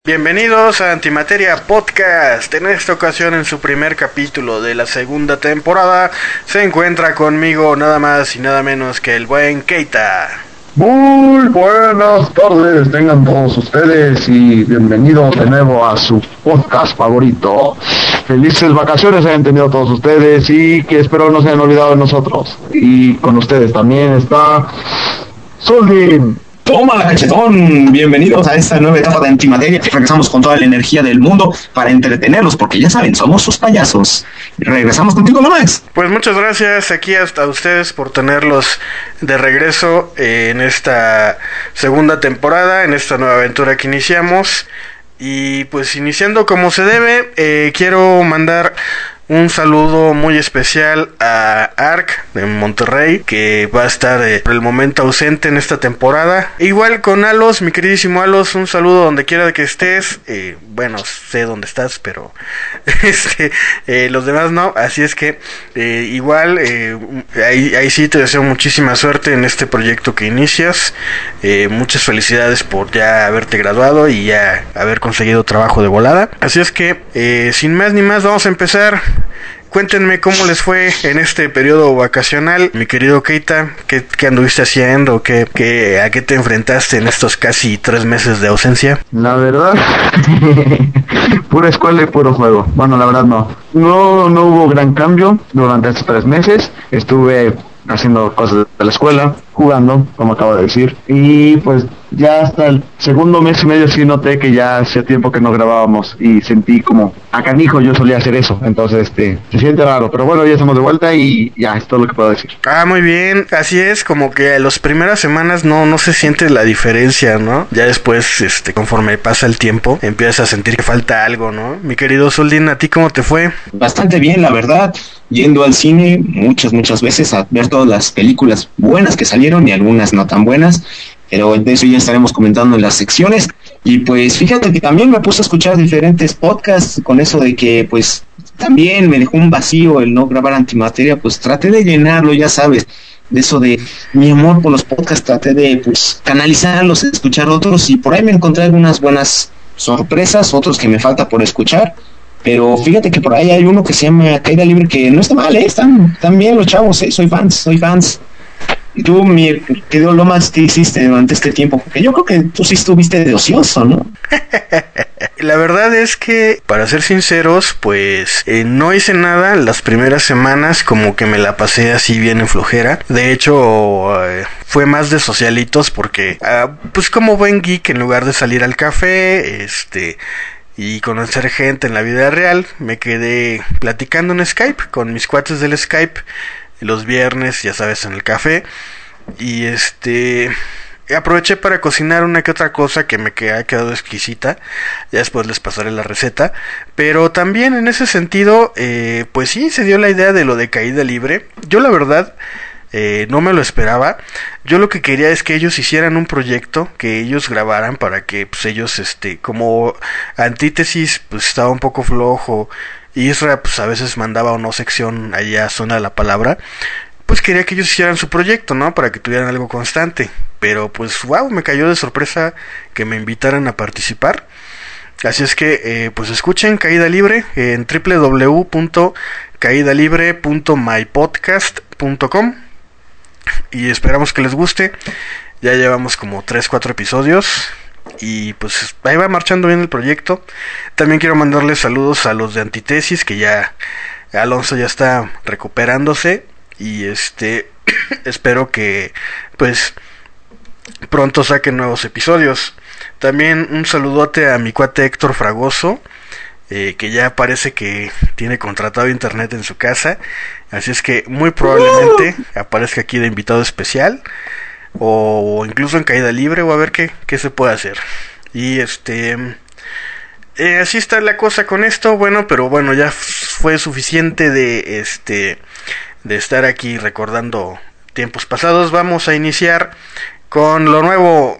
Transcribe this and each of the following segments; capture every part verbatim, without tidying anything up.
Bienvenidos a Antimateria Podcast. En esta ocasión, en su primer capítulo de la segunda temporada, se encuentra conmigo nada más y nada menos que el buen Keita. Muy buenas tardes, tengan todos ustedes y bienvenidos de nuevo a su podcast favorito. Felices vacaciones hayan tenido todos ustedes y que espero no se hayan olvidado de nosotros. Y con ustedes también está Soldin. Toma, cachetón, bienvenidos a esta nueva etapa de Antimateria. Regresamos con toda la energía del mundo para entretenerlos, porque ya saben, somos sus payasos. Regresamos contigo, Lomax. Pues muchas gracias aquí hasta a ustedes por tenerlos de regreso eh, en esta segunda temporada, en esta nueva aventura que iniciamos. Y pues iniciando como se debe, eh, quiero mandar un saludo muy especial a Ark de Monterrey, que va a estar eh, por el momento ausente en esta temporada. Igual con Alos, mi queridísimo Alos, un saludo donde quiera que estés. Eh, bueno, sé dónde estás, pero este, eh, los demás no. Así es que eh, igual, eh, ahí, ahí sí te deseo muchísima suerte en este proyecto que inicias. Eh, muchas felicidades por ya haberte graduado y ya haber conseguido trabajo de volada. Así es que, eh, sin más ni más, vamos a empezar. Cuéntenme cómo les fue en este periodo vacacional, mi querido Keita. ¿Qué, qué anduviste haciendo? ¿Qué, qué, ¿A qué te enfrentaste en estos casi tres meses de ausencia? La verdad, pura escuela y puro juego. Bueno, la verdad no. No, no hubo gran cambio durante estos tres meses. Estuve haciendo cosas de la escuela, jugando, como acabo de decir. Y pues ya hasta el segundo mes y medio sí noté que ya hacía tiempo que no grabábamos y sentí como a canijo yo solía hacer eso. Entonces este se siente raro, pero bueno, ya estamos de vuelta y ya es todo lo que puedo decir. Ah, muy bien, así es, como que las primeras semanas no, no se siente la diferencia, ¿no? Ya después, este, conforme pasa el tiempo, empiezas a sentir que falta algo, ¿no? Mi querido Soldin, ¿a ti cómo te fue? Bastante bien, la verdad. Yendo al cine muchas, muchas veces a ver todas las películas buenas que salieron y algunas no tan buenas, pero de eso ya estaremos comentando en las secciones. Y pues fíjate que también me puse a escuchar diferentes podcasts con eso de que pues también me dejó un vacío el no grabar Antimateria, pues traté de llenarlo, ya sabes, de eso de mi amor por los podcasts, traté de pues canalizarlos, escuchar otros y por ahí me encontré algunas buenas sorpresas, otros que me falta por escuchar. Pero fíjate que por ahí hay uno que se llama Caída Libre, que no está mal, ¿eh? Están, están bien los chavos, ¿eh? Soy fans, soy fans. ¿Y tú, mi querido Lomax, qué hiciste durante este tiempo? Porque yo creo que tú sí estuviste de ocioso, ¿no? La verdad es que, para ser sinceros, pues eh, no hice nada las primeras semanas, como que me la pasé así bien en flojera. De hecho, eh, fue más de socialitos porque, uh, pues como buen geek, en lugar de salir al café, este... y conocer gente en la vida real, me quedé platicando en Skype con mis cuates del Skype los viernes, ya sabes, en el café. Y este aproveché para cocinar una que otra cosa que me ha quedado exquisita. Ya después les pasaré la receta. Pero también en ese sentido, eh, pues sí, se dio la idea de lo de Caída Libre. Yo la verdad Eh, no me lo esperaba. Yo lo que quería es que ellos hicieran un proyecto, que ellos grabaran para que pues ellos, este, como Antítesis pues estaba un poco flojo, Isra pues a veces mandaba o no sección allá zona la palabra, pues quería que ellos hicieran su proyecto, ¿no? Para que tuvieran algo constante. Pero pues wow, me cayó de sorpresa que me invitaran a participar. Así es que eh, pues escuchen Caída Libre en doble u doble u doble u punto caída libre punto my podcast punto com. Y esperamos que les guste. Ya llevamos como tres cuatro episodios y pues ahí va marchando bien el proyecto. También quiero mandarles saludos a los de Antítesis, que ya Alonso ya está recuperándose y este espero que pues pronto saquen nuevos episodios. También un saludote a mi cuate Héctor Fragoso, Eh, que ya parece que tiene contratado internet en su casa, así es que muy probablemente uh. aparezca aquí de invitado especial o incluso en Caída Libre, o a ver qué, qué se puede hacer. Y este eh, así está la cosa con esto. Bueno, pero bueno, ya fue suficiente de este de estar aquí recordando tiempos pasados. Vamos a iniciar con lo nuevo.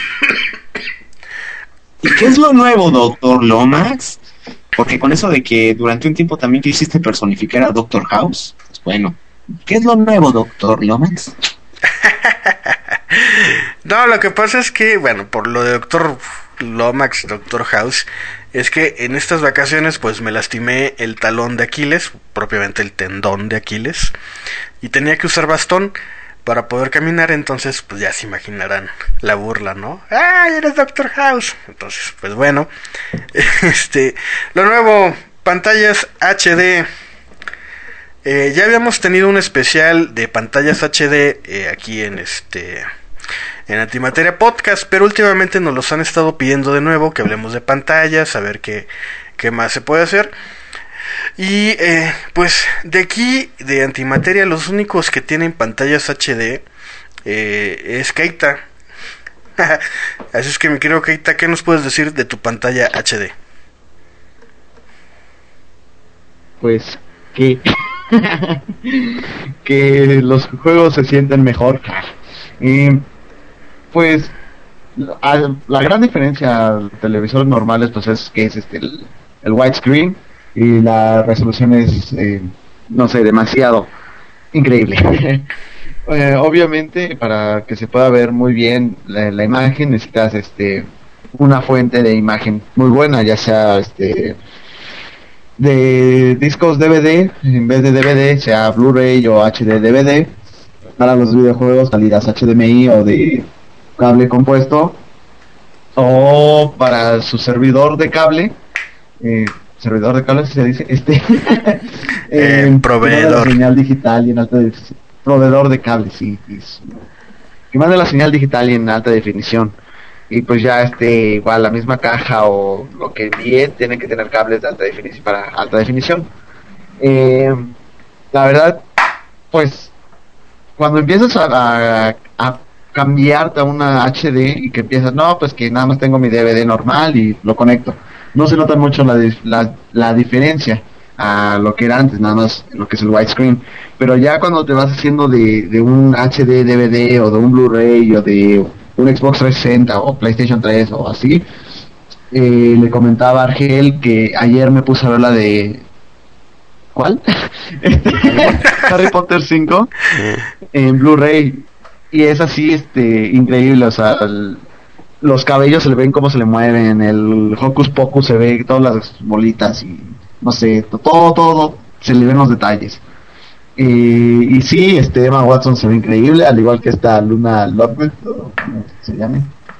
¿Y qué es lo nuevo, doctor Lomax? Porque con eso de que durante un tiempo también quisiste personificar a Doctor House, pues bueno, ¿qué es lo nuevo, doctor Lomax? No, lo que pasa es que, bueno, por lo de Doctor Lomax Doctor House, es que en estas vacaciones pues me lastimé el talón de Aquiles, propiamente el tendón de Aquiles, y tenía que usar bastón para poder caminar. Entonces pues ya se imaginarán la burla, ¿no? ¡Ay, eres Doctor House! Entonces pues bueno, este, lo nuevo, pantallas H D. Eh, ya habíamos tenido un especial de pantallas H D eh, aquí en este en Antimateria Podcast, pero últimamente nos los han estado pidiendo de nuevo, que hablemos de pantallas, a ver qué, qué más se puede hacer. Y eh, pues de aquí de Antimateria los únicos que tienen pantallas H D eh, es Keita. Así es que mi querido Keita, ¿qué nos puedes decir de tu pantalla H D? Pues que que los juegos se sienten mejor. Y pues la, la gran diferencia a televisores normales pues es que es este el, el widescreen y la resolución es eh, no sé, demasiado increíble. eh, obviamente para que se pueda ver muy bien la, la imagen necesitas este una fuente de imagen muy buena, ya sea este de discos D V D en vez de D V D, sea Blu-ray o H D D V D. Para los videojuegos salidas H D M I o de cable compuesto, o para su servidor de cable, eh, servidor de cable se dice, este eh, eh, proveedor, la señal digital y en alta definición, proveedor de cable, sí, es, que manda la señal digital y en alta definición. Y pues ya este igual la misma caja o lo que envíe tiene que tener cables de alta definición para alta definición. Eh, la verdad, pues cuando empiezas a, a, a cambiarte a una H D y que empiezas, no, pues que nada más tengo mi D V D normal y lo conecto, no se nota mucho la, la, la diferencia a lo que era antes, nada más lo que es el widescreen. Pero ya cuando te vas haciendo de, de un H D D V D o de un Blu-ray o de un Xbox trescientos sesenta o PlayStation tres o así, eh, le comentaba a Argel que ayer me puse a ver la de ¿cuál? Harry Potter cinco en Blu-ray y es así este increíble, o sea, el, los cabellos se le ven cómo se le mueven, el Hocus Pocus se ve todas las bolitas y no sé, todo todo se le ven los detalles. Y, y sí, este Emma Watson se ve increíble, al igual que esta Luna Lovegood, ¿cómo se llama?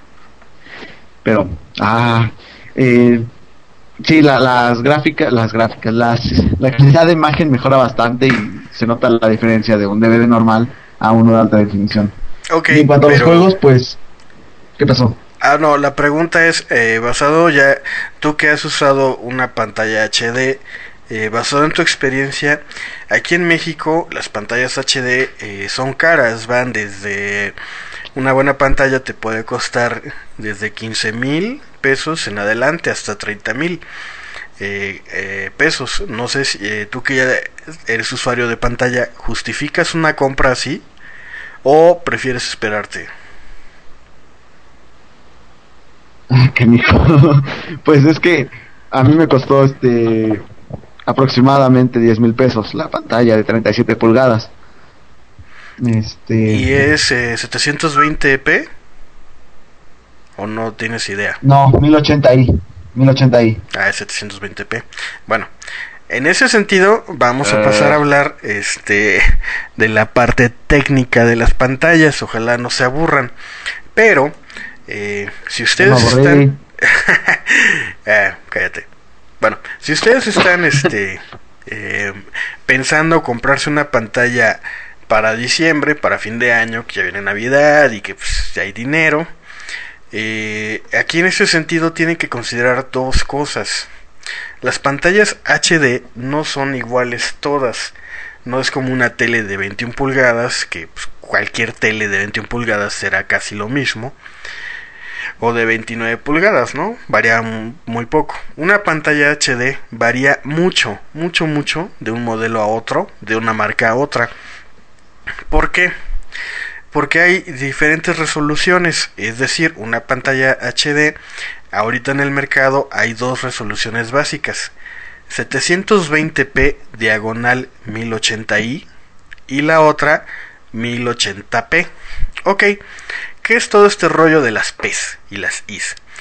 Pero, ah, eh, sí, la, las gráficas, las gráficas, las, la calidad de imagen mejora bastante y se nota la diferencia de un D V D normal a uno de alta definición. Okay, y en cuanto pero... a los juegos, pues, ¿qué pasó? Ah, no, la pregunta es, eh, basado ya, tú que has usado una pantalla H D, eh, basado en tu experiencia, aquí en México las pantallas H D eh, son caras, van desde, una buena pantalla te puede costar desde quince mil pesos en adelante hasta treinta mil eh, eh, pesos. No sé si eh, tú que ya eres usuario de pantalla, ¿justificas una compra así o prefieres esperarte? Pues es que a mí me costó este aproximadamente diez mil pesos la pantalla de treinta y siete pulgadas. Este ¿Y es eh, setecientos veinte p? ¿O no tienes idea? No, mil ochenta i. mil ochenta i. Ah, es setecientos veinte p. Bueno, en ese sentido vamos a pasar a hablar este de la parte técnica de las pantallas. Ojalá no se aburran. Pero eh, si ustedes están ah, cállate. Bueno, si ustedes están este eh, pensando comprarse una pantalla para diciembre, para fin de año, que ya viene Navidad y que pues ya hay dinero, eh, aquí en ese sentido tienen que considerar dos cosas. Las pantallas H D no son iguales todas. No es como una tele de veintiuna pulgadas, que pues, cualquier tele de veintiuna pulgadas será casi lo mismo, o de veintinueve pulgadas, ¿no? Varía muy poco. Una pantalla H D varía mucho, mucho, mucho de un modelo a otro, de una marca a otra. ¿Por qué? Porque hay diferentes resoluciones, es decir, una pantalla H D, ahorita en el mercado hay dos resoluciones básicas, setecientos veinte p diagonal mil ochenta i y la otra mil ochenta p. Ok, ¿qué es todo este rollo de las P's y las I's?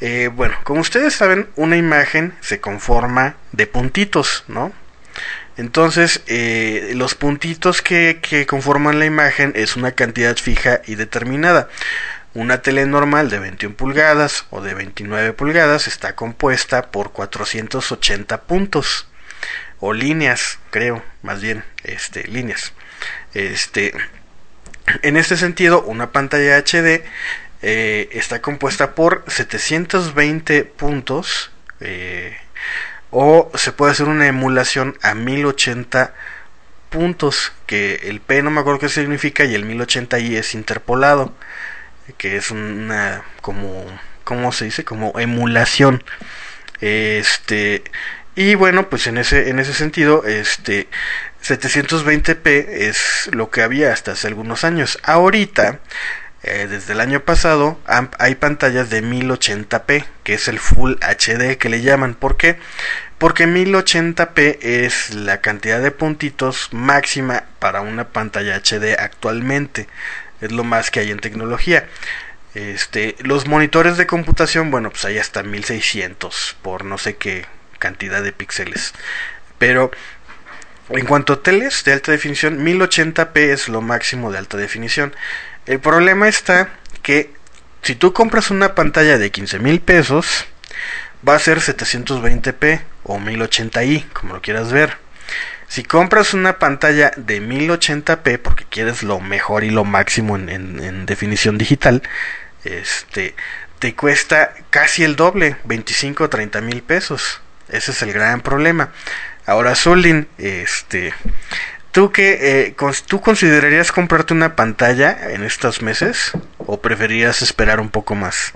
Eh, bueno, como ustedes saben, una imagen se conforma de puntitos, ¿no? Entonces, eh, los puntitos que, que conforman la imagen es una cantidad fija y determinada. Una tele normal de veintiuna pulgadas o de veintinueve pulgadas está compuesta por cuatrocientos ochenta puntos o líneas, creo, más bien, este, líneas. Este, en este sentido, una pantalla H D eh, está compuesta por setecientos veinte puntos, eh, o se puede hacer una emulación a mil ochenta puntos, que el P no me acuerdo qué significa y el mil ochenta i es interpolado, que es una como ¿cómo se dice? Como emulación. Este y bueno, pues en ese en ese sentido, este setecientos veinte p es lo que había hasta hace algunos años. Ahorita, eh, desde el año pasado, hay pantallas de mil ochenta p, que es el Full H D que le llaman. ¿Por qué? Porque mil ochenta p es la cantidad de puntitos máxima para una pantalla H D actualmente. Es lo más que hay en tecnología. Este, los monitores de computación, bueno, pues hay hasta mil seiscientos por no sé qué cantidad de píxeles. Pero en cuanto a teles de alta definición, mil ochenta p es lo máximo de alta definición. El problema está que si tú compras una pantalla de quince mil pesos, va a ser setecientos veinte p o mil ochenta i, como lo quieras ver. Si compras una pantalla de mil ochenta p porque quieres lo mejor y lo máximo en, en, en definición digital, este, te cuesta casi el doble, veinticinco o treinta mil pesos. Ese es el gran problema. Ahora, Zuldin, este, ¿tú qué, eh, tú considerarías comprarte una pantalla en estos meses o preferirías esperar un poco más?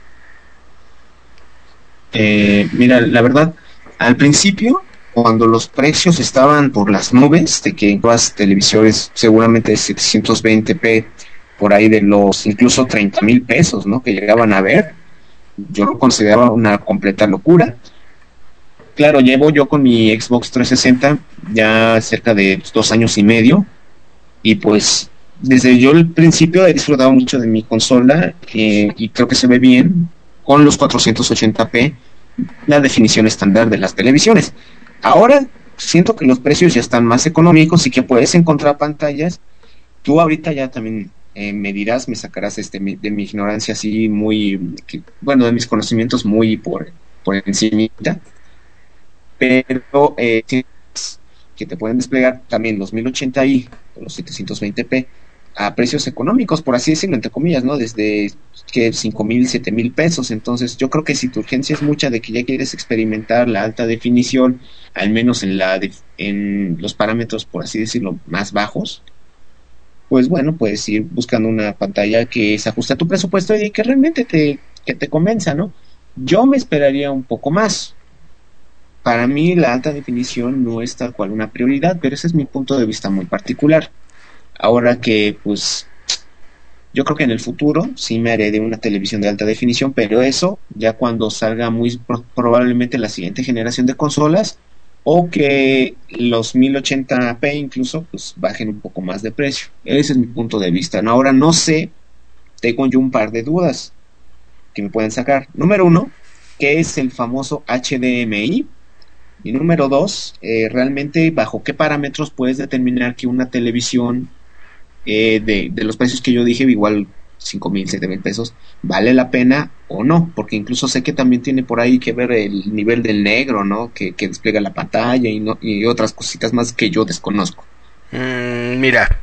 Eh, mira, la verdad, al principio, cuando los precios estaban por las nubes, de que las televisores seguramente de setecientos veinte p, por ahí de los incluso treinta mil pesos, ¿no?, que llegaban a ver, yo lo consideraba una completa locura. Claro, llevo yo con mi Xbox trescientos sesenta ya cerca de dos años y medio, y pues desde yo el principio he disfrutado mucho de mi consola, eh, y creo que se ve bien con los cuatrocientos ochenta p, la definición estándar de las televisiones. Ahora siento que los precios ya están más económicos y que puedes encontrar pantallas. Tú ahorita ya también eh, me dirás, me sacarás este mi, de mi ignorancia así muy, que, bueno, de mis conocimientos muy por, por encimita, pero eh, que te pueden desplegar también los mil ochenta i o los setecientos veinte p a precios económicos, por así decirlo, entre comillas, ¿no? Desde que cinco mil, siete mil pesos. Entonces yo creo que si tu urgencia es mucha de que ya quieres experimentar la alta definición, al menos en la de, en los parámetros, por así decirlo, más bajos, pues bueno, puedes ir buscando una pantalla que se ajuste a tu presupuesto y que realmente te, que te convenza, ¿no? Yo me esperaría un poco más. Para mí la alta definición no es tal cual una prioridad, pero ese es mi punto de vista muy particular. Ahora que, pues, yo creo que en el futuro sí me haré de una televisión de alta definición, pero eso ya cuando salga muy pro- probablemente la siguiente generación de consolas, o que los mil ochenta p incluso pues bajen un poco más de precio. Ese es mi punto de vista, ¿no? Ahora no sé, tengo yo un par de dudas que me pueden sacar. Número uno, ¿qué es el famoso H D M I? Y número dos, eh, realmente bajo qué parámetros puedes determinar que una televisión eh, de, de los precios que yo dije, igual cinco mil, siete mil pesos, vale la pena o no, porque incluso sé que también tiene por ahí que ver el nivel del negro, ¿no?, que, que despliega la pantalla y, no, y otras cositas más que yo desconozco. Mm, mira,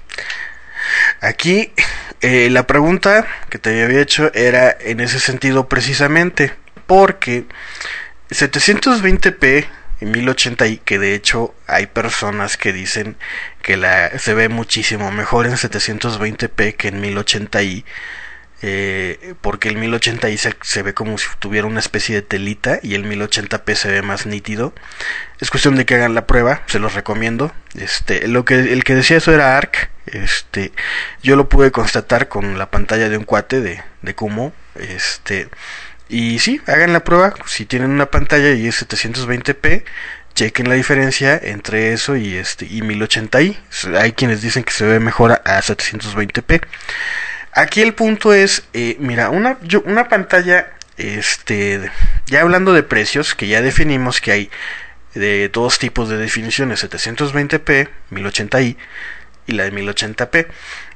aquí eh, la pregunta que te había hecho era en ese sentido precisamente, porque setecientos veinte p en mil ochenta i, que de hecho hay personas que dicen que la se ve muchísimo mejor en setecientos veinte p que en mil ochenta i, eh, porque el mil ochenta i se, se ve como si tuviera una especie de telita y el mil ochenta p se ve más nítido. Es cuestión de que hagan la prueba, se los recomiendo. Este, lo que el que decía eso era Arc. Este, yo lo pude constatar con la pantalla de un cuate de de Kumo. Este, y sí, hagan la prueba. Si tienen una pantalla y es setecientos veinte p, chequen la diferencia entre eso y este y mil ochenta i. Hay quienes dicen que se ve mejor a, a setecientos veinte p. Aquí el punto es, eh, mira, una, yo, una pantalla este, ya hablando de precios, que ya definimos que hay de dos tipos de definiciones, setecientos veinte p, mil ochenta i y la de mil ochenta p.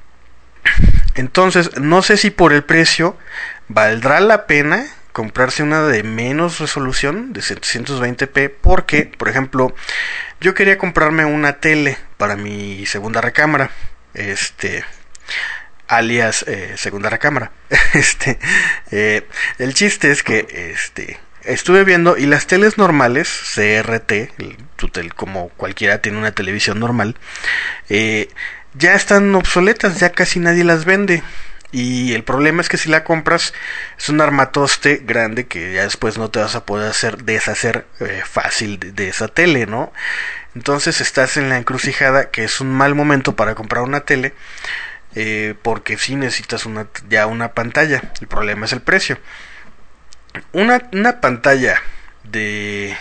Entonces, no sé si por el precio valdrá la pena comprarse una de menos resolución, de setecientos veinte p, porque, por ejemplo, yo quería comprarme una tele para mi segunda recámara, este, alias eh, segunda recámara. este, eh, el chiste es que, este, estuve viendo y las teles normales, C R T, como cualquiera tiene una televisión normal, eh, ya están obsoletas, ya casi nadie las vende. Y el problema es que si la compras es un armatoste grande que ya después no te vas a poder hacer deshacer eh, fácil de, de esa tele, ¿no? Entonces estás en la encrucijada que es un mal momento para comprar una tele, eh, porque sí necesitas una, ya una pantalla. El problema es el precio. Una, una pantalla de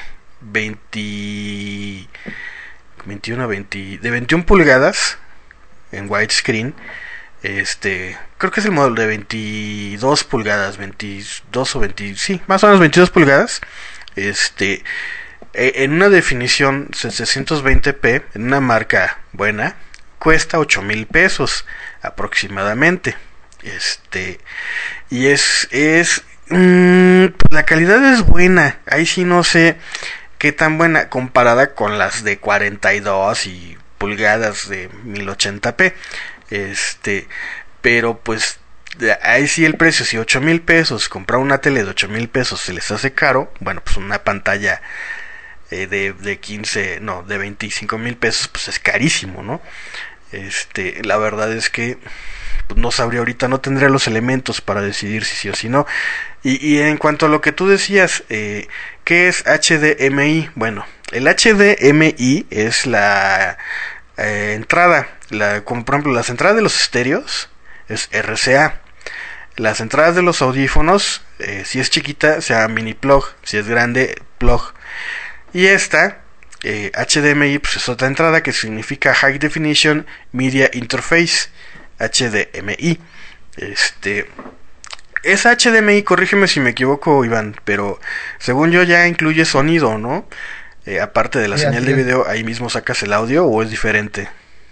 veinte, veintiuno, veinte, de veintiuna pulgadas en widescreen, este, creo que es el modelo de veintidós pulgadas, veintidós o veinte, sí, más o menos veintidós pulgadas, este, en una definición setecientos veinte p, en una marca buena, cuesta ocho mil pesos aproximadamente, este, y es, es, mmm, pues la calidad es buena, ahí sí no sé qué tan buena comparada con las de cuarenta y dos y pulgadas de mil ochenta p, este, pero pues ahí sí el precio, si ocho mil pesos, comprar una tele de ocho mil pesos se les hace caro, bueno, pues una pantalla eh, de, de quince, no, de veinticinco mil pesos, pues es carísimo, ¿no? Este, la verdad es que pues no sabría ahorita, no tendría los elementos para decidir si sí o si no. Y, y en cuanto a lo que tú decías, eh, ¿qué es H D M I? Bueno, el H D M I es la eh, entrada, la, como por ejemplo las entradas de los estéreos es R C A, las entradas de los audífonos, eh, si es chiquita se llama mini plug, si es grande plug, y esta eh, H D M I pues es otra entrada que significa High Definition Media Interface, H D M I. Este, esa H D M I, corrígeme si me equivoco, Iván, pero según yo ya incluye sonido, ¿no? Eh, aparte de la Sí, señal así de es. video, ahí mismo sacas el audio o es diferente.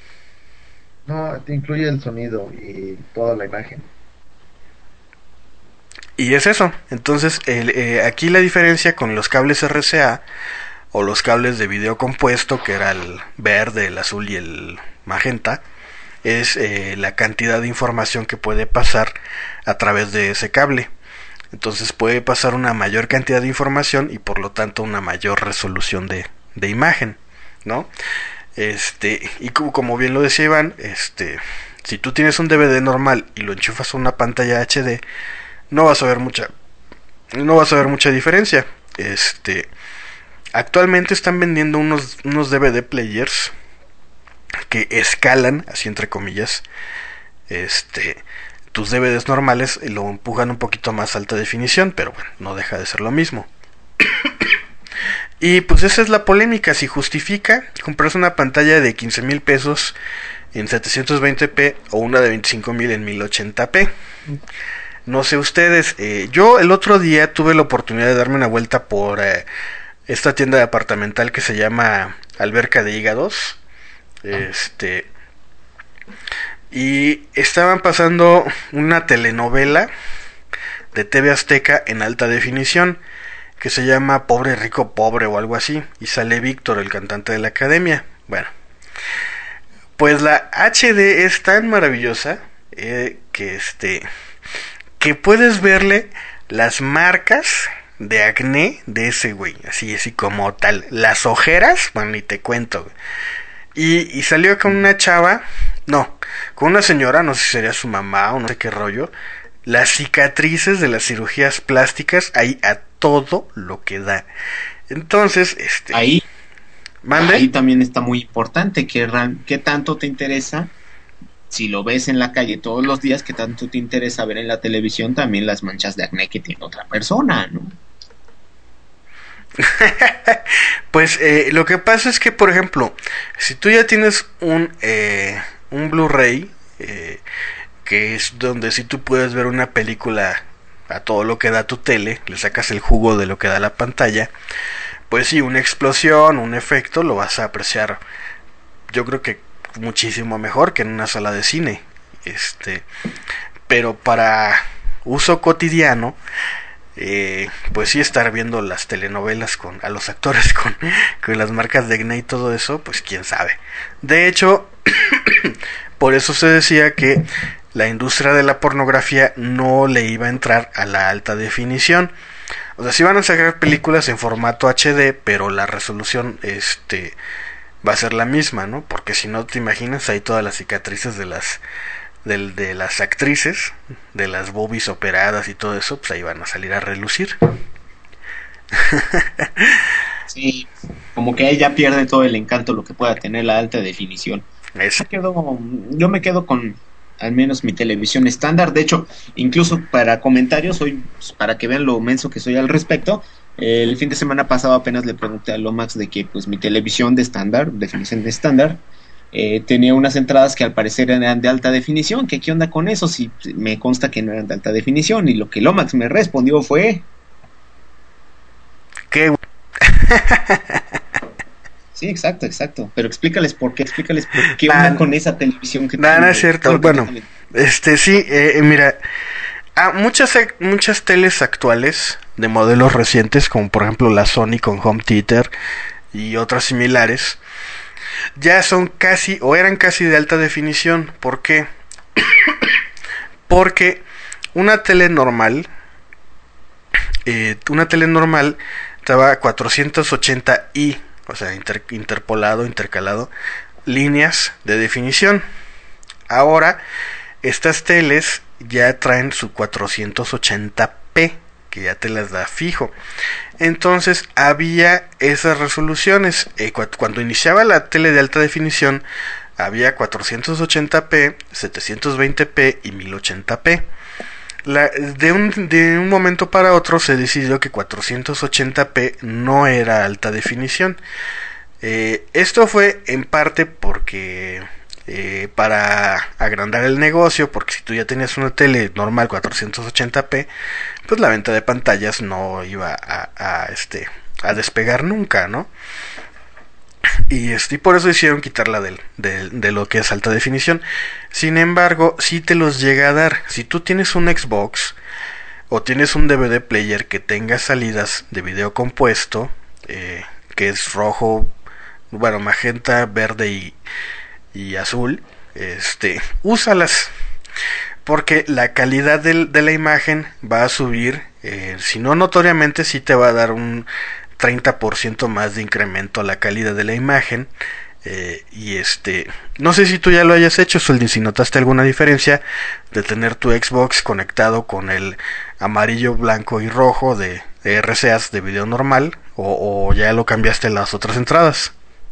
No, te incluye el sonido y toda la imagen. Y es eso. Entonces, el, eh, aquí la diferencia con los cables R C A o los cables de video compuesto, que era el verde, el azul y el magenta, es eh, la cantidad de información que puede pasar a través de ese cable. Entonces puede pasar una mayor cantidad de información y por lo tanto una mayor resolución de, de imagen, ¿no? Este, y como, como bien lo decía Iván, este, si tú tienes un D V D normal y lo enchufas a una pantalla H D, no vas a ver mucha, no vas a ver mucha diferencia. Este, actualmente están vendiendo unos, unos D V D players que escalan, así entre comillas, este, tus D V Ds normales y lo empujan un poquito más alta definición, pero bueno, no deja de ser lo mismo. Y pues esa es la polémica, si justifica comprarse una pantalla de quince mil pesos en setecientos veinte p o una de veinticinco mil en mil ochenta p. No sé ustedes, eh, yo el otro día tuve la oportunidad de darme una vuelta por eh, esta tienda departamental que se llama Alberca de Hígados. Este, y estaban pasando una telenovela de T V Azteca en alta definición que se llama Pobre Rico Pobre o algo así, y sale Víctor, el cantante de la academia. Bueno, pues la H D es tan maravillosa eh, que este que puedes verle las marcas de acné de ese güey, así así como tal, las ojeras, bueno, ni te cuento. Y, y salió con una chava, no, con una señora, no sé si sería su mamá o no sé qué rollo, las cicatrices de las cirugías plásticas ahí a todo lo que da. Entonces, este, Ahí, ¿mande? ahí también está muy importante que ran- qué tanto te interesa, si lo ves en la calle todos los días, qué tanto te interesa ver en la televisión también las manchas de acné que tiene otra persona, ¿no? Pues eh, lo que pasa es que, por ejemplo, si tú ya tienes un eh, un Blu-ray, eh, que es donde si tú puedes ver una película a todo lo que da tu tele, le sacas el jugo de lo que da la pantalla, pues sí, una explosión, un efecto, lo vas a apreciar, yo creo que muchísimo mejor que en una sala de cine. Este, pero para uso cotidiano, eh, pues sí, estar viendo las telenovelas con a los actores con, con las marcas de acné y todo eso, pues quién sabe. De hecho, por eso se decía que la industria de la pornografía no le iba a entrar a la alta definición. O sea, sí van a sacar películas en formato H D, pero la resolución este va a ser la misma, ¿no? Porque si no, te imaginas ahí todas las cicatrices de las de, de las actrices, de las boobies operadas y todo eso, pues ahí van a salir a relucir. Sí, como que ahí ya pierde todo el encanto lo que pueda tener la alta definición. Es... Yo, quedo, yo me quedo con al menos mi televisión estándar. De hecho, incluso para comentarios, hoy, pues, para que vean lo menso que soy al respecto, eh, el fin de semana pasado apenas le pregunté a Lomax de que pues mi televisión de estándar, definición de estándar, eh, tenía unas entradas que al parecer eran de alta definición. ¿Qué, qué onda con eso? Si me consta que no eran de alta definición. Y lo que Lomax me respondió fue... ¿Qué? Sí, exacto, exacto. Pero explícales por qué, explícales por qué onda con esa televisión que no, tiene. No, es cierto. Bueno, este sí, eh, mira, ah, muchas muchas teles actuales de modelos recientes, como por ejemplo la Sony con Home Theater y otras similares, ya son casi o eran casi de alta definición. ¿Por qué? Porque una tele normal, eh, una tele normal estaba a cuatrocientos ochenta i, o sea, inter, interpolado, intercalado, líneas de definición. Ahora, estas teles ya traen su cuatrocientos ochenta p, que ya te las da fijo. Entonces, había esas resoluciones. Eh, cuando iniciaba la tele de alta definición, había cuatrocientos ochenta p, setecientos veinte p y mil ochenta p. La, de, un, de un momento para otro se decidió que cuatrocientos ochenta p no era alta definición. Eh, esto fue en parte porque eh, para agrandar el negocio, porque si tú ya tenías una tele normal cuatrocientos ochenta p, pues la venta de pantallas no iba a, a, este, a despegar nunca, ¿no? Y, este, y por eso hicieron quitarla del, del, de lo que es alta definición. Sin embargo, si te los llega a dar. Si tú tienes un Xbox o tienes un D V D player que tenga salidas de video compuesto, eh, que es rojo, bueno, magenta, verde y, y azul, este, úsalas, porque la calidad del, de la imagen va a subir. Eh, si no notoriamente, sí te va a dar un treinta por ciento más de incremento a la calidad de la imagen. Eh, y este, no sé si tú ya lo hayas hecho, Sueldin, si notaste alguna diferencia de tener tu Xbox conectado con el amarillo, blanco y rojo de, de R C As de video normal, o, o ya lo cambiaste en las otras entradas.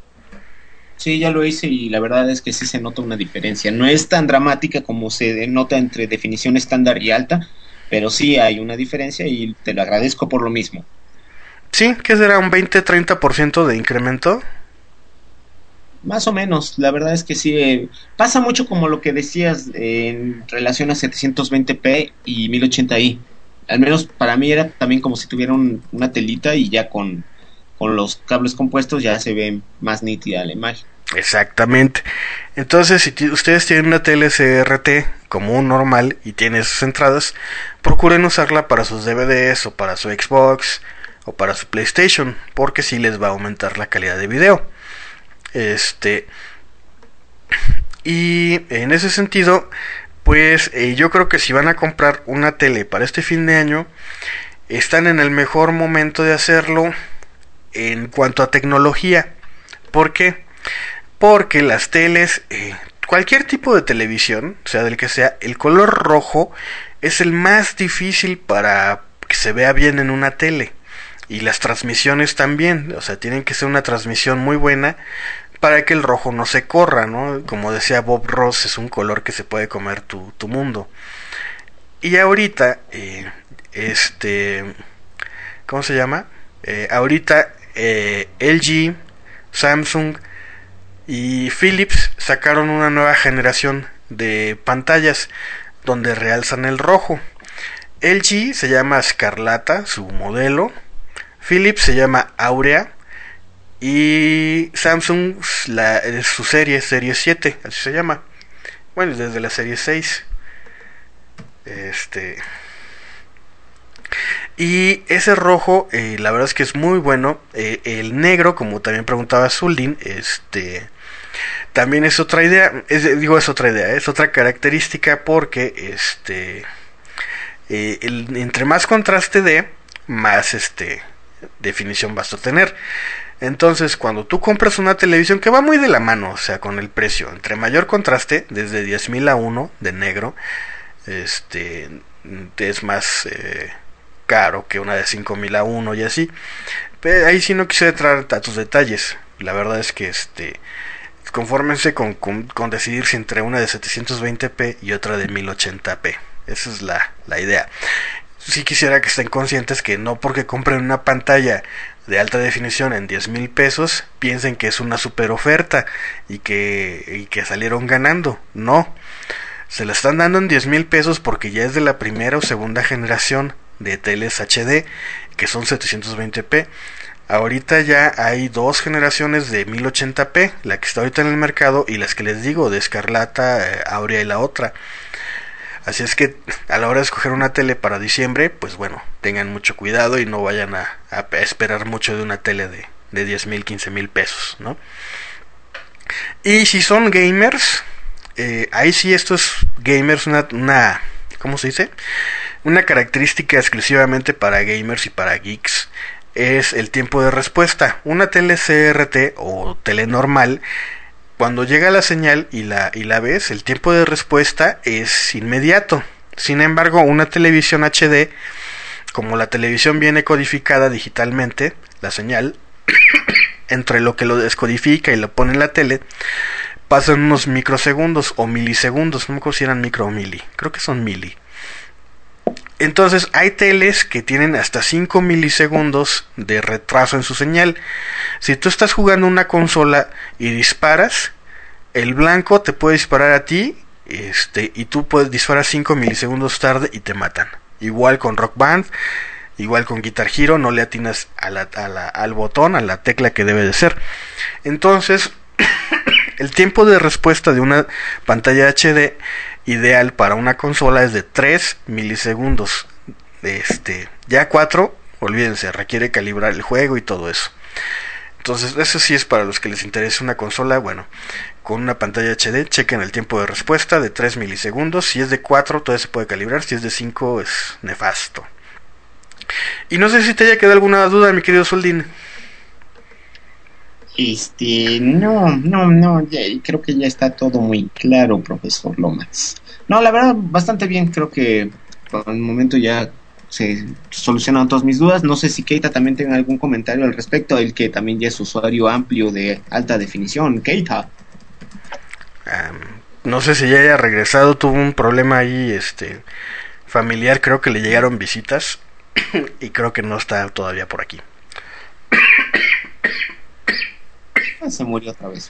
Sí, ya lo hice y la verdad es que sí se nota una diferencia. No es tan dramática como se nota entre definición estándar y alta, pero sí hay una diferencia y te lo agradezco por lo mismo. Sí, ¿qué será? ¿Un veinte a treinta por ciento de incremento? Más o menos, la verdad es que sí. Eh, pasa mucho como lo que decías eh, en relación a setecientos veinte p y mil ochenta i. Al menos para mí era también como si tuviera un, una telita y ya con, con los cables compuestos ya se ve más nítida la imagen. Exactamente. Entonces, si t- ustedes tienen una tele C R T común, normal, y tiene esas entradas, procuren usarla para sus D V Ds o para su Xbox o para su PlayStation, porque sí les va a aumentar la calidad de video. Este, y en ese sentido, pues eh, yo creo que si van a comprar una tele para este fin de año, están en el mejor momento de hacerlo en cuanto a tecnología. ¿Por qué? Porque las teles, eh, cualquier tipo de televisión, sea del que sea, el color rojo es el más difícil para que se vea bien en una tele. Y las transmisiones también, o sea, tienen que ser una transmisión muy buena para que el rojo no se corra, ¿no? Como decía Bob Ross, es un color que se puede comer tu, tu mundo. Y ahorita, eh, este, ¿cómo se llama? Eh, ahorita eh, L G, Samsung y Philips sacaron una nueva generación de pantallas donde realzan el rojo. L G se llama Scarlata, su modelo. Philips se llama Aurea. Y Samsung, la, su serie, serie siete, así se llama. Bueno, desde la serie seis. Este... Y ese rojo, eh, la verdad es que es muy bueno. Eh, el negro, como también preguntaba Zuldin, este, también es otra idea. Es, digo, es otra idea, es otra característica porque, este, eh, el, entre más contraste dé, más, este, definición vas a tener. Entonces, cuando tú compras una televisión que va muy de la mano, o sea, con el precio, entre mayor contraste, desde diez mil a uno de negro, este, es más eh, caro que una de cinco mil a uno y así. Pero ahí sí no quise entrar a tus detalles. La verdad es que este confórmense con, con, con decidir si entre una de setecientos veinte p y otra de mil ochenta p. Esa es la, la idea. Sí quisiera que estén conscientes que no porque compren una pantalla de alta definición en diez mil pesos piensen que es una super oferta y que, y que salieron ganando. No, se la están dando en diez mil pesos porque ya es de la primera o segunda generación de teles H D, que son setecientos veinte p. Ahorita ya hay dos generaciones de mil ochenta p, la que está ahorita en el mercado y las que les digo de Escarlata, eh, Aurea y la otra. Así es que a la hora de escoger una tele para diciembre, pues bueno, tengan mucho cuidado y no vayan a, a esperar mucho de una tele de, de diez mil, quince mil pesos, ¿no? Y si son gamers, eh, ahí sí esto es gamers, una, una, ¿cómo se dice? Una característica exclusivamente para gamers y para geeks es el tiempo de respuesta. Una tele C R T o tele normal, cuando llega la señal y la, y la ves, el tiempo de respuesta es inmediato. Sin embargo, una televisión H D, como la televisión viene codificada digitalmente, la señal, entre lo que lo descodifica y lo pone en la tele, pasan unos microsegundos o milisegundos, no me acuerdo si eran micro o mili, creo que son mili. Entonces hay teles que tienen hasta cinco milisegundos de retraso en su señal. Si tú estás jugando una consola y disparas, el blanco te puede disparar a ti, este, y tú puedes disparar cinco milisegundos tarde y te matan. Igual con Rock Band, igual con Guitar Hero, no le atinas a la, a la, al botón, a la tecla que debe de ser. Entonces, el tiempo de respuesta de una pantalla H D ideal para una consola es de tres milisegundos. Este, ya cuatro, olvídense, requiere calibrar el juego y todo eso. Entonces, eso sí es para los que les interese una consola, bueno, con una pantalla H D, chequen el tiempo de respuesta de tres milisegundos. Si es de cuatro, todavía se puede calibrar. Si es de cinco, es nefasto. Y no sé si te haya quedado alguna duda, mi querido Soldín. Este, no, no, no, ya, creo que ya está todo muy claro, profesor Lomax. No, la verdad, bastante bien, creo que por el momento ya se solucionaron todas mis dudas. No sé si Keita también tiene algún comentario al respecto, el que también ya es usuario amplio de alta definición. Keita. Um, no sé si ya haya regresado, tuvo un problema ahí, este, familiar, creo que le llegaron visitas y creo que no está todavía por aquí. Se murió otra vez.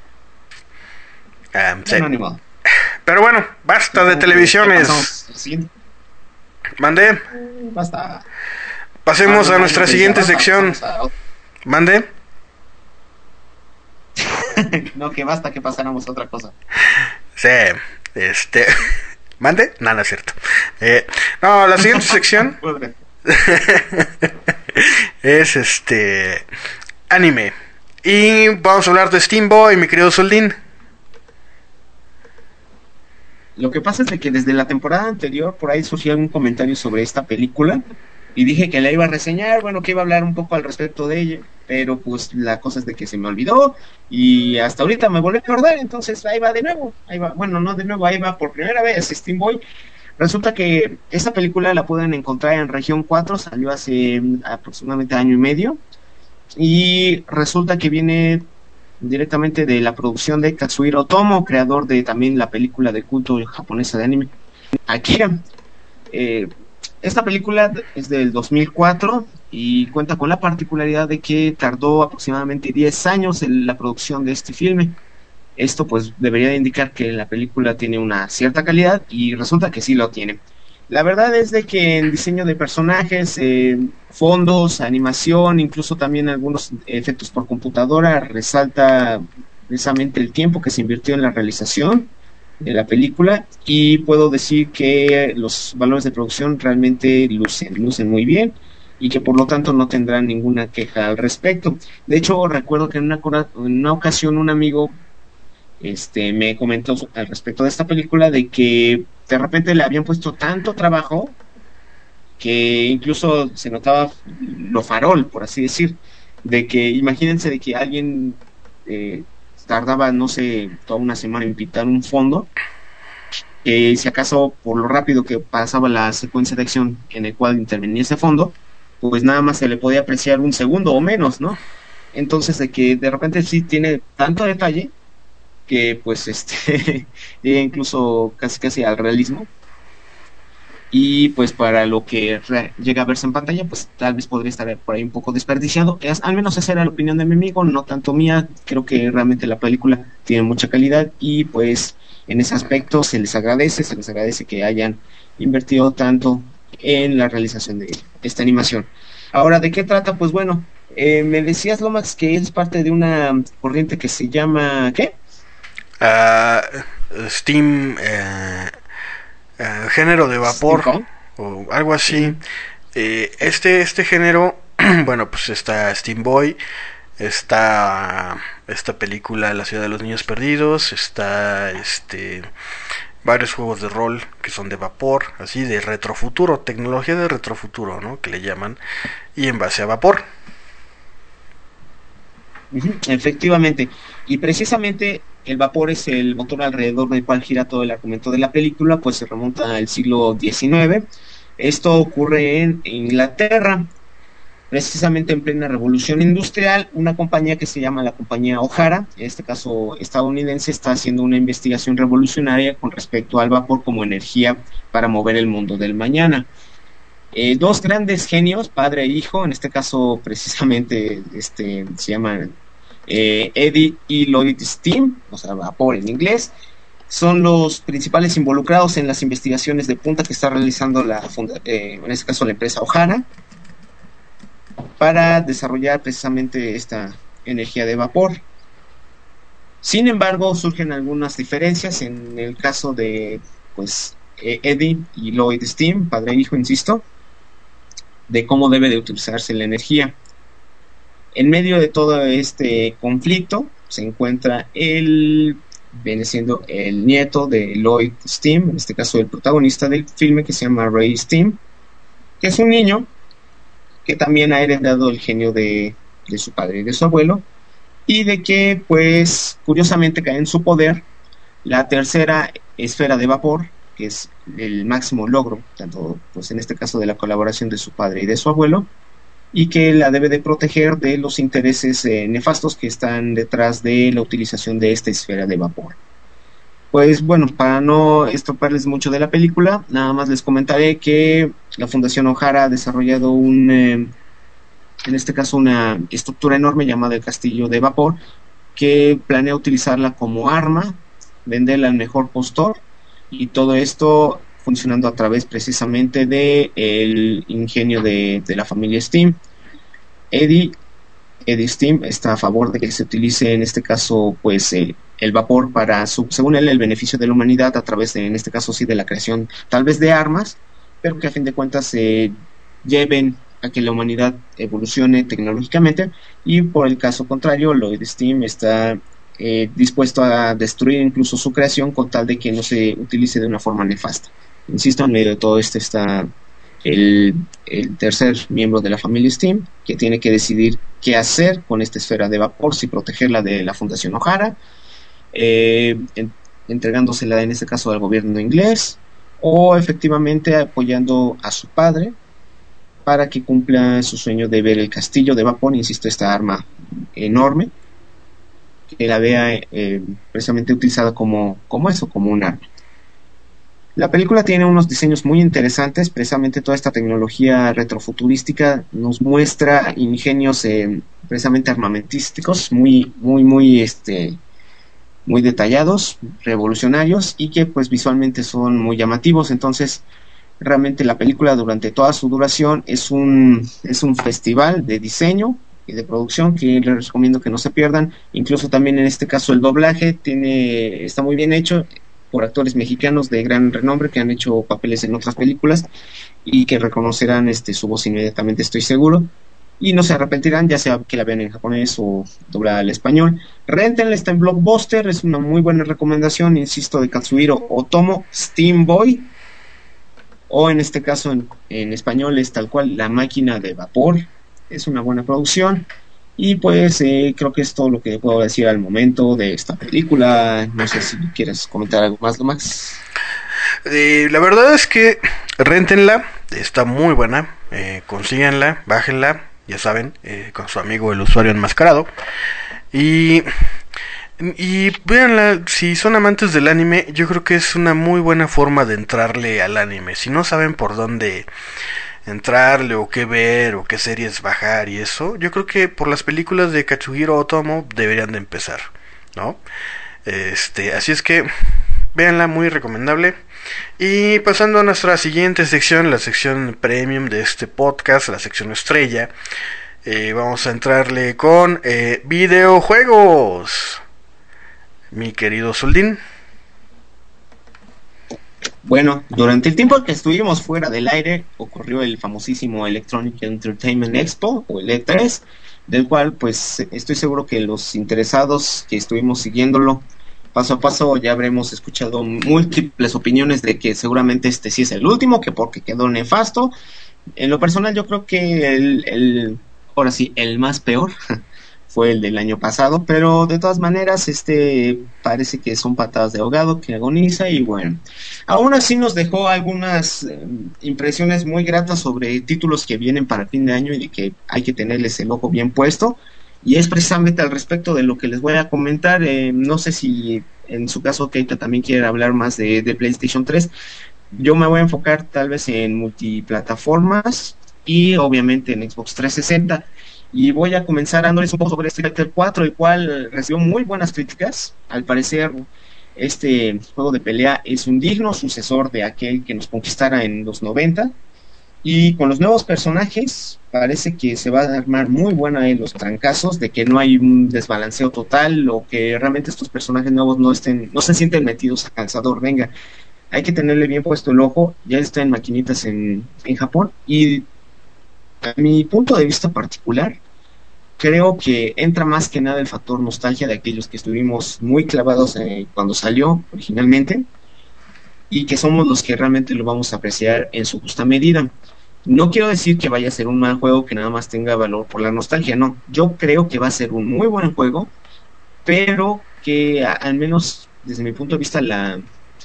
Um, sí. Bueno, pero bueno, basta de televisiones. Mande. Basta. Pasemos ah, a nuestra siguiente basta, sección. Basta. Mande. No, que basta que pasáramos a otra cosa. Sí, este. ¿Mande? No, no es cierto. Eh, no, la siguiente sección es este. Anime. Y vamos a hablar de Steam Boy, mi querido Soldín. Lo que pasa es de que desde la temporada anterior por ahí surgió un comentario sobre esta película y dije que la iba a reseñar, bueno, que iba a hablar un poco al respecto de ella, pero pues la cosa es de que se me olvidó y hasta ahorita me volví a acordar, entonces ahí va de nuevo, ahí va, bueno, no de nuevo, ahí va por primera vez Steam Boy. Resulta que esta película la pueden encontrar en Región cuatro, salió hace aproximadamente año y medio. Y resulta que viene directamente de la producción de Katsuhiro Otomo, creador de también la película de culto japonesa de anime Akira. Eh, esta película es del dos mil cuatro y cuenta con la particularidad de que tardó aproximadamente diez años en la producción de este filme. Esto pues debería indicar que la película tiene una cierta calidad y resulta que sí lo tiene. La verdad es de que en diseño de personajes, eh, fondos, animación, incluso también algunos efectos por computadora, resalta precisamente el tiempo que se invirtió en la realización de la película, y puedo decir que los valores de producción realmente lucen, lucen muy bien, y que por lo tanto no tendrán ninguna queja al respecto. De hecho, recuerdo que en una, en una ocasión un amigo este, me comentó al respecto de esta película de que de repente le habían puesto tanto trabajo que incluso se notaba lo farol, por así decir, de que imagínense de que alguien eh, tardaba, no sé, toda una semana en pintar un fondo, que si acaso por lo rápido que pasaba la secuencia de acción en el cual intervenía ese fondo, pues nada más se le podía apreciar un segundo o menos, ¿no? Entonces de que de repente sí tiene tanto detalle que pues este llega incluso casi casi al realismo, y pues para lo que re- llega a verse en pantalla pues tal vez podría estar por ahí un poco desperdiciado. Es, al menos esa era la opinión de mi amigo, no tanto mía. Creo que realmente la película tiene mucha calidad, y pues en ese aspecto se les agradece, se les agradece que hayan invertido tanto en la realización de esta animación. Ahora, ¿de qué trata? Pues bueno, eh, me decías, Lomax, que es parte de una corriente que se llama, ¿qué? Ah, Steam, eh, eh, género de vapor Steampunk. o algo así. Ujú. Eh, este, este género, bueno, pues está Steam Boy, está esta película La ciudad de los niños perdidos, está este varios juegos de rol que son de vapor, así de retrofuturo, tecnología de retrofuturo, ¿no? Que le llaman, y en base a vapor. Ujú, efectivamente, y precisamente el vapor es el motor alrededor del cual gira todo el argumento de la película, pues se remonta al siglo diecinueve. Esto ocurre en Inglaterra, precisamente en plena revolución industrial. Una compañía que se llama la compañía O'Hara, en este caso estadounidense, está haciendo una investigación revolucionaria con respecto al vapor como energía para mover el mundo del mañana. Eh, dos grandes genios, padre e hijo, en este caso precisamente este, se llaman eh, Eddie y Lloyd Steam, o sea, vapor en inglés, son los principales involucrados en las investigaciones de punta que está realizando la funda- eh, en este caso la empresa O'Hara, para desarrollar precisamente esta energía de vapor. Sin embargo, surgen algunas diferencias en el caso de pues eh, Eddie y Lloyd Steam, padre e hijo, insisto, de cómo debe de utilizarse la energía. En medio de todo este conflicto se encuentra el, viene siendo el nieto de Lloyd Steam, en este caso el protagonista del filme, que se llama Ray Steam, que es un niño que también ha heredado el genio de, de su padre y de su abuelo, y de que pues curiosamente cae en su poder la tercera esfera de vapor, que es el máximo logro, tanto pues en este caso de la colaboración de su padre y de su abuelo, y que la debe de proteger de los intereses eh, nefastos que están detrás de la utilización de esta esfera de vapor. Pues bueno, para no estropearles mucho de la película, nada más les comentaré que la Fundación O'Hara ha desarrollado un, eh, en este caso una estructura enorme llamada el Castillo de Vapor, que planea utilizarla como arma, venderla al mejor postor, y todo esto funcionando a través precisamente del ingenio de, de la familia Steam. Eddie, Eddie Steam está a favor de que se utilice en este caso pues eh, el vapor para, su, según él, el beneficio de la humanidad a través de, en este caso sí, de la creación tal vez de armas, pero que a fin de cuentas se eh, lleven a que la humanidad evolucione tecnológicamente, y por el caso contrario, Lloyd Steam está eh, dispuesto a destruir incluso su creación con tal de que no se utilice de una forma nefasta. Insisto, en medio de todo esto está el, el tercer miembro de la familia Steam, que tiene que decidir qué hacer con esta esfera de vapor, si protegerla de la Fundación O'Hara, eh, en, entregándosela en este caso al gobierno inglés, o efectivamente apoyando a su padre para que cumpla su sueño de ver el castillo de vapor, insisto, esta arma enorme, que la vea eh, precisamente utilizada como, como eso, como un arma. La película tiene unos diseños muy interesantes, precisamente toda esta tecnología retrofuturística nos muestra ingenios eh, precisamente armamentísticos muy, muy, muy, este, muy detallados, revolucionarios, y que pues visualmente son muy llamativos. Entonces Realmente la película durante toda su duración es un, es un festival de diseño y de producción que les recomiendo que no se pierdan. Incluso también en este caso el doblaje tiene, está muy bien hecho por actores mexicanos de gran renombre que han hecho papeles en otras películas y que reconocerán este, su voz inmediatamente, estoy seguro. Y no se arrepentirán, ya sea que la vean en japonés o doblada al español. Rentenla, está en Blockbuster, es una muy buena recomendación, insisto, de Katsuhiro Otomo, Steam Boy, o en este caso en, en español es tal cual, La máquina de vapor. Es una buena producción. Y pues eh, creo que es todo lo que puedo decir al momento de esta película. No sé si quieres comentar algo más, Lomax. Eh, la verdad es que réntenla, está muy buena, eh, consíganla, bájenla, ya saben, eh, con su amigo el usuario enmascarado. Y, y véanla, si son amantes del anime, yo creo que es una muy buena forma de entrarle al anime. Si no saben por dónde entrarle o qué ver o qué series bajar y eso, yo creo que por las películas de Katsuhiro Otomo deberían de empezar, ¿no? Este, así es que véanla, muy recomendable. Y pasando a nuestra siguiente sección, la sección premium de este podcast, la sección estrella, eh, vamos a entrarle con eh, videojuegos. Mi querido Soldín. Bueno, durante el tiempo que estuvimos fuera del aire, ocurrió el famosísimo Electronic Entertainment Expo, o el E tres, del cual pues estoy seguro que los interesados que estuvimos siguiéndolo paso a paso ya habremos escuchado múltiples opiniones de que seguramente este sí es el último, que porque quedó nefasto. En lo personal yo creo que el, el ahora sí, el más peor fue el del año pasado, pero de todas maneras este parece que son patadas de ahogado que agoniza y bueno, aún así nos dejó algunas eh, impresiones muy gratas sobre títulos que vienen para fin de año y de que hay que tenerles el ojo bien puesto. Y es precisamente al respecto de lo que les voy a comentar. Eh, no sé si en su caso Keita también quiere hablar más de, de PlayStation tres. Yo me voy a enfocar tal vez en multiplataformas y obviamente en Xbox trescientos sesenta. Y voy a comenzar dándoles un poco sobre Street Fighter cuatro, el cual recibió muy buenas críticas. Al parecer este juego de pelea es un digno sucesor de aquel que nos conquistara en los noventa. Y con los nuevos personajes parece que se va a armar muy buena en los trancazos, de que no hay un desbalanceo total o que realmente estos personajes nuevos no estén, no se sienten metidos a calzador. Venga, hay que tenerle bien puesto el ojo. Ya está en maquinitas en, en Japón y a mi punto de vista particular creo que entra más que nada el factor nostalgia de aquellos que estuvimos muy clavados eh, cuando salió originalmente y que somos los que realmente lo vamos a apreciar en su justa medida. No quiero decir que vaya a ser un mal juego que nada más tenga valor por la nostalgia, no. Yo creo que va a ser un muy buen juego, pero que a, al menos desde mi punto de vista, la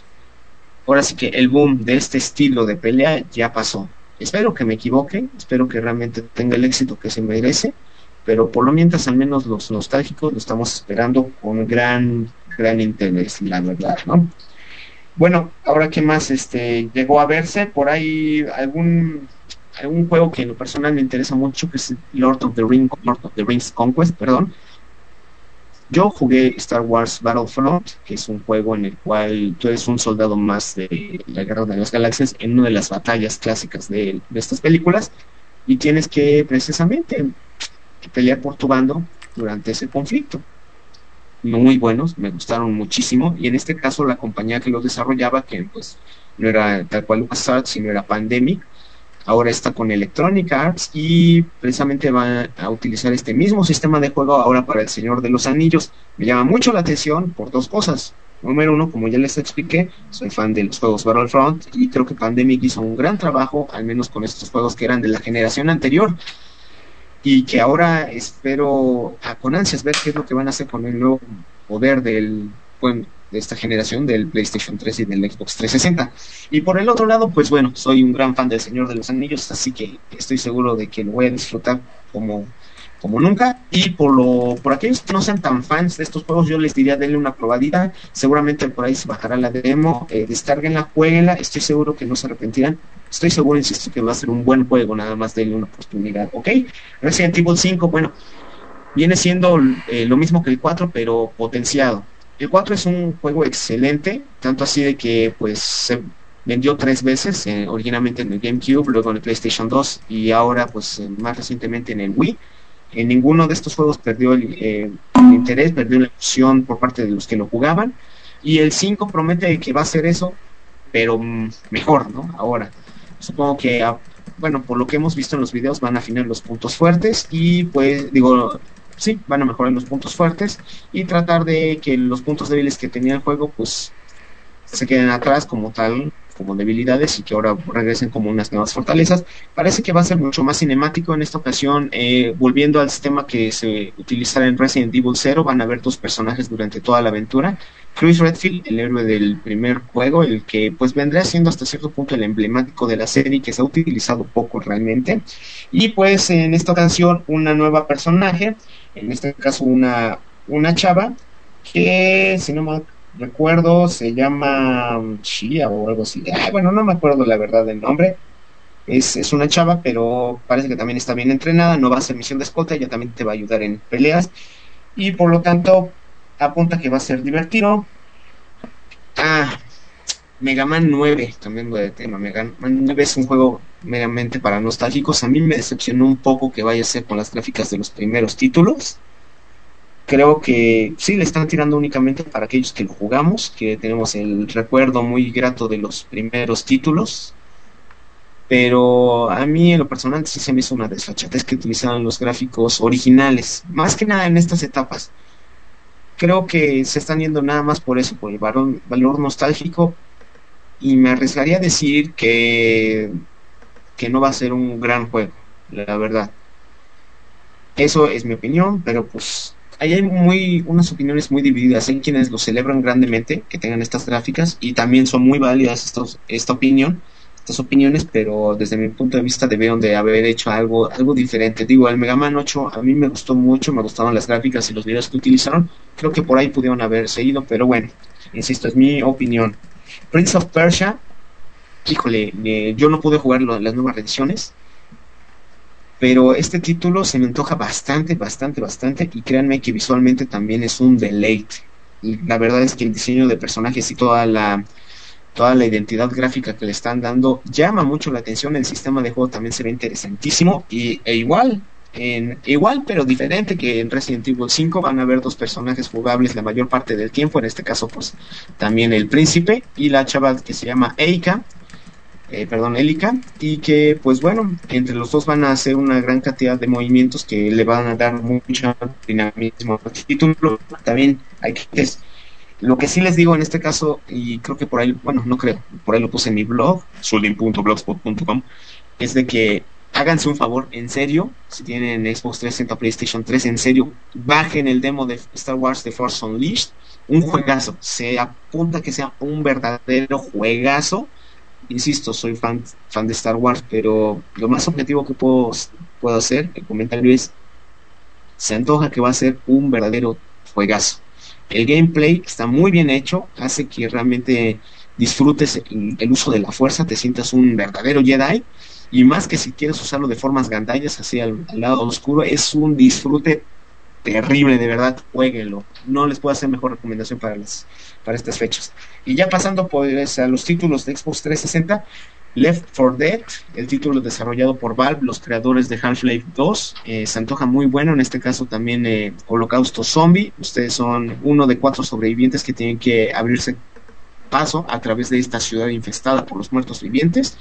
ahora sí que el boom de este estilo de pelea ya pasó. Espero que me equivoque, espero que realmente tenga el éxito que se merece, pero por lo mientras al menos los nostálgicos lo estamos esperando con gran, gran interés, la verdad, ¿no? Bueno, ahora que más este llegó a verse por ahí algún algún juego que en lo personal me interesa mucho, que es Lord of the Ring, Lord of the Rings Conquest, perdón. Yo jugué Star Wars Battlefront, que es un juego en el cual tú eres un soldado más de la Guerra de las Galaxias en una de las batallas clásicas de, de estas películas, y tienes que precisamente pelear por tu bando durante ese conflicto. Muy buenos, me gustaron muchísimo, y en este caso la compañía que los desarrollaba, que pues no era tal cual LucasArts, sino era Pandemic, ahora está con Electronic Arts y precisamente va a utilizar este mismo sistema de juego ahora para El Señor de los Anillos. Me llama mucho la atención por dos cosas. Número uno, como ya les expliqué, soy fan de los juegos Battlefront y creo que Pandemic hizo un gran trabajo, al menos con estos juegos que eran de la generación anterior, y que ahora espero a, con ansias ver qué es lo que van a hacer con el nuevo poder del, bueno, de esta generación del PlayStation tres y del Xbox trescientos sesenta. Y por el otro lado, pues bueno, soy un gran fan del Señor de los Anillos, así que estoy seguro de que lo voy a disfrutar como, como nunca. Y por lo por aquellos que no sean tan fans de estos juegos, yo les diría denle una probadita. Seguramente por ahí se bajará la demo, eh, descarguenla, jueguenla, estoy seguro que no se arrepentirán. Estoy seguro, insisto, que va a ser un buen juego, nada más denle una oportunidad, ¿ok? Resident Evil cinco, bueno, viene siendo eh, lo mismo que el cuatro, pero potenciado. El cuatro es un juego excelente, tanto así de que pues se vendió tres veces, eh, originalmente en el GameCube, luego en el PlayStation dos y ahora pues eh, más recientemente en el Wii. En ninguno de estos juegos perdió el, eh, el interés, perdió la emoción por parte de los que lo jugaban, y el cinco promete que va a ser eso, pero mm, mejor, ¿no? Ahora, supongo que, ah, bueno, por lo que hemos visto en los videos, van a afinar los puntos fuertes y pues, digo, sí, van a mejorar los puntos fuertes y tratar de que los puntos débiles que tenía el juego, pues, se queden atrás como tal, como debilidades, y que ahora regresen como unas nuevas fortalezas. Parece que va a ser mucho más cinemático en esta ocasión, eh, volviendo al sistema que se utilizará en Resident Evil cero. Van a haber dos personajes durante toda la aventura: Chris Redfield, el héroe del primer juego, el que pues vendría siendo hasta cierto punto el emblemático de la serie, que se ha utilizado poco realmente, y pues en esta ocasión una nueva personaje, en este caso una, una chava, que si no me recuerdo se llama Shia o algo así. Ah, bueno, no me acuerdo la verdad del nombre. Es, es una chava, pero parece que también está bien entrenada, no va a hacer misión de escolta, ella también te va a ayudar en peleas, y por lo tanto apunta que va a ser divertido. Ah, Mega Man nueve, cambiando de tema. Mega Man nueve es un juego meramente para nostálgicos. A mí me decepcionó un poco que vaya a ser con las gráficas de los primeros títulos. Creo que sí le están tirando únicamente para aquellos que lo jugamos, que tenemos el recuerdo muy grato de los primeros títulos, pero a mí en lo personal sí se me hizo una desfachatez que utilizaban los gráficos originales, más que nada en estas etapas. Creo que se están yendo nada más por eso, por el valor, valor nostálgico, y me arriesgaría a decir que, que no va a ser un gran juego, la verdad. Eso es mi opinión, pero pues ahí hay muy, unas opiniones muy divididas. Hay quienes lo celebran grandemente, que tengan estas gráficas, y también son muy válidas estos, esta opinión, estas opiniones, pero desde mi punto de vista debieron de haber hecho algo, algo diferente. Digo, el Mega Man ocho a mí me gustó mucho, me gustaron las gráficas y los videos que utilizaron. Creo que por ahí pudieron haber seguido, pero bueno, insisto, es mi opinión. Prince of Persia, híjole, eh, yo no pude jugar lo, las nuevas ediciones, pero este título se me antoja bastante, bastante, bastante, y créanme que visualmente también es un deleite. Y la verdad es que el diseño de personajes y toda la toda la identidad gráfica que le están dando llama mucho la atención. El sistema de juego también se ve interesantísimo, y e igual, en, igual pero diferente que en Resident Evil cinco, van a haber dos personajes jugables la mayor parte del tiempo. En este caso pues también el príncipe y la chava que se llama Eika, eh, perdón, Elika, y que pues bueno, entre los dos van a hacer una gran cantidad de movimientos que le van a dar mucho dinamismo al título. También hay que, lo que sí les digo en este caso, y creo que por ahí, bueno, no creo, por ahí lo puse en mi blog, suldin punto blogspot punto com, es de que háganse un favor, en serio, si tienen Xbox trescientos sesenta, PlayStation tres, en serio, bajen el demo de Star Wars The Force Unleashed, un juegazo, se apunta que sea un verdadero juegazo. Insisto, soy fan, fan de Star Wars, pero lo más objetivo que puedo, puedo hacer, el comentario es, se antoja que va a ser un verdadero juegazo. El gameplay está muy bien hecho, hace que realmente disfrutes el, el uso de la fuerza, te sientas un verdadero Jedi, y más que si quieres usarlo de formas gandallas hacia el al lado oscuro, es un disfrute terrible, de verdad, jueguenlo. No les puedo hacer mejor recomendación para las para estas fechas. Y ya pasando pues, a los títulos de Xbox trescientos sesenta, Left four Dead, el título desarrollado por Valve, los creadores de Half-Life dos, eh, se antoja muy bueno. En este caso también eh, Holocausto Zombie. Ustedes son uno de cuatro sobrevivientes que tienen que abrirse paso a través de esta ciudad infestada por los muertos vivientes.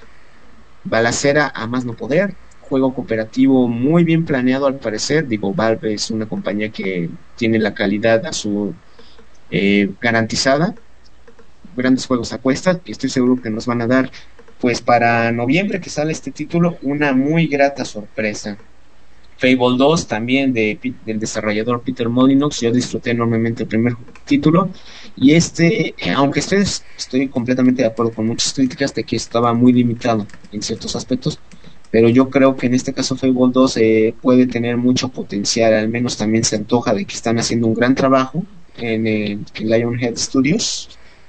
Balacera a más no poder, juego cooperativo muy bien planeado al parecer. Digo, Valve es una compañía que tiene la calidad a su eh, garantizada, grandes juegos a cuestas, y estoy seguro que nos van a dar pues para noviembre que sale este título una muy grata sorpresa. Fable dos también de, del desarrollador Peter Molyneux, yo disfruté enormemente el primer título, y este, aunque estoy, estoy completamente de acuerdo con muchas críticas de que estaba muy limitado en ciertos aspectos, pero yo creo que en este caso Fable dos eh, puede tener mucho potencial. Al menos también se antoja de que están haciendo un gran trabajo en, eh, en Lionhead Studios,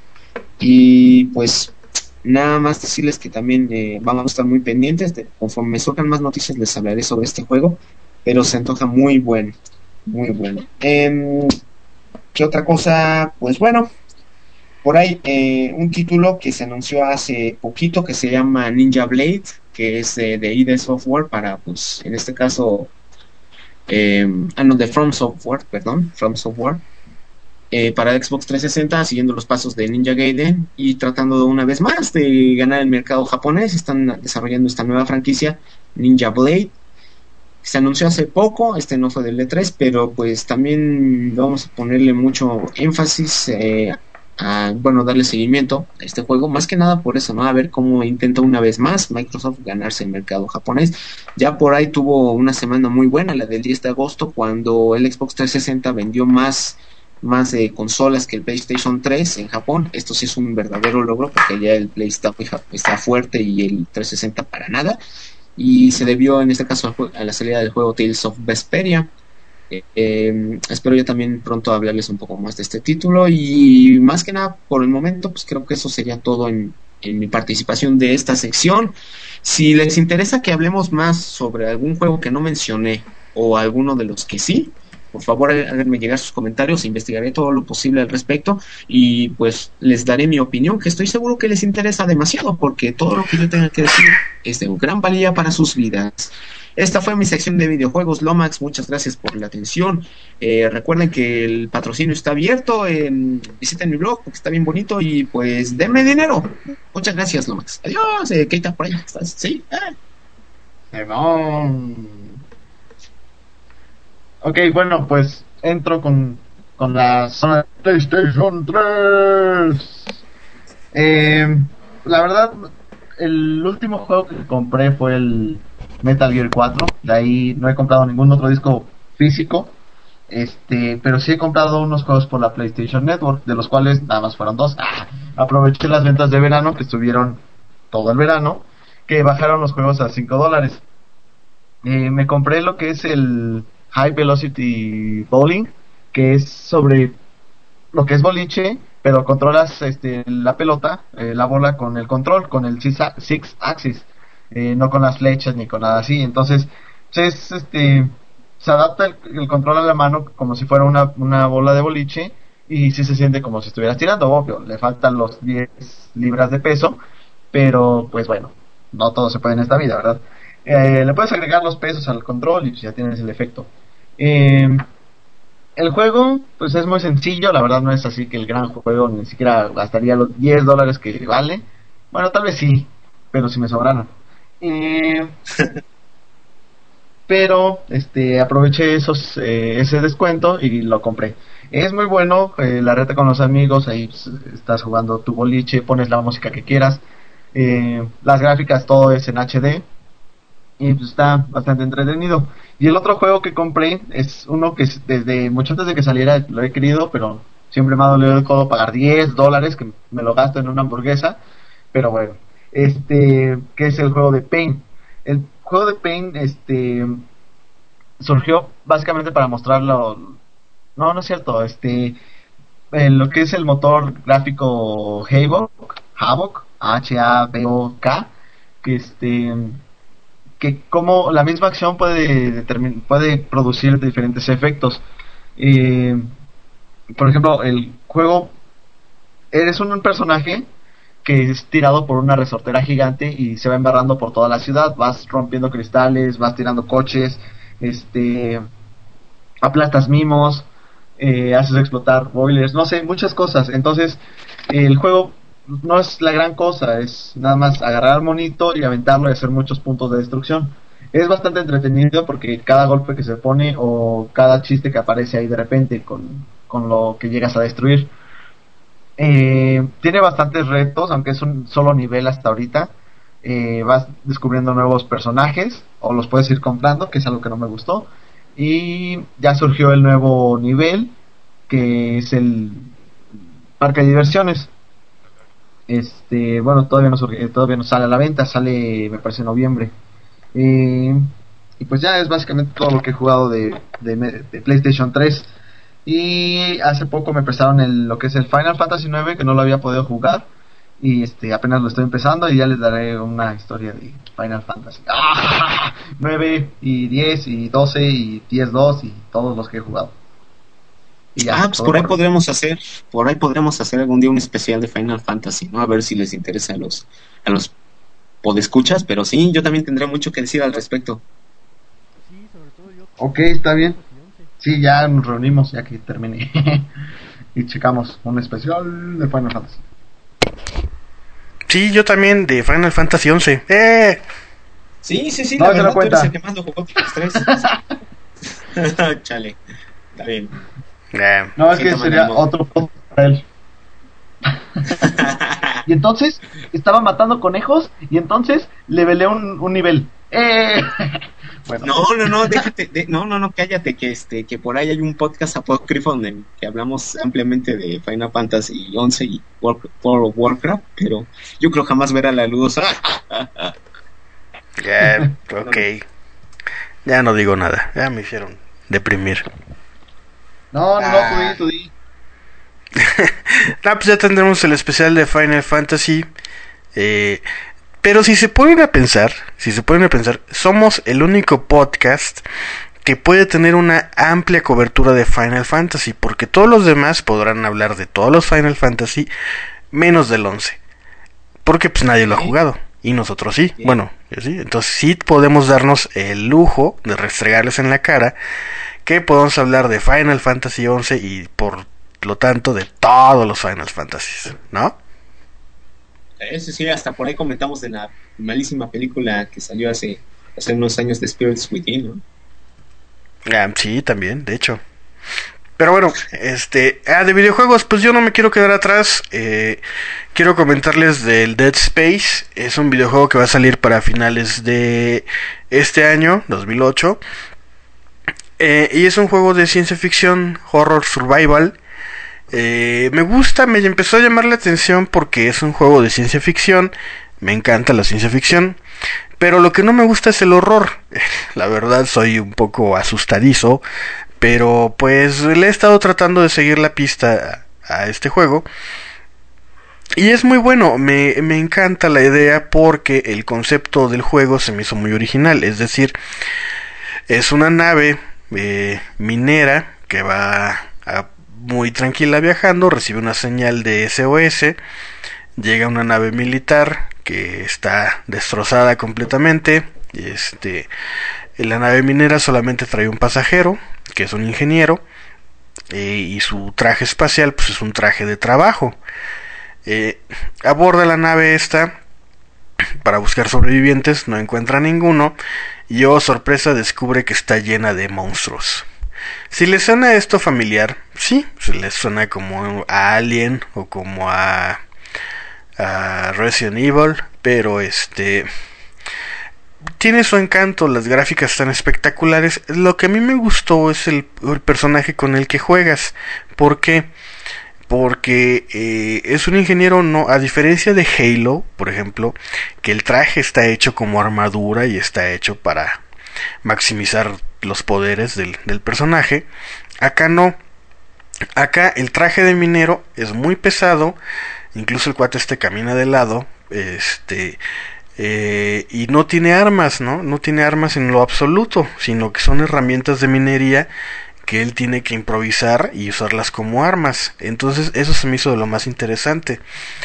y pues nada más decirles que también eh, vamos a estar muy pendientes de, conforme me surjan más noticias les hablaré sobre este juego, pero se antoja muy bueno, muy bueno. Eh, ¿Qué otra cosa? Pues bueno, por ahí eh, un título que se anunció hace poquito que se llama Ninja Blade, que es eh, de I D Software para, pues, en este caso, eh, ah, no, de From Software, perdón, From Software, eh, para Xbox trescientos sesenta, siguiendo los pasos de Ninja Gaiden y tratando de una vez más de ganar el mercado japonés. Están desarrollando esta nueva franquicia, Ninja Blade. Se anunció hace poco, este no fue del E tres, pero pues también vamos a ponerle mucho énfasis, eh, a, bueno, darle seguimiento a este juego, más que nada por eso, ¿no? A ver cómo intenta una vez más Microsoft ganarse el mercado japonés. Ya por ahí tuvo una semana muy buena, la del diez de agosto, cuando el Xbox trescientos sesenta vendió más más eh, consolas que el PlayStation tres en Japón. Esto sí es un verdadero logro, porque ya el PlayStation está fuerte y el trescientos sesenta para nada, y se debió en este caso a la salida del juego Tales of Vesperia. Eh, eh, espero yo también pronto hablarles un poco más de este título, y más que nada por el momento pues creo que eso sería todo en, en mi participación de esta sección. Si les interesa que hablemos más sobre algún juego que no mencioné o alguno de los que sí, por favor háganme llegar sus comentarios, investigaré todo lo posible al respecto y pues les daré mi opinión, que estoy seguro que les interesa demasiado, porque todo lo que yo tenga que decir es de gran valía para sus vidas. Esta fue mi sección de videojuegos, Lomax, muchas gracias por la atención. Eh, recuerden que el patrocinio está abierto, eh, visiten mi blog porque está bien bonito y pues denme dinero. Muchas gracias, Lomax. Adiós, eh, Keita, por ahí estás, ¿sí? Ah. Simón. Ok, bueno, pues entro con, con la zona de PlayStation tres. Eh, la verdad, el último juego que compré fue el Metal Gear cuatro. De ahí no he comprado ningún otro disco físico. Este, pero sí he comprado unos juegos por la PlayStation Network, de los cuales nada más fueron dos. Ah, aproveché las ventas de verano que estuvieron todo el verano, que bajaron los juegos a cinco dólares. Eh, me compré lo que es el High Velocity Bowling, que es sobre lo que es boliche, pero controlas este, la pelota, eh, la bola con el control, con el six axis, eh, no con las flechas ni con nada así. Entonces, es, este, se adapta el, el control a la mano como si fuera una, una bola de boliche, y sí se siente como si estuvieras tirando. Obvio, le faltan los diez libras de peso, pero pues bueno, no todo se puede en esta vida, ¿verdad? Eh, le puedes agregar los pesos al control y ya tienes el efecto. Eh, el juego pues es muy sencillo, la verdad no es así que el gran juego, ni siquiera gastaría los diez dólares que vale. Bueno, tal vez sí, pero si me sobraran. Eh, pero este aproveché esos eh, ese descuento y lo compré. Es muy bueno, eh, la reta con los amigos, ahí pues, estás jugando tu boliche, pones la música que quieras, eh, las gráficas todo es en H D y pues está bastante entretenido. Y el otro juego que compré es uno que desde mucho antes de que saliera lo he querido, pero siempre me ha dolido el codo pagar diez dólares, que me lo gasto en una hamburguesa. Pero bueno, este, que es el juego de Pain. El juego de Pain, este, surgió básicamente para mostrarlo. No, no es cierto, este, en lo que es el motor gráfico Havok, Havok, H A V O K, que este, que como la misma acción puede determin- puede producir diferentes efectos. Eh, por ejemplo, el juego, eres un personaje que es tirado por una resortera gigante y se va embarrando por toda la ciudad, vas rompiendo cristales, vas tirando coches, este, aplastas mimos, eh, haces explotar boilers, no sé, muchas cosas. Entonces, eh, el juego no es la gran cosa, es nada más agarrar al monito y aventarlo y hacer muchos puntos de destrucción. Es bastante entretenido porque cada golpe que se pone o cada chiste que aparece ahí de repente con, con lo que llegas a destruir, eh, tiene bastantes retos, aunque es un solo nivel hasta ahorita. Eh, vas descubriendo nuevos personajes o los puedes ir comprando, que es algo que no me gustó. Y ya surgió el nuevo nivel, que es el parque de diversiones. Este, bueno, todavía no surge, todavía no sale a la venta, sale me parece en noviembre. Eh, y pues ya es básicamente todo lo que he jugado de, de, de PlayStation tres. Y hace poco me prestaron el, lo que es el Final Fantasy nueve, que no lo había podido jugar. Y este apenas lo estoy empezando y ya les daré una historia de Final Fantasy. ¡Ah! nueve y diez y doce y diez dos y todos los que he jugado. Y ya, Ah, pues todo por ahí correcto. podremos hacer, por ahí podremos hacer algún día un especial de Final Fantasy, ¿no? A ver si les interesa a los, a los podescuchas, pero sí, yo también tendré mucho que decir al respecto. Ok, está bien. Sí, ya nos reunimos, ya que terminé. Y checamos un especial de Final Fantasy. Sí, yo también de Final Fantasy once. ¡Eh! Sí, sí, sí, No, la eso no verdad tú cuenta. eres el que más lo jugó de los tres. Chale, está bien. Eh, No, es que Siento mal, sería ni modo. otro podcast para él. Y entonces estaba matando conejos y entonces le velé un, un nivel. ¡Eh! Bueno, No, no, no, déjate, de- no, no, no, cállate, que este, que por ahí hay un podcast apócrifo donde que hablamos ampliamente de Final Fantasy once y War- World of Warcraft, pero yo creo jamás verá la luz. ya, ok. Ya no digo nada. Ya me hicieron deprimir. no, no, no, tú di, tú di. Ah, pues ya tendremos el especial de Final Fantasy. Eh, pero si se ponen a pensar, si se ponen a pensar, somos el único podcast que puede tener una amplia cobertura de Final Fantasy, porque todos los demás podrán hablar de todos los Final Fantasy, menos del once, porque pues nadie lo ha jugado, y nosotros sí, Sí. bueno, sí, entonces sí podemos darnos el lujo de restregarles en la cara que podemos hablar de Final Fantasy once y por lo tanto de todos los Final Fantasies, ¿no? Eso sí, hasta por ahí comentamos de la malísima película que salió hace, hace unos años de Spirits Within, ¿no? Ah, sí, también, de hecho. Pero bueno, este, ah, de videojuegos, pues yo no me quiero quedar atrás. Eh, quiero comentarles del Dead Space. Es un videojuego que va a salir para finales de este año, dos mil ocho. Eh, y es un juego de ciencia ficción, horror, survival. Eh, me gusta, me empezó a llamar la atención porque es un juego de ciencia ficción. Me encanta la ciencia ficción. Pero lo que no me gusta es el horror. La verdad soy un poco asustadizo. Pero pues le he estado tratando de seguir la pista a, a este juego. Y es muy bueno, me, me encanta la idea porque el concepto del juego se me hizo muy original. Es decir, es una nave eh, minera que va a, muy tranquila viajando, recibe una señal de S O S, llega una nave militar que está destrozada completamente. Este, la nave minera solamente trae un pasajero, que es un ingeniero, eh, y su traje espacial pues es un traje de trabajo. Eh, aborda la nave esta para buscar sobrevivientes, no encuentra ninguno y oh sorpresa descubre que está llena de monstruos. Si les suena esto familiar, sí, se les suena como a Alien o como a, a Resident Evil, pero este tiene su encanto, las gráficas están espectaculares. Lo que a mí me gustó es el, el personaje con el que juegas. ¿Por qué? Porque eh, es un ingeniero, no, a diferencia de Halo, por ejemplo, que el traje está hecho como armadura y está hecho para maximizar los poderes del, del personaje. Acá no. Acá el traje de minero es muy pesado. Incluso el cuate este camina de lado. Este... Eh, y no tiene armas, ¿no? No tiene armas en lo absoluto, sino que son herramientas de minería que él tiene que improvisar y usarlas como armas. Entonces eso se me hizo de lo más interesante.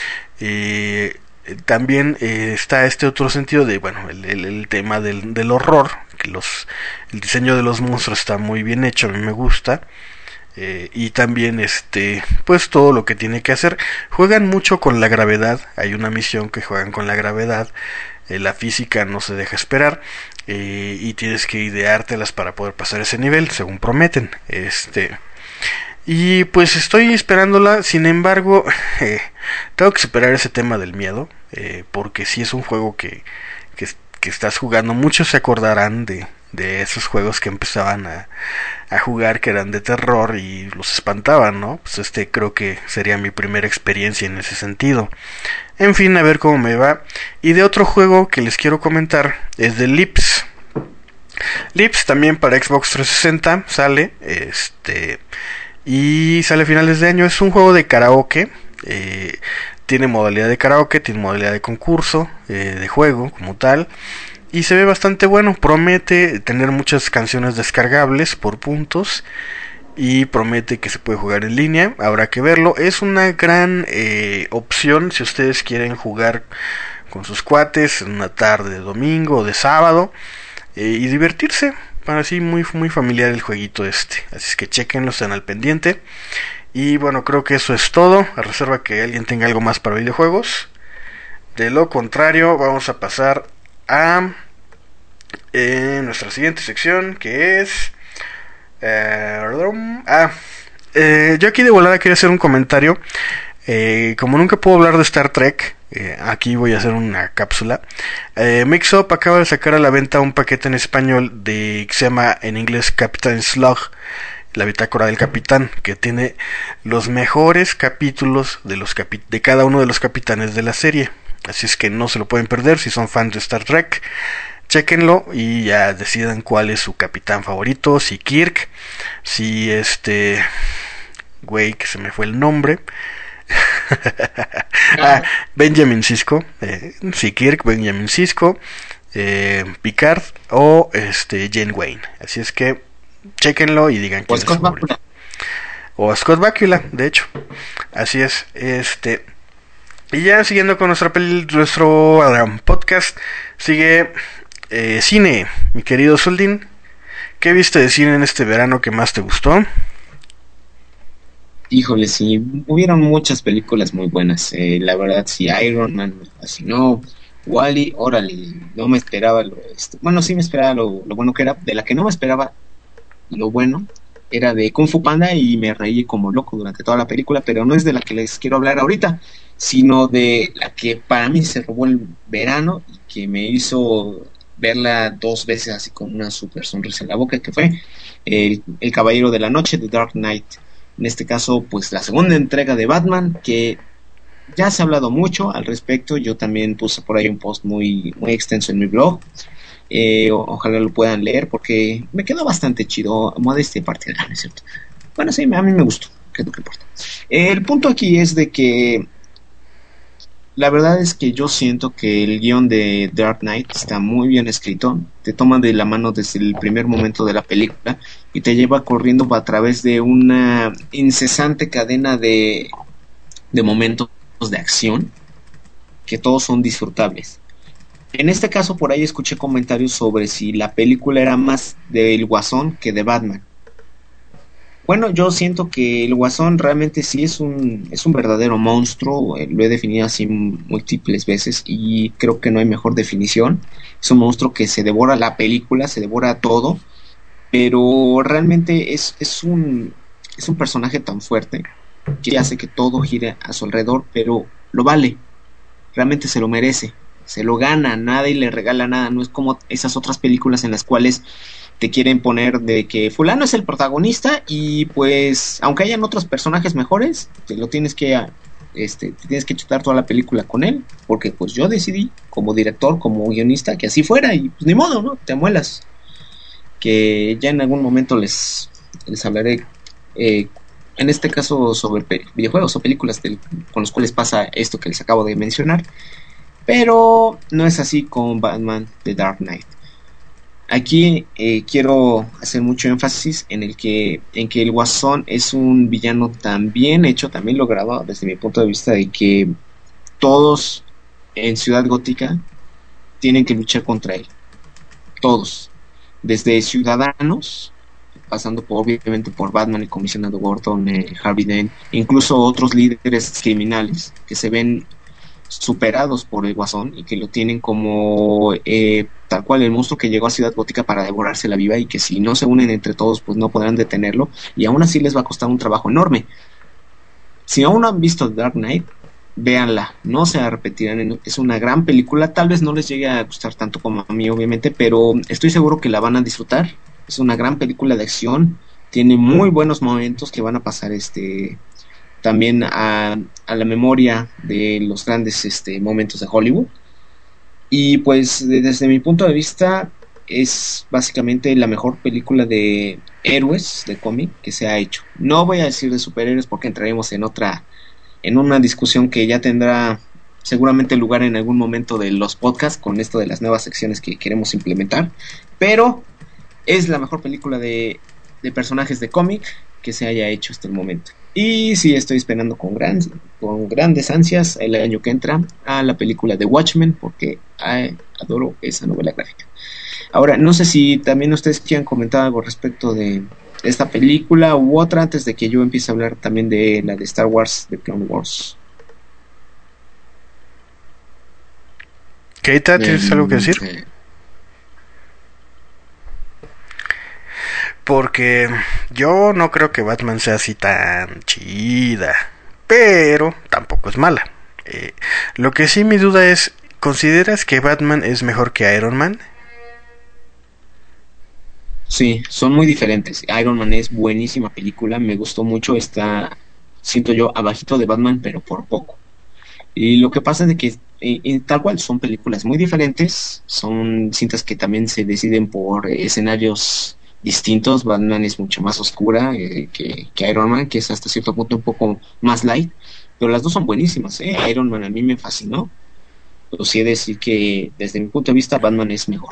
Eh, también eh, está este otro sentido de, bueno, el, el, el tema del, del horror, que los, el diseño de los monstruos está muy bien hecho, a mí me gusta. Eh, y también este pues todo lo que tiene que hacer. Juegan mucho con la gravedad, hay una misión que juegan con la gravedad, eh, la física no se deja esperar, eh, y tienes que ideártelas para poder pasar ese nivel según prometen. Este y pues estoy esperándola. Sin embargo, eh, tengo que superar ese tema del miedo, eh, porque si es un juego que, que, que estás jugando. Muchos se acordarán de de esos juegos que empezaban a, a jugar, que eran de terror y los espantaban, ¿no? Pues este creo que sería mi primera experiencia en ese sentido. En fin, a ver cómo me va. Y de otro juego que les quiero comentar es de Lips. Lips también para Xbox trescientos sesenta sale, este, y sale a finales de año. Es un juego de karaoke. Eh, tiene modalidad de karaoke, tiene modalidad de concurso, eh, de juego como tal. Y se ve bastante bueno, promete tener muchas canciones descargables por puntos. y promete que se puede jugar en línea. Habrá que verlo. Es una gran eh, opción si ustedes quieren jugar con sus cuates en una tarde de domingo o de sábado eh, y divertirse. Para así muy, muy familiar el jueguito este. Así es que chequenlo, estén al pendiente. Y bueno, creo que eso es todo. A reserva que alguien tenga algo más para videojuegos. De lo contrario, vamos a pasar a eh, nuestra siguiente sección, que es eh, ah, eh, yo aquí de volada quería hacer un comentario. eh, como nunca puedo hablar de Star Trek, eh, aquí voy a hacer una cápsula. eh, Mixup acaba de sacar a la venta un paquete en español de que se llama en inglés Captain's Log, la bitácora del capitán, que tiene los mejores capítulos de los capi- de cada uno de los capitanes de la serie. Así es que no se lo pueden perder si son fans de Star Trek. Chéquenlo y ya decidan cuál es su capitán favorito. Si Kirk, si este güey que se me fue el nombre. ah, Benjamin Sisko. Eh, si Kirk, Benjamin Sisko, eh, Picard o este Janeway. Así es que chéquenlo y digan quién es su favorito. O Scott Bakula, de hecho. Así es. Este. Y ya siguiendo con nuestra peli, nuestro um, podcast, sigue eh, cine, mi querido Soldín. ¿Qué viste de cine en este verano que más te gustó? Híjole, sí, hubieron muchas películas muy buenas. Eh, la verdad, sí, Iron Man me fascinó. Wall-E, órale, no me esperaba lo esto. Bueno, sí me esperaba lo, lo bueno que era. De la que no me esperaba lo bueno era de Kung Fu Panda y me reí como loco durante toda la película, pero no es de la que les quiero hablar ahorita, sino de la que para mí se robó el verano y que me hizo verla dos veces así con una super sonrisa en la boca, que fue el, el Caballero de la Noche, de Dark Knight. En este caso, pues la segunda entrega de Batman, que ya se ha hablado mucho al respecto. Yo también puse por ahí un post muy, muy extenso en mi blog. Eh, o, ojalá lo puedan leer porque me quedó bastante chido. Modestia aparte, ¿no es cierto? Bueno, sí, a mí me gustó, que es lo que importa. Eh, el punto aquí es de que la verdad es que yo siento que el guión de Dark Knight está muy bien escrito. Te toma de la mano desde el primer momento de la película y te lleva corriendo a través de una incesante cadena de, de momentos de acción que todos son disfrutables. En este caso, por ahí escuché comentarios sobre si la película era más del Guasón que de Batman. Bueno, yo siento que el Guasón realmente sí es un es un verdadero monstruo. eh, lo he definido así múltiples veces y creo que no hay mejor definición. Es un monstruo que se devora la película, se devora todo, pero realmente es, es un es un personaje tan fuerte que hace que todo gire a su alrededor, pero lo vale, realmente se lo merece, se lo gana, nadie le regala nada. No es como esas otras películas en las cuales te quieren poner de que fulano es el protagonista y pues aunque hayan otros personajes mejores, te lo tienes que este te tienes que chutar toda la película con él, porque pues yo decidí como director, como guionista, que así fuera y pues ni modo, ¿no? Te amuelas. Que ya en algún momento les les hablaré eh, en este caso sobre pe- videojuegos o películas del, con los cuales pasa esto que les acabo de mencionar, pero no es así con Batman The Dark Knight. Aquí eh, quiero hacer mucho énfasis en el que en que el Guasón es un villano tan bien hecho, tan bien logrado desde mi punto de vista, de que todos en Ciudad Gótica tienen que luchar contra él. Todos, desde ciudadanos, pasando por obviamente por Batman, el comisionado Gordon, eh, Harvey Dent, incluso otros líderes criminales que se ven superados por el Guasón y que lo tienen como eh, tal cual el monstruo que llegó a Ciudad Gótica para devorarse la viva, y que si no se unen entre todos pues no podrán detenerlo, y aún así les va a costar un trabajo enorme. Si aún no han visto Dark Knight, véanla, no se repetirán. Es una gran película, tal vez no les llegue a gustar tanto como a mí obviamente, pero estoy seguro que la van a disfrutar. Es una gran película de acción, tiene muy buenos momentos que van a pasar este también a, a la memoria de los grandes este, momentos de Hollywood. Y pues desde mi punto de vista es básicamente la mejor película de héroes de cómic que se ha hecho. No voy a decir de superhéroes porque entraremos en otra en una discusión que ya tendrá seguramente lugar en algún momento de los podcasts con esto de las nuevas secciones que queremos implementar, pero es la mejor película de, de personajes de cómic que se haya hecho hasta el momento. Y sí, estoy esperando con, gran, con grandes ansias el año que entra a la película de Watchmen, porque ay, adoro esa novela gráfica. Ahora, no sé si también ustedes quieran comentar algo respecto de esta película u otra, antes de que yo empiece a hablar también de la de Star Wars, de Clone Wars. Keita, ¿tienes Eh, algo que decir? eh, Porque yo no creo que Batman sea así tan chida, pero tampoco es mala. Eh, lo que sí mi duda es, ¿consideras que Batman es mejor que Iron Man? Sí, son muy diferentes. Iron Man es buenísima película, me gustó mucho, está, siento yo, abajito de Batman, pero por poco. Y lo que pasa es de que, y, y tal cual, son películas muy diferentes, son cintas que también se deciden por eh, escenarios distintos. Batman es mucho más oscura eh, que, que Iron Man, que es hasta cierto punto un poco más light, pero las dos son buenísimas, ¿eh? Iron Man a mí me fascinó, pero sí he de decir que desde mi punto de vista Batman es mejor.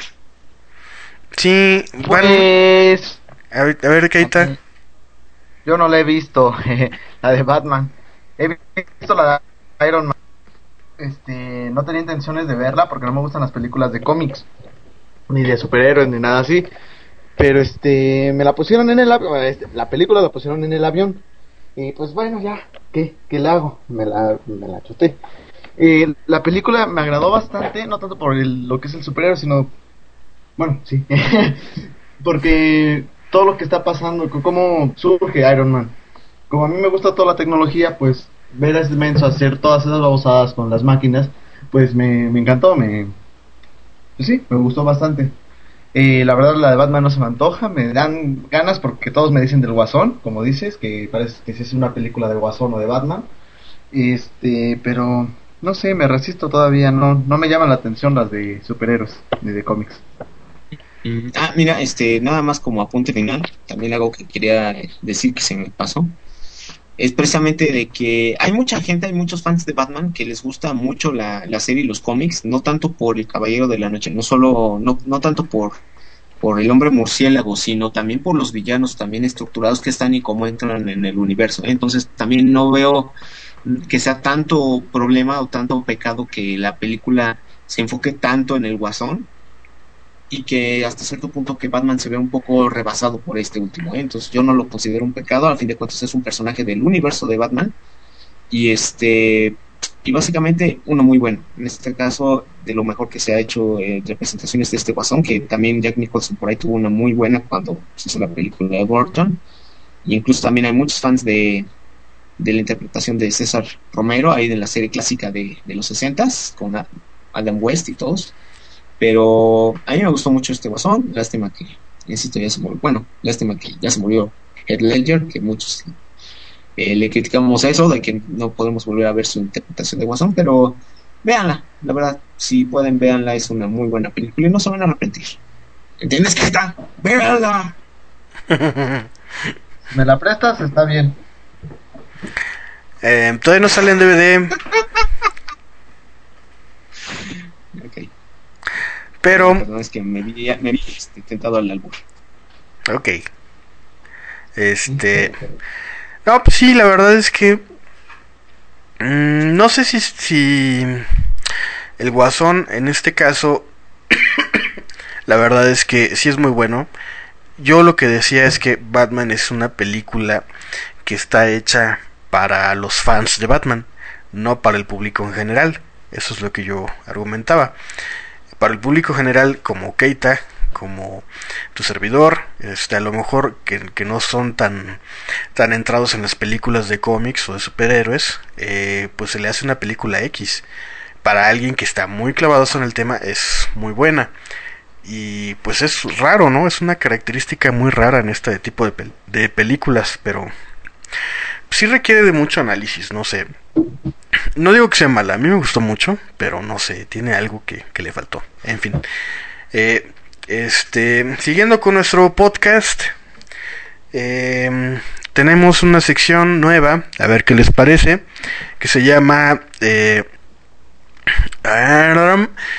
Sí, bueno, Pues... a ver, a ver Keita. ok, yo no la he visto, la de Batman. He visto la de Iron Man. Este, no tenía intenciones de verla porque no me gustan las películas de cómics, ni de superhéroes, ni nada así. Pero este, me la pusieron en el avión, este, la película la pusieron en el avión. Y pues bueno, ya, ¿qué, qué le hago? Me la, me la chuté. Eh, la película me agradó bastante, no tanto por el, lo que es el superhéroe, sino, bueno, sí, porque todo lo que está pasando, c- cómo surge Iron Man. Como a mí me gusta toda la tecnología, pues ver a ese menso hacer todas esas babosadas con las máquinas, pues me, me encantó, me, pues sí, me gustó bastante. Eh, la verdad la de Batman no se me antoja, me dan ganas porque todos me dicen del Guasón, como dices, que parece que si es una película del Guasón o de Batman. Este, pero no sé, me resisto todavía, no, no me llaman la atención las de superhéroes ni de cómics. Mm, Ah, mira, este, nada más como apunte final, también algo que quería eh, decir que se me pasó, es precisamente de que hay mucha gente, hay muchos fans de Batman que les gusta mucho la, la serie y los cómics, no tanto por el Caballero de la Noche, no solo, no, no tanto por, por el hombre murciélago, sino también por los villanos también estructurados que están y cómo entran en el universo. ¿eh? Entonces también no veo que sea tanto problema o tanto pecado que la película se enfoque tanto en el Guasón y que hasta cierto punto que Batman se ve un poco rebasado por este último, ¿eh? Entonces yo no lo considero un pecado, al fin de cuentas es un personaje del universo de Batman y este y básicamente uno muy bueno, en este caso de lo mejor que se ha hecho en representaciones de este Guasón, que también Jack Nicholson por ahí tuvo una muy buena cuando se hizo la película de Burton, y incluso también hay muchos fans de, de la interpretación de César Romero ahí de la serie clásica de, de los sesentas con A- Adam West y todos, pero a mí me gustó mucho este Guasón. Lástima que, insisto, ya se murió. Bueno, lástima que ya se murió Heath Ledger, que muchos eh, le criticamos eso, de que no podemos volver a ver su interpretación de Guasón, pero véanla, la verdad, si pueden, véanla, es una muy buena película y no se van a arrepentir. ¿Entiendes que está? ¡Véanla! ¿Me la prestas? Está bien. Eh, todavía no sale en D V D, Ok, pero, perdón, es que me vi, me vi este, tentado al albur. ok. Este, no, pues sí, la verdad es que mm, no sé si, si el Guasón en este caso, la verdad es que sí es muy bueno. Yo lo que decía es que Batman es una película que está hecha para los fans de Batman, no para el público en general. Eso es lo que yo argumentaba. Para el público general, como Keita, como tu servidor, este, a lo mejor que, que no son tan, tan entrados en las películas de cómics o de superhéroes, eh, pues se le hace una película X. Para alguien que está muy clavado en el tema es muy buena. Y pues es raro, ¿no? Es una característica muy rara en este tipo de, pel- de películas, pero sí requiere de mucho análisis, no sé. No digo que sea mala, a mí me gustó mucho, pero no sé, tiene algo que, que le faltó. En fin. Eh, este, siguiendo con nuestro podcast, eh, tenemos una sección nueva, a ver qué les parece, que se llama... Eh,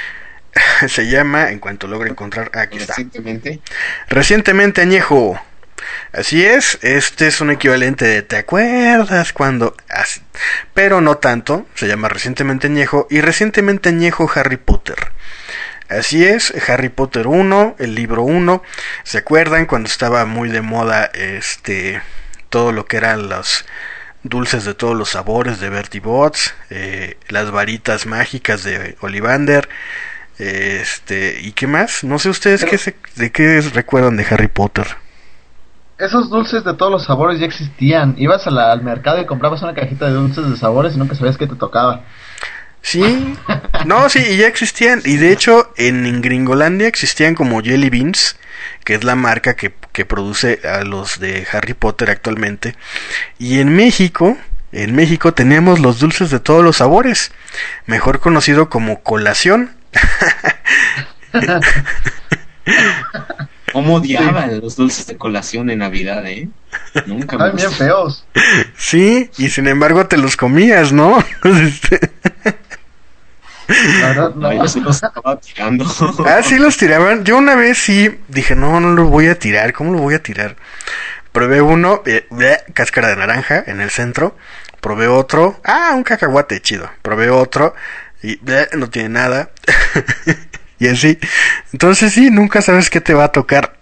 se llama, en cuanto logre encontrar, aquí está. Recientemente, Recientemente añejo. Así es, este es un equivalente de ¿te acuerdas cuando? Así, pero no tanto, se llama Recientemente Añejo y Recientemente Añejo Harry Potter. Así es, Harry Potter uno, el libro uno, ¿se acuerdan cuando estaba muy de moda este todo lo que eran los dulces de todos los sabores de Bertie Bott's, eh, las varitas mágicas de Ollivander, este, ¿y qué más? No sé ustedes qué se, de qué recuerdan de Harry Potter. Esos dulces de todos los sabores ya existían. Ibas a la, al mercado y comprabas una cajita de dulces de sabores y nunca sabías qué te tocaba. Sí, no, sí, y ya existían. Y de hecho, en, en Gringolandia existían como Jelly Beans, que es la marca que, que produce a los de Harry Potter actualmente. Y en México, en México teníamos los dulces de todos los sabores, mejor conocido como colación. ¿Cómo odiaban los dulces de colación en Navidad, eh? Nunca me Estaban bien feos. Sí, y sin embargo te los comías, ¿no? La verdad, no. Ay, yo sí los estaba tirando. Ah, sí los tiraban. Yo una vez sí dije, no, no los voy a tirar. ¿Cómo lo voy a tirar? Probé uno, eh, bleh, cáscara de naranja en el centro. Probé otro, ah, un cacahuate chido. Probé otro y bleh, no tiene nada. Y así. Entonces sí, nunca sabes qué te va a tocar.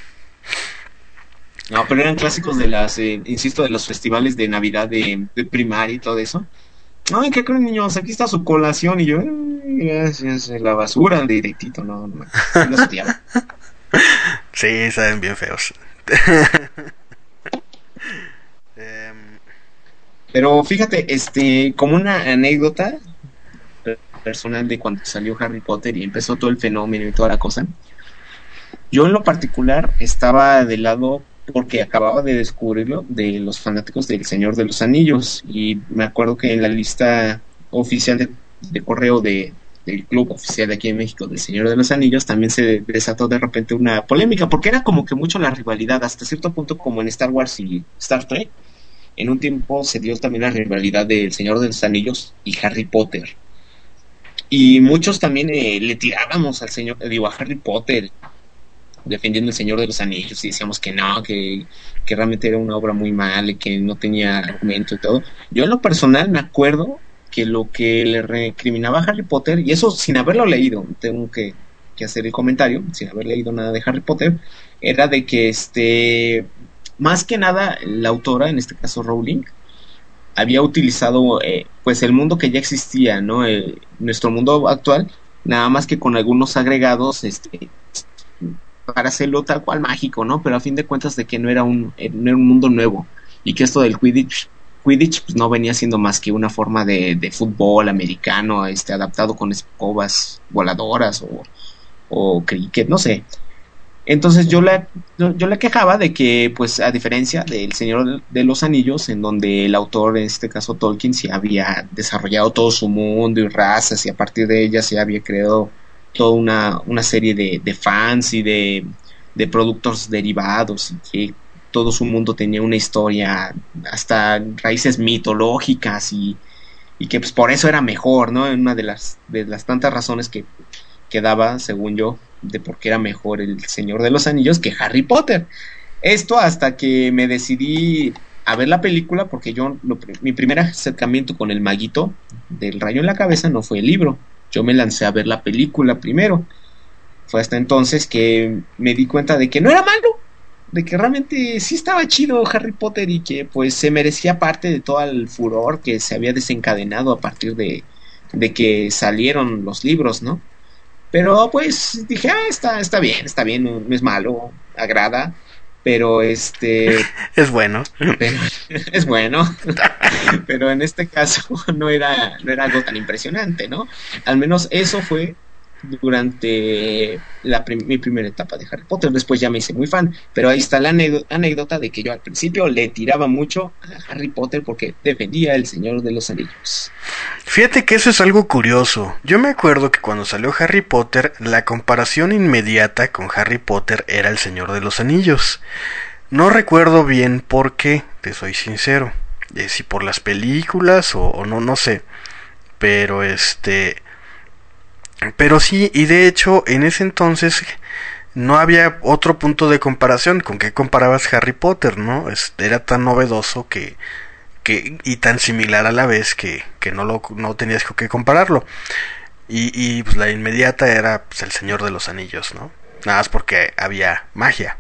No, pero eran clásicos de las, eh, insisto, de los festivales de Navidad de, de primaria y todo eso. Ay, ¿qué creen, niños? Aquí está su colación. Y yo, ay, gracias, la basura directito, no, no, no los odiaba. Sí, saben bien feos. um... Pero fíjate, este, como una anécdota personal de cuando salió Harry Potter y empezó todo el fenómeno y toda la cosa, yo en lo particular estaba del lado, porque acababa de descubrirlo, de los fanáticos del Señor de los Anillos, y me acuerdo que en la lista oficial de, de correo de, del club oficial de aquí en México del Señor de los Anillos también se desató de repente una polémica, porque era como que mucho la rivalidad, hasta cierto punto como en Star Wars y Star Trek. En un tiempo se dio también la rivalidad del Señor de los Anillos y Harry Potter, y muchos también eh, le tirábamos al señor, digo, a Harry Potter, defendiendo el Señor de los Anillos, y decíamos que no, que, que realmente era una obra muy mala y que no tenía argumento y todo. Yo en lo personal me acuerdo que lo que le recriminaba a Harry Potter, y eso sin haberlo leído, tengo que, que hacer el comentario, sin haber leído nada de Harry Potter, era de que este, más que nada la autora, en este caso Rowling, había utilizado eh, pues el mundo que ya existía, ¿no? Eh, nuestro mundo actual, nada más que con algunos agregados, este, para hacerlo tal cual mágico, ¿no? Pero a fin de cuentas de que no era un, no era un mundo nuevo, y que esto del Quidditch, Quidditch pues no venía siendo más que una forma de, de fútbol americano, este, adaptado con escobas voladoras o, o cricket, no sé. Entonces yo la yo la quejaba de que, pues, a diferencia del Señor de los Anillos, en donde el autor, en este caso Tolkien, se había desarrollado todo su mundo y razas, y a partir de ellas se había creado toda una, una serie de, de fans y de, de productos derivados, y que todo su mundo tenía una historia, hasta raíces mitológicas, y, y que pues por eso era mejor, ¿no? Una de las, de las tantas razones que, que daba, según yo, de por qué era mejor el Señor de los Anillos que Harry Potter. Esto hasta que me decidí a ver la película, porque yo lo, mi primer acercamiento con el maguito del rayo en la cabeza no fue el libro. Yo me lancé a ver la película primero. Fue hasta entonces que me di cuenta de que no era malo, de que realmente sí estaba chido Harry Potter, y que pues se merecía parte de todo el furor que se había desencadenado a partir de, de que salieron los libros, ¿no? Pero pues dije, ah, está, está bien, está bien, no, no es malo, agrada, pero este... es bueno. Pero, es bueno, pero en este caso no era, no era algo tan impresionante, ¿no? Al menos eso fue durante la prim- mi primera etapa de Harry Potter. Después ya me hice muy fan, pero ahí está la anécdota, anécdota de que yo al principio le tiraba mucho a Harry Potter porque defendía el Señor de los Anillos. Fíjate que eso es algo curioso. Yo me acuerdo que cuando salió Harry Potter, la comparación inmediata con Harry Potter era el Señor de los Anillos. No recuerdo bien por qué, te soy sincero, eh, si por las películas o, o no, no sé, pero este... Pero sí, y de hecho en ese entonces no había otro punto de comparación. ¿Con qué comparabas Harry Potter, no? Este, era tan novedoso que, que y tan similar a la vez que, que no lo no tenías con qué compararlo. Y, y pues la inmediata era pues, El Señor de los Anillos, ¿no? Nada más porque había magia.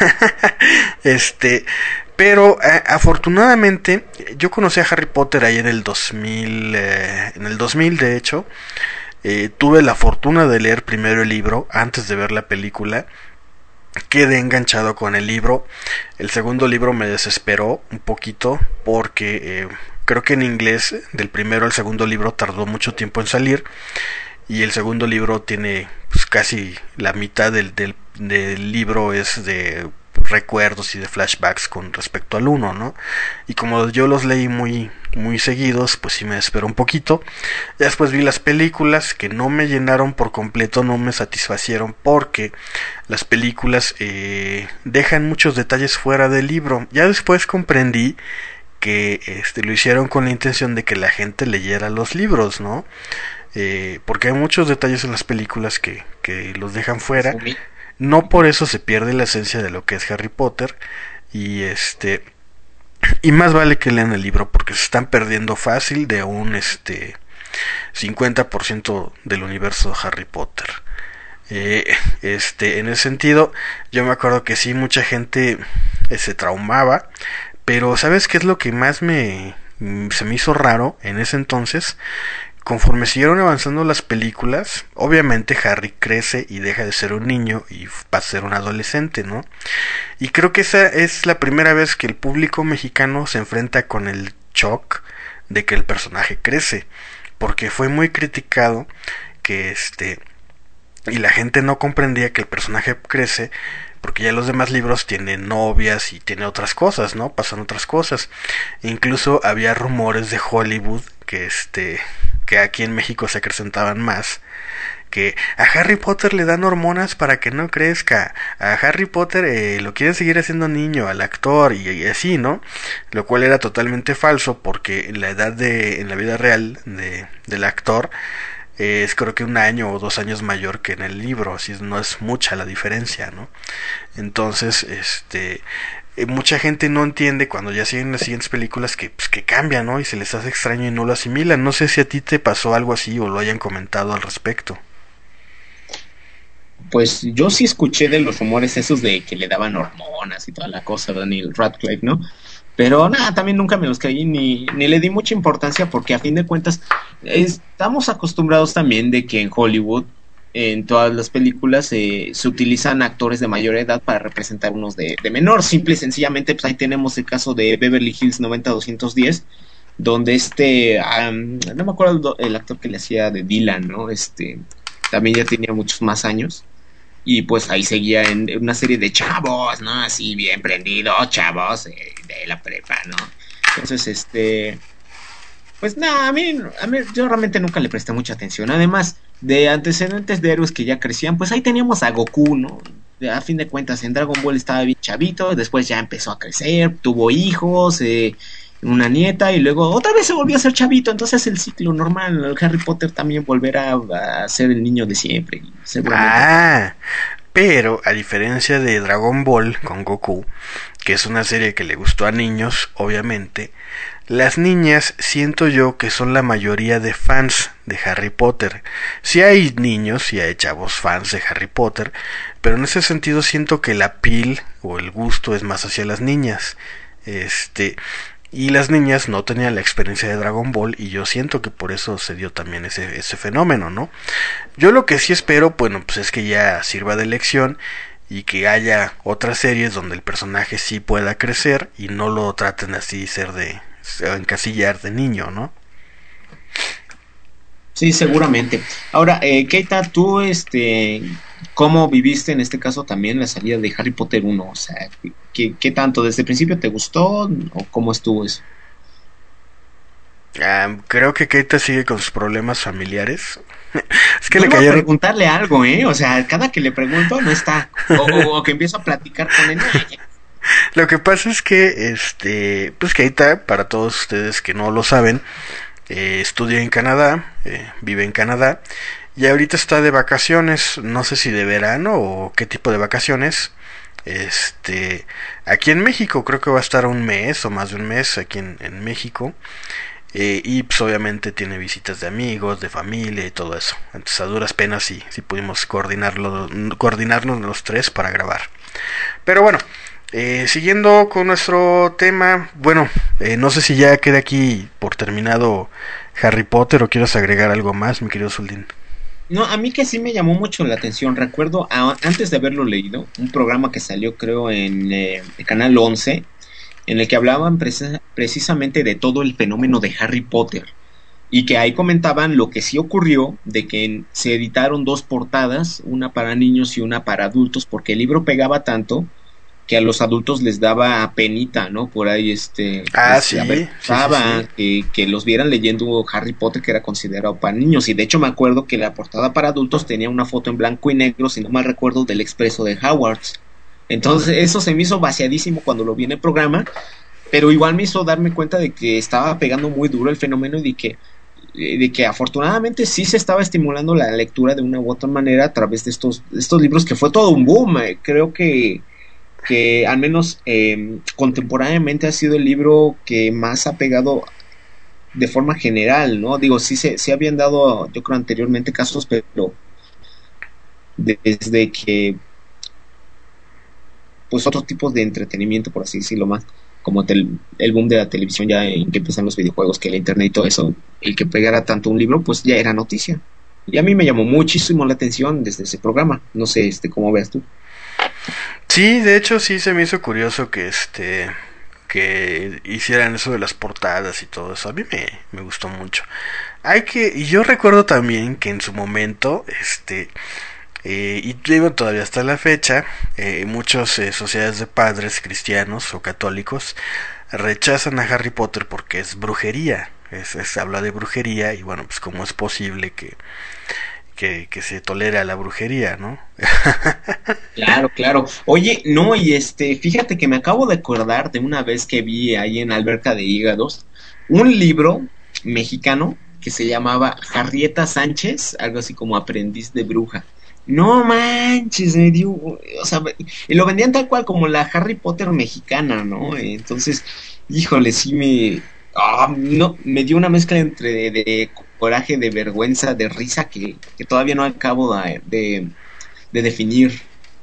este, pero eh, afortunadamente yo conocí a Harry Potter ahí en el dos mil, eh, en el dos mil de hecho. Eh, tuve la fortuna de leer primero el libro antes de ver la película. Quedé enganchado con el libro. El segundo libro me desesperó un poquito porque eh, creo que en inglés del primero al segundo libro tardó mucho tiempo en salir, y el segundo libro tiene pues, casi la mitad del, del, del libro es de recuerdos y de flashbacks con respecto al uno, ¿no? Y como yo los leí muy muy seguidos, pues sí me desesperó un poquito. Después vi las películas que no me llenaron por completo, no me satisfacieron porque las películas eh, dejan muchos detalles fuera del libro. Ya después comprendí que este, lo hicieron con la intención de que la gente leyera los libros, ¿no? Eh, porque hay muchos detalles en las películas que, que los dejan fuera. No por eso se pierde la esencia de lo que es Harry Potter. Y este y más vale que lean el libro porque se están perdiendo fácil de un este cincuenta por ciento del universo de Harry Potter. Eh, este en ese sentido yo me acuerdo que sí, mucha gente eh, se traumaba, pero ¿sabes qué es lo que más me se me hizo raro en ese entonces? Conforme siguieron avanzando las películas, obviamente Harry crece y deja de ser un niño y va a ser un adolescente, ¿no? Y creo que esa es la primera vez que el público mexicano se enfrenta con el shock de que el personaje crece, porque fue muy criticado que este y la gente no comprendía que el personaje crece porque ya los demás libros tienen novias y tiene otras cosas, ¿no? Pasan otras cosas. Incluso había rumores de Hollywood que este que aquí en México se acrecentaban más, que a Harry Potter le dan hormonas para que no crezca, a Harry Potter eh, lo quieren seguir haciendo niño, al actor, y, y así, ¿no? Lo cual era totalmente falso, porque la edad de en la vida real de del actor eh, es creo que un año o dos años mayor que en el libro, así no es mucha la diferencia, ¿no? Entonces, este mucha gente no entiende cuando ya siguen las siguientes películas que, pues, que cambian, ¿no? Y se les hace extraño y no lo asimilan. No sé si a ti te pasó algo así o lo hayan comentado al respecto. Pues yo sí escuché de los rumores esos de que le daban hormonas y toda la cosa, Daniel Radcliffe, ¿no? Pero nada, también nunca me los creí ni, ni le di mucha importancia porque a fin de cuentas estamos acostumbrados también de que en Hollywood en todas las películas eh, se utilizan actores de mayor edad para representar unos de, de menor. Simple y sencillamente, pues ahí tenemos el caso de Beverly Hills noventa doscientos diez, donde este, um, no me acuerdo el, el actor que le hacía de Dylan, ¿no? Este, también ya tenía muchos más años. Y pues ahí seguía en una serie de chavos, ¿no? Así bien prendidos, chavos eh, de la prepa, ¿no? Entonces, este... Pues nada, a mí, a mí yo realmente nunca le presté mucha atención. Además de antecedentes de héroes que ya crecían, pues ahí teníamos a Goku, ¿no? A fin de cuentas en Dragon Ball estaba bien chavito, después ya empezó a crecer, tuvo hijos, eh, una nieta y luego otra vez se volvió a ser chavito. Entonces el ciclo normal, el Harry Potter también volverá a, a ser el niño de siempre. Seguramente. Ah, pero a diferencia de Dragon Ball con Goku, que es una serie que le gustó a niños, obviamente, las niñas siento yo que son la mayoría de fans de Harry Potter. Sí hay niños, sí hay chavos fans de Harry Potter, pero en ese sentido siento que la piel o el gusto es más hacia las niñas. Este, y las niñas no tenían la experiencia de Dragon Ball y yo siento que por eso se dio también ese, ese fenómeno, ¿no? Yo lo que sí espero, bueno, pues es que ya sirva de lección y que haya otras series donde el personaje sí pueda crecer y no lo traten así ser de encasillar de niño, ¿no? Sí, seguramente. Ahora, eh, Keita, tú, este, ¿cómo viviste en este caso también la salida de Harry Potter uno? O sea, ¿qué, qué tanto? ¿Desde el principio te gustó o cómo estuvo eso? Um, creo que Keita sigue con sus problemas familiares. Es que no le cayeron. Preguntarle algo, ¿eh? O sea, cada que le pregunto no está. O, o, o que empiezo a platicar con él. Lo que pasa es que, este, pues Keita, para todos ustedes que no lo saben, eh, estudia en Canadá, eh, vive en Canadá, y ahorita está de vacaciones, no sé si de verano o qué tipo de vacaciones. Este, aquí en México creo que va a estar un mes o más de un mes aquí en, en México. Eh, y pues obviamente tiene visitas de amigos, de familia y todo eso. Entonces a duras penas sí, sí pudimos coordinarlo, coordinarnos los tres para grabar. Pero bueno, eh, siguiendo con nuestro tema, bueno, eh, no sé si ya queda aquí por terminado Harry Potter o quieres agregar algo más, mi querido Zuldín. No, a mí que sí me llamó mucho la atención. Recuerdo, a- antes de haberlo leído, un programa que salió creo en eh, el Canal once, en el que hablaban presa- precisamente de todo el fenómeno de Harry Potter. Y que ahí comentaban lo que sí ocurrió, de que en- se editaron dos portadas, una para niños y una para adultos, porque el libro pegaba tanto que a los adultos les daba penita, ¿no? Por ahí este Ah, les sí, sí, sí, avergonzaba sí. que, que los vieran leyendo Harry Potter, que era considerado para niños. Y de hecho me acuerdo que la portada para adultos tenía una foto en blanco y negro, si no mal recuerdo, del Expreso de Hogwarts. Entonces eso se me hizo vaciadísimo cuando lo vi en el programa, pero igual me hizo darme cuenta de que estaba pegando muy duro el fenómeno y de que eh, de que afortunadamente sí se estaba estimulando la lectura de una u otra manera a través de estos, de estos libros, que fue todo un boom. Eh, creo que que al menos eh, contemporáneamente ha sido el libro que más ha pegado de forma general, ¿no? Digo, sí se, se habían dado, yo creo, anteriormente casos, pero desde que, pues, otros tipos de entretenimiento, por así decirlo más, como tel- el boom de la televisión, ya en que empiezan los videojuegos, que el internet y todo eso, el que pegara tanto un libro, pues ya era noticia. Y a mí me llamó muchísimo la atención desde ese programa. No sé, este, cómo veas tú. Sí, de hecho sí se me hizo curioso que este que hicieran eso de las portadas y todo eso. A mí me, me gustó mucho. Hay que, y yo recuerdo también que en su momento, este, eh, y digo todavía hasta la fecha, eh, muchas eh, sociedades de padres cristianos o católicos rechazan a Harry Potter porque es brujería. Es, es- habla de brujería y bueno, pues cómo es posible que, que, que se tolere a la brujería, ¿no? Claro, claro. Oye, no, y este, fíjate que me acabo de acordar de una vez que vi ahí en Alberca de Hígados un libro mexicano que se llamaba Harrieta Sánchez, algo así como Aprendiz de Bruja. No manches, me dio, o sea, y lo vendían tal cual como la Harry Potter mexicana, ¿no? Entonces, híjole, sí me, ah, no, me dio una mezcla entre de, de coraje, de vergüenza, de risa que, que todavía no acabo de, de de definir.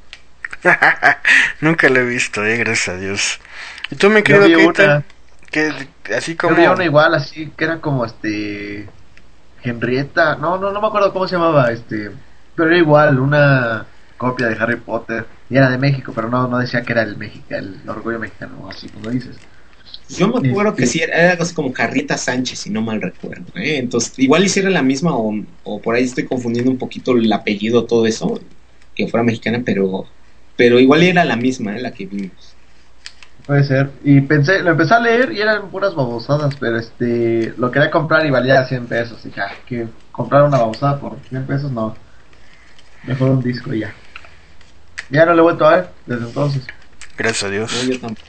Nunca lo he visto, eh, gracias a Dios. ¿Y tú, mi Yo querido vi Keita? una, Que así yo vi una como... igual así, que era como este Henrietta, no, no, no me acuerdo cómo se llamaba, este, pero era igual, una copia de Harry Potter, y era de México, pero no, no decía que era el México, el orgullo mexicano, así como dices. Yo me acuerdo que Este, sí, era algo así como Carrita Sánchez, si no mal recuerdo, ¿eh? Entonces, igual hiciera la misma o, o por ahí estoy confundiendo un poquito el apellido, todo eso, que fuera mexicana, pero pero igual era la misma, ¿eh? La que vimos. puede ser, y pensé, lo empecé a leer y eran puras babosadas, pero este, lo quería comprar y valía cien pesos, y ya, que comprar una babosada por cien pesos, no, mejor un disco y ya. Ya no lo he vuelto a ver desde entonces. Gracias a No, Dios. yo tampoco.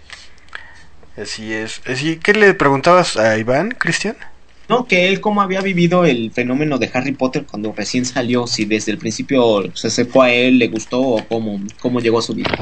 Así es. Así, ¿qué le preguntabas a Iván, Cristian? No, que él cómo había vivido el fenómeno de Harry Potter cuando recién salió, si desde el principio se acercó a él, le gustó o cómo, cómo llegó a su vida.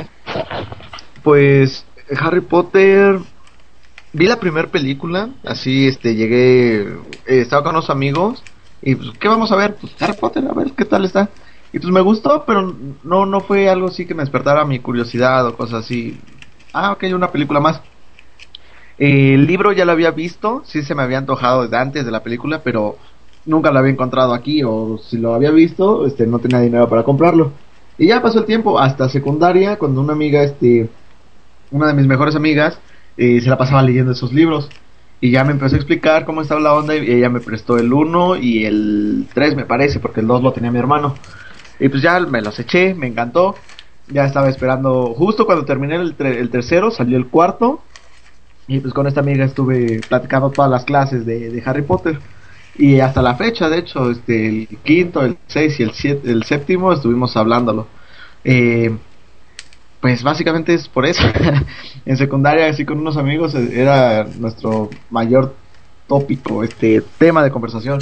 Pues Harry Potter, vi la primera película, así este llegué, eh, estaba con unos amigos y pues ¿qué vamos a ver? Pues Harry Potter, a ver qué tal está. Y pues me gustó, pero no no fue algo así que me despertara mi curiosidad o cosas así. Ah, ok, una película más. Eh, el libro ya lo había visto, sí se me había antojado desde antes de la película, pero nunca lo había encontrado aquí, o si lo había visto, este no tenía dinero para comprarlo. Y ya pasó el tiempo, hasta secundaria, cuando una amiga, este, una de mis mejores amigas, eh, se la pasaba leyendo esos libros. Y ya me empezó a explicar cómo estaba la onda y ella me prestó el uno y el tres me parece, porque el dos lo tenía mi hermano. Y pues ya me los eché, me encantó. Ya estaba esperando, justo cuando terminé el, tre- el tercero, salió el cuarto. Y pues con esta amiga estuve platicando todas las clases de, de Harry Potter. Y hasta la fecha, de hecho, este, el quinto, el seis y el, siete, el séptimo estuvimos hablándolo. Eh, pues básicamente es por eso. En secundaria, así con unos amigos, eh, era nuestro mayor tópico, este tema de conversación.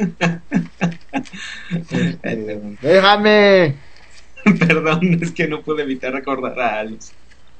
Este, ¡déjame! Perdón, es que no pude evitar recordar a Alice.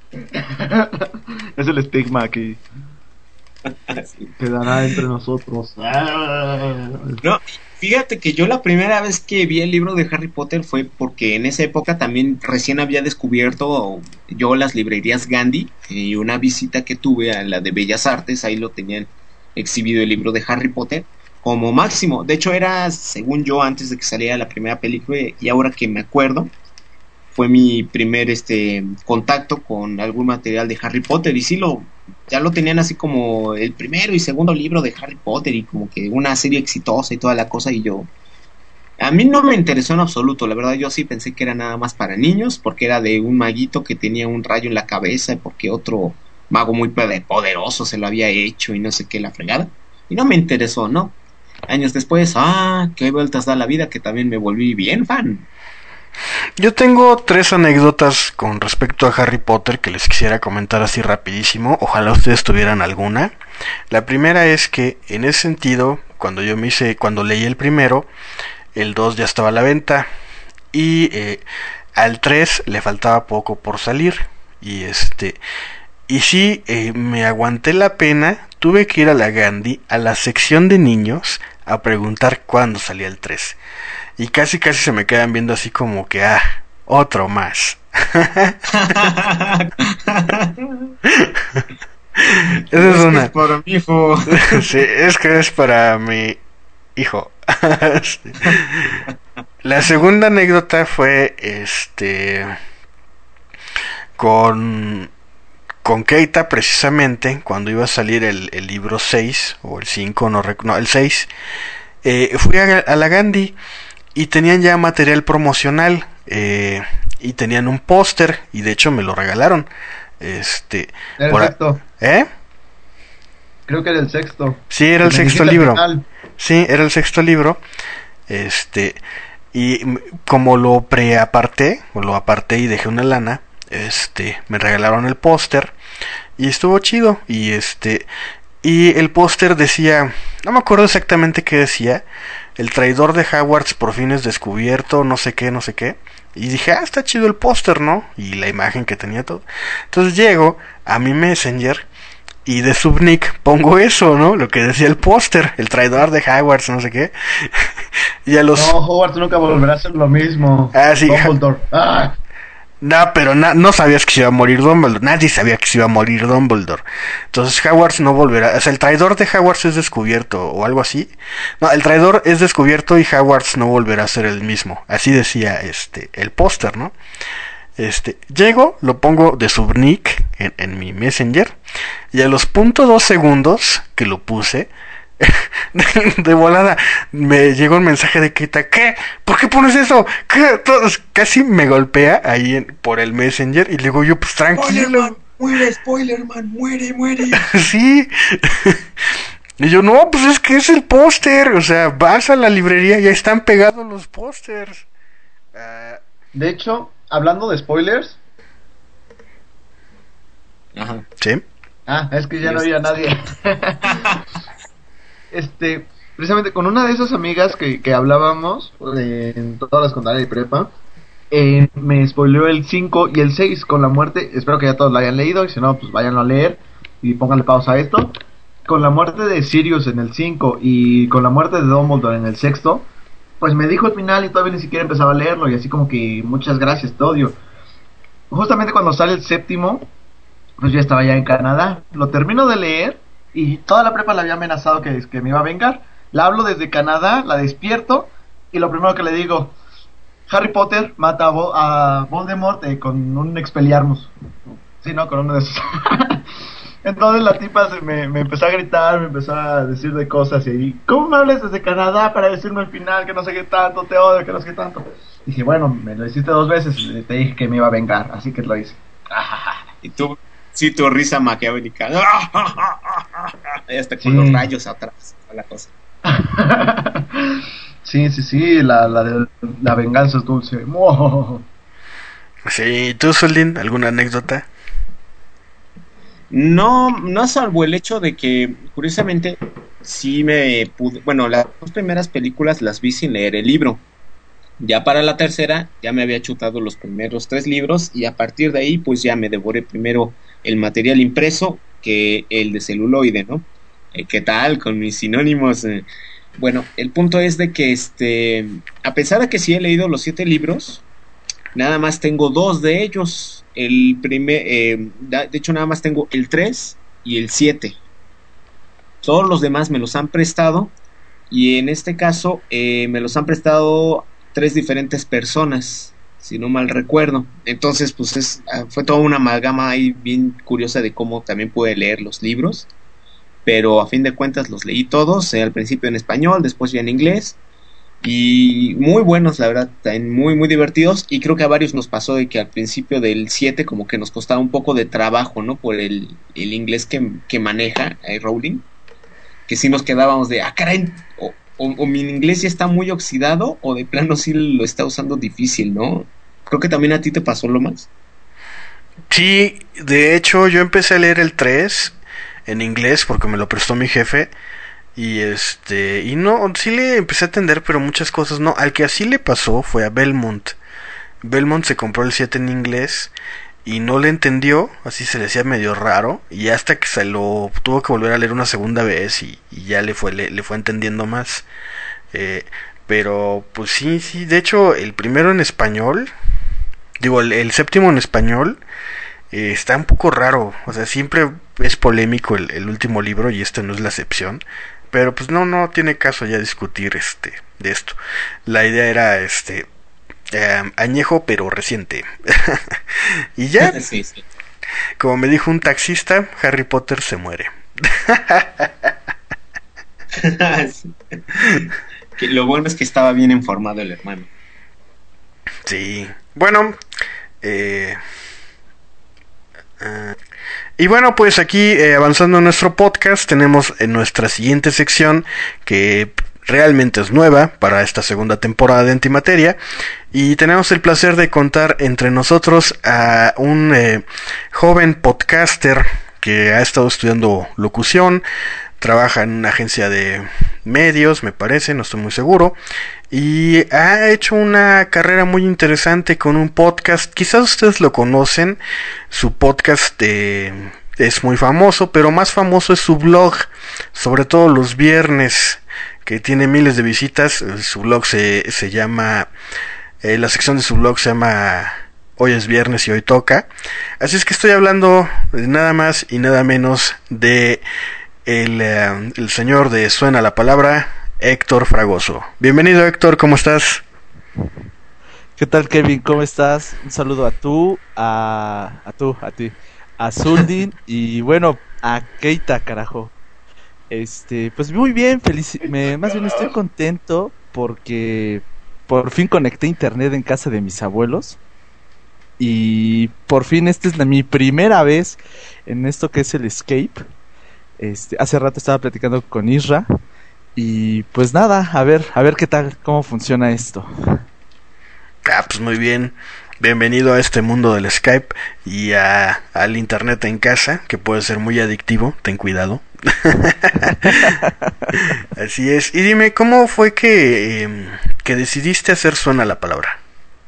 Es el estigma que Sí. quedará entre nosotros. No, fíjate que yo la primera vez que vi el libro de Harry Potter fue porque en esa época también recién había descubierto yo las librerías Gandhi y una visita que tuve a la de Bellas Artes, ahí lo tenían exhibido el libro de Harry Potter como máximo. De hecho era, según yo, antes de que saliera la primera película y ahora que me acuerdo, fue mi primer este contacto con algún material de Harry Potter y sí lo ya lo tenían así como el primero y segundo libro de Harry Potter y como que una serie exitosa y toda la cosa y yo a mí no me interesó en absoluto, la verdad yo sí pensé que era nada más para niños porque era de un maguito que tenía un rayo en la cabeza y porque otro mago muy poderoso se lo había hecho y no sé qué la fregada y no me interesó, ¿no? Años después, ah, qué vueltas da la vida que también me volví bien fan. Yo tengo tres anécdotas con respecto a Harry Potter que les quisiera comentar así rapidísimo. Ojalá ustedes tuvieran alguna. La primera es que en ese sentido, cuando yo me hice, cuando leí el primero, el dos ya estaba a la venta y eh, al tres le faltaba poco por salir y este y sí eh, me aguanté la pena. Tuve que ir a la Gandhi, a la sección de niños, a preguntar cuándo salía el tres. Y casi casi se me quedan viendo así como que, ah, otro más. Esa es, es una. Es para mi hijo. Sí, es que es para mi hijo. Sí. La segunda anécdota fue, este, con, con Keita precisamente, cuando iba a salir el, el libro seis, o el cinco, no recuerdo, no, el seis, eh, fui a, a la Gandhi. Y tenían ya material promocional eh, y tenían un póster y de hecho me lo regalaron. Este, Perfecto. ¿Eh? Creo que era el sexto. Sí, era el sexto libro. Sí, era el sexto libro. Este, y como lo preaparté, o lo aparté y dejé una lana, este, me regalaron el póster y estuvo chido y este y el póster decía, no me acuerdo exactamente qué decía. El traidor de Hogwarts por fin es descubierto, no sé qué, no sé qué. Y dije, ah, está chido el póster, ¿no? Y la imagen que tenía todo. Entonces llego a mi Messenger y de subnick pongo eso, ¿no? Lo que decía el póster, el traidor de Hogwarts, no sé qué. Y a los... No, Hogwarts nunca volverá a ser lo mismo. Ah, sí. Dumbledore. Ah. No, pero na- no sabías que se iba a morir Dumbledore. Nadie sabía que se iba a morir Dumbledore. Entonces Hogwarts no volverá. O sea, el traidor de Hogwarts es descubierto o algo así. No, el traidor es descubierto y Hogwarts no volverá a ser el mismo. Así decía este el póster, ¿no? Este, llego, lo pongo de subnick en, en mi Messenger y a los punto dos segundos que lo puse, de, de volada me llegó un mensaje de Keita. ¿Qué? ¿Por qué pones eso? ¿Qué? Todos, casi me golpea ahí en, por el Messenger y le digo yo, pues tranquilo. Spoiler, muere, spoiler, man, muere, muere. Sí. Y yo, no, pues es que es el póster. O sea, vas a la librería y ya están pegados los pósters. Uh... De hecho, hablando de spoilers. Ajá. Sí. Ah, es que ya no había nadie. Este, precisamente con una de esas amigas que, que hablábamos eh, en todas las secundaria y prepa, eh, me spoileó el cinco y el seis con la muerte. Espero que ya todos la hayan leído y si no, pues váyanlo a leer y pónganle pausa a esto. Con la muerte de Sirius en el cinco y con la muerte de Dumbledore en el sexto, pues me dijo el final y todavía ni siquiera empezaba a leerlo y así como que muchas gracias, te odio. Justamente cuando sale el séptimo, pues yo estaba ya en Canadá, lo termino de leer y toda la prepa le había amenazado que, que me iba a vengar. La hablo desde Canadá, la despierto y lo primero que le digo, Harry Potter mata a, Vo- a Voldemort eh, con un Expelliarmus. Sí, no, con uno de esos. Entonces la tipa se me, me empezó a gritar, me empezó a decir de cosas y ¿cómo me hablas desde Canadá para decirme al final que no sé qué tanto, te odio, que no sé qué tanto? Dije, bueno, me lo hiciste dos veces y te dije que me iba a vengar, así que lo hice. Y tú, sí, tu risa maquiavélica. Y hasta con Sí. los rayos atrás, la cosa. Sí, sí, sí, la, la, de, la venganza es dulce. ¡Muah! Sí, ¿tú, Soldín, alguna anécdota? No, no salvo el hecho de que, curiosamente, sí me pude, bueno, las dos primeras películas las vi sin leer el libro. Ya para la tercera ya me había chutado los primeros tres libros y a partir de ahí pues ya me devoré primero el material impreso que el de celuloide, ¿no? Eh, ¿Qué tal con mis sinónimos? Eh, bueno, el punto es de que este, a pesar de que sí he leído los siete libros, nada más tengo dos de ellos. El primer, eh, de hecho nada más tengo el tres y el siete. Todos los demás me los han prestado y en este caso eh, me los han prestado tres diferentes personas, si no mal recuerdo. Entonces, pues es, fue toda una amalgama ahí bien curiosa de cómo también pude leer los libros, pero a fin de cuentas los leí todos, eh, al principio en español, después ya en inglés, y muy buenos, la verdad, también muy, muy divertidos, y creo que a varios nos pasó de que al principio del siete como que nos costaba un poco de trabajo, ¿no? Por el, el inglés que, que maneja eh, Rowling, que sí nos quedábamos de, ah, caray, o, o, o mi inglés ya está muy oxidado, o de plano sí lo está usando difícil, ¿no? Creo que también a ti te pasó lo más. Sí, de hecho yo empecé a leer el tres en inglés porque me lo prestó mi jefe y este y no, sí le empecé a entender, pero muchas cosas no. Al que así le pasó fue a Belmont. Belmont se compró el siete en inglés y no le entendió, así se le hacía medio raro, y hasta que se lo tuvo que volver a leer una segunda vez y, y ya le fue le, le fue entendiendo más. Eh, pero pues sí, sí, de hecho el primero en español, digo el, el séptimo en español, eh, está un poco raro, o sea, siempre es polémico el, el último libro y este no es la excepción, pero pues no, no tiene caso ya discutir este de esto. La idea era este eh, añejo pero reciente. Y ya, Sí, sí. como me dijo un taxista, Harry Potter se muere. Sí. Que lo bueno es que estaba bien informado el hermano. Sí, bueno, eh, uh, y bueno, pues aquí eh, avanzando en nuestro podcast, tenemos en nuestra siguiente sección que realmente es nueva para esta segunda temporada de Antimateria, y tenemos el placer de contar entre nosotros a un eh, joven podcaster que ha estado estudiando locución, trabaja en una agencia de medios, me parece, no estoy muy seguro, y ha hecho una carrera muy interesante con un podcast. Quizás ustedes lo conocen, su podcast eh, es muy famoso, pero más famoso es su blog, sobre todo los viernes, que tiene miles de visitas. Su blog se, se llama, eh, la sección de su blog se llama Hoy es viernes y hoy toca. Así es que estoy hablando de nada más y nada menos de el, uh, el señor de Suena la Palabra, Héctor Fragoso. Bienvenido, Héctor, ¿cómo estás? ¿Qué tal, Kevin? ¿Cómo estás? Un saludo a tú, a, a tú, a ti, a Zuldin y bueno, a Keita, carajo. Este, pues muy bien, feliz, me, más bien estoy contento porque por fin conecté internet en casa de mis abuelos y por fin esta es la, mi primera vez en esto que es el Escape. Este, hace rato estaba platicando con Isra y pues nada, a ver, a ver qué tal, cómo funciona esto. Ah, pues muy bien. Bienvenido a este mundo del Skype y a, al internet en casa, que puede ser muy adictivo, ten cuidado. Así es. Y dime, ¿cómo fue que, eh, que decidiste hacer Suena la Palabra?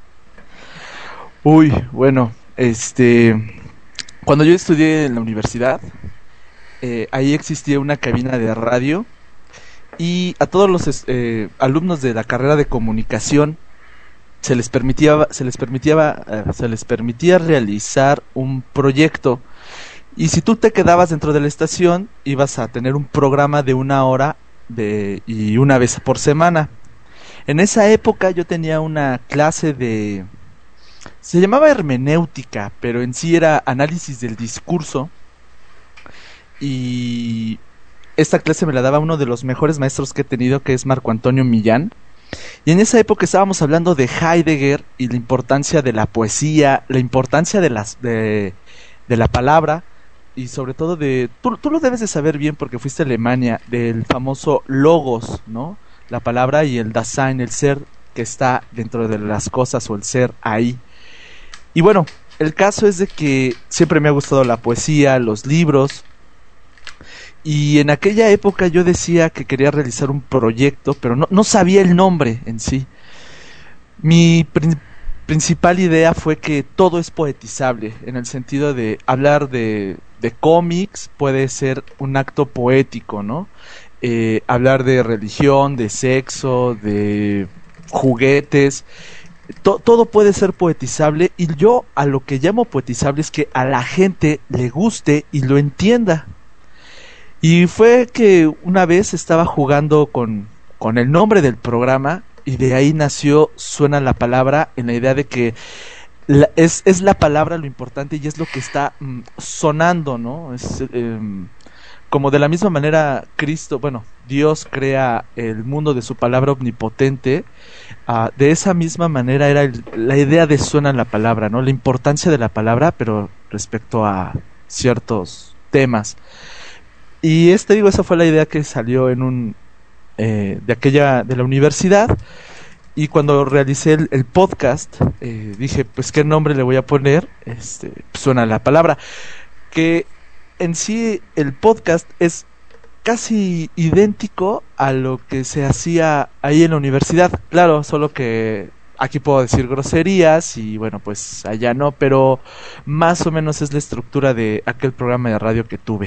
Uy, bueno, este, cuando yo estudié en la universidad, eh, ahí existía una cabina de radio y a todos los eh, alumnos de la carrera de comunicación se les permitía se les permitía eh, se les permitía realizar un proyecto, y si tú te quedabas dentro de la estación ibas a tener un programa de una hora de y una vez por semana. En esa época yo tenía una clase de, se llamaba hermenéutica, pero en sí era análisis del discurso, y esta clase me la daba uno de los mejores maestros que he tenido, que es Marco Antonio Millán. Y en esa época estábamos hablando de Heidegger y la importancia de la poesía, la importancia de las de, de la palabra, y sobre todo de, tú, tú lo debes de saber bien porque fuiste a Alemania, del famoso logos, ¿no? La palabra y el Dasein, el ser que está dentro de las cosas, o el ser ahí. Y bueno, el caso es de que siempre me ha gustado la poesía, los libros, Y en aquella época yo decía que quería realizar un proyecto, pero no, no sabía el nombre en sí. Mi prin- principal idea fue que todo es poetizable, en el sentido de hablar de, de cómics puede ser un acto poético, ¿no? Eh, hablar de religión, de sexo, de juguetes, to- todo puede ser poetizable, y yo a lo que llamo poetizable es que a la gente le guste y lo entienda. Y fue que una vez estaba jugando con, con el nombre del programa, y de ahí nació Suena la Palabra, en la idea de que la, es, es la palabra lo importante y es lo que está mm, sonando, ¿no? Es, eh, como de la misma manera Cristo, bueno, Dios crea el mundo de su palabra omnipotente, uh, de esa misma manera era el, la idea de Suena la Palabra, ¿no? La importancia de la palabra, pero respecto a ciertos temas. Y este, digo, esa fue la idea que salió en un eh, de aquella de la universidad. Y cuando realicé el, el podcast, eh, dije, pues qué nombre le voy a poner. Este, Suena la Palabra, que en sí el podcast es casi idéntico a lo que se hacía ahí en la universidad. Claro, solo que aquí puedo decir groserías y bueno, pues allá no, pero más o menos es la estructura de aquel programa de radio que tuve.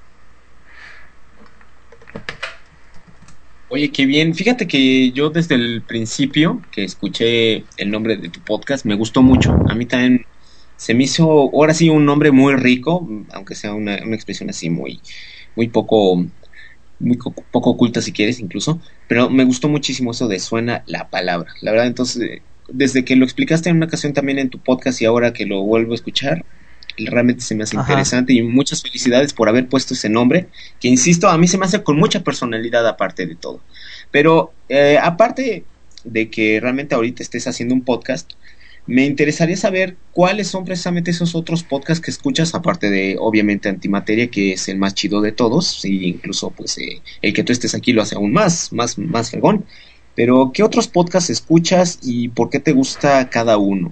Oye, qué bien. Fíjate que yo desde el principio que escuché el nombre de tu podcast me gustó mucho. A mí también se me hizo, ahora sí, un nombre muy rico, aunque sea una, una expresión así muy, muy poco, muy co- poco oculta si quieres incluso, pero me gustó muchísimo eso de Suena la Palabra. La verdad, entonces, desde que lo explicaste en una ocasión también en tu podcast y ahora que lo vuelvo a escuchar, realmente se me hace Ajá. interesante y muchas felicidades por haber puesto ese nombre, que insisto, a mí se me hace con mucha personalidad aparte de todo. Pero eh, aparte de que realmente ahorita estés haciendo un podcast, me interesaría saber cuáles son precisamente esos otros podcasts que escuchas, aparte de obviamente Antimateria, que es el más chido de todos, y incluso pues eh, el que tú estés aquí lo hace aún más, más, más fregón. Pero ¿qué otros podcasts escuchas y por qué te gusta cada uno?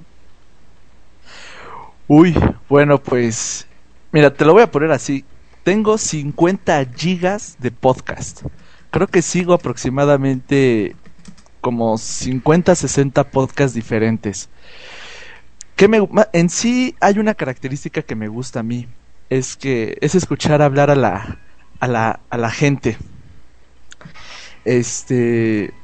Uy, bueno, pues mira, te lo voy a poner así. Tengo cincuenta gigas de podcast. Creo que sigo aproximadamente como cincuenta, sesenta podcasts diferentes. Que me, en sí hay una característica que me gusta a mí, es que es escuchar hablar a la a la a la gente. Este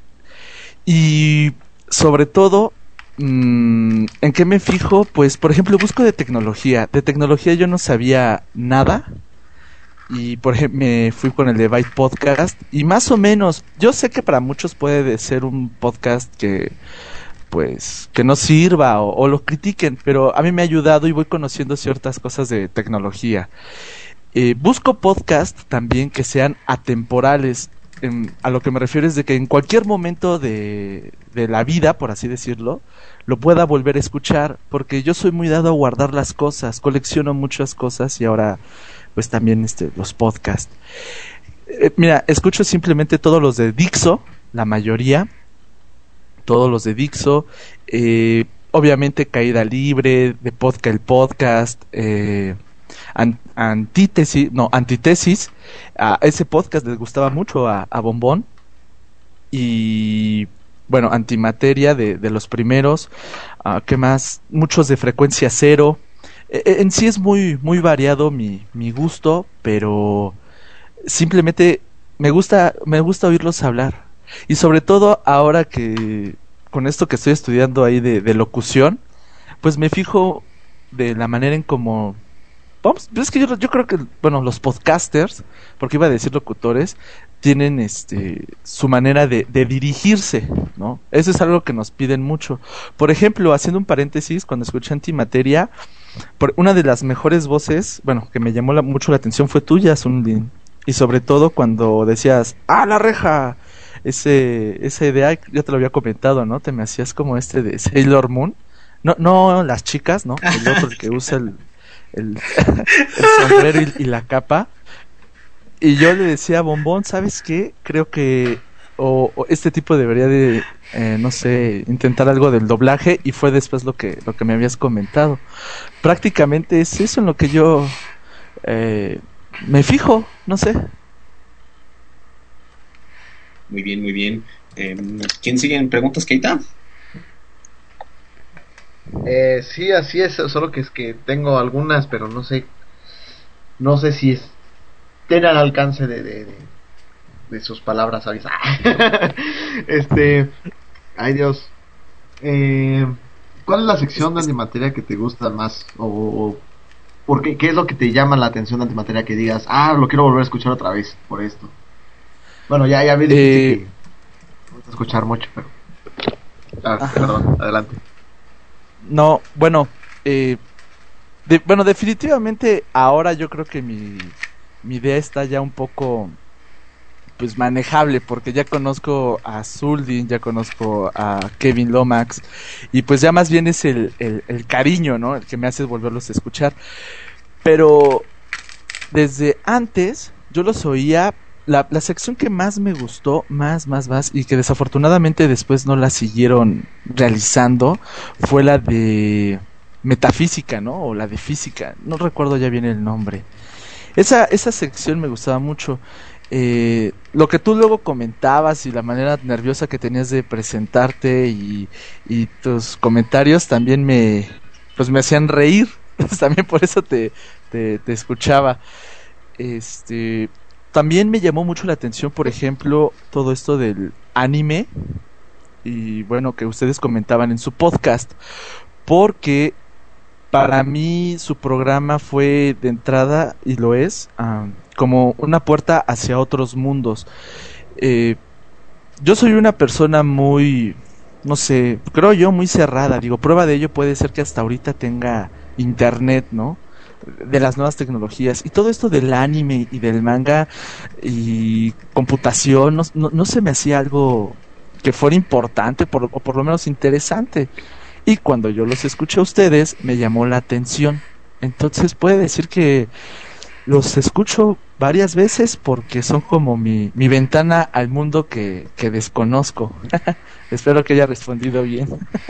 y sobre todo, mmm, ¿en qué me fijo? Pues por ejemplo busco de tecnología. De tecnología yo no sabía nada. Y por ejemplo me fui con el de Byte Podcast y más o menos, yo sé que para muchos puede ser un podcast que pues que no sirva o, o lo critiquen, pero a mí me ha ayudado y voy conociendo ciertas cosas de tecnología. Eh, busco podcast también que sean atemporales. En, a lo que me refiero es de que en cualquier momento de, de la vida, por así decirlo, lo pueda volver a escuchar, porque yo soy muy dado a guardar las cosas, colecciono muchas cosas y ahora pues también este los podcasts. Eh, mira, escucho simplemente todos los de Dixo, la mayoría, todos los de Dixo, eh, obviamente Caída Libre, de Podcast el Podcast, eh, an, Antítesis, no, Antítesis, a ese podcast les gustaba mucho a, a Bombón, y bueno, Antimateria de, de los primeros, uh, ¿qué más? Muchos de Frecuencia Cero. En sí es muy muy variado mi, mi gusto, pero simplemente me gusta me gusta oírlos hablar. Y sobre todo ahora que con esto que estoy estudiando ahí de, de locución, pues me fijo de la manera en cómo vamos, es que yo, yo creo que bueno, los podcasters, porque iba a decir locutores, tienen este su manera de, de dirigirse, ¿no? Eso es algo que nos piden mucho. Por ejemplo, haciendo un paréntesis, cuando escuché Antimateria, por una de las mejores voces, bueno, que me llamó la, mucho la atención fue tuya, Sundin. Y sobre todo cuando decías, ¡ah, la reja! Ese, esa idea, ya te lo había comentado, ¿no? Te me hacías como este de Sailor Moon. No, no las chicas, ¿no? El otro, el que usa el, el, el sombrero y, y la capa. Y yo le decía a Bombón, ¿sabes qué? Creo que o, o este tipo debería de, eh, no sé, intentar algo del doblaje, y fue después lo que lo que me habías comentado. Prácticamente es eso en lo que yo eh, me fijo, no sé. Muy bien, muy bien. Eh, ¿Quién sigue en preguntas, Keita? Eh, sí, así es, solo que es que tengo algunas, pero no sé, no sé si estén al alcance de, de, de, de sus palabras sabias. este, ay Dios, eh, ¿cuál es la sección de antimateria que te gusta más? O, o ¿por qué, qué es lo que te llama la atención de antimateria que digas, ah, lo quiero volver a escuchar otra vez por esto? Bueno, ya, ya me dijiste Eh, que no vas a escuchar mucho, pero, ah, perdón, adelante. no, bueno, eh, de, bueno, definitivamente ahora yo creo que mi, mi idea está ya un poco pues manejable, porque ya conozco a Zuldin, ya conozco a Kevin Lomax, y pues ya más bien es el, el, el cariño, ¿no? El que me hace volverlos a escuchar. Pero desde antes yo los oía. La, la sección que más me gustó, más, más, más, y que desafortunadamente después no la siguieron realizando, fue la de metafísica, ¿no? O la de física, no recuerdo ya bien el nombre. Esa, esa sección me gustaba mucho. Eh, lo que tú luego comentabas y la manera nerviosa que tenías de presentarte y, y tus comentarios también me, pues me hacían reír. También por eso te, te, te escuchaba. Este... También me llamó mucho la atención, por ejemplo, todo esto del anime y bueno, que ustedes comentaban en su podcast, porque para mí su programa fue de entrada, y lo es, um, como una puerta hacia otros mundos. Eh, yo soy una persona muy, no sé, creo yo muy cerrada, digo, prueba de ello puede ser que hasta ahorita tenga internet, ¿no? De las nuevas tecnologías y todo esto del anime y del manga y computación no, no, no se me hacía algo que fuera importante por, o por lo menos interesante, y cuando yo los escuché a ustedes me llamó la atención. Entonces puede decir que los escucho varias veces porque son como mi, mi ventana al mundo que, que desconozco. Espero que haya respondido bien.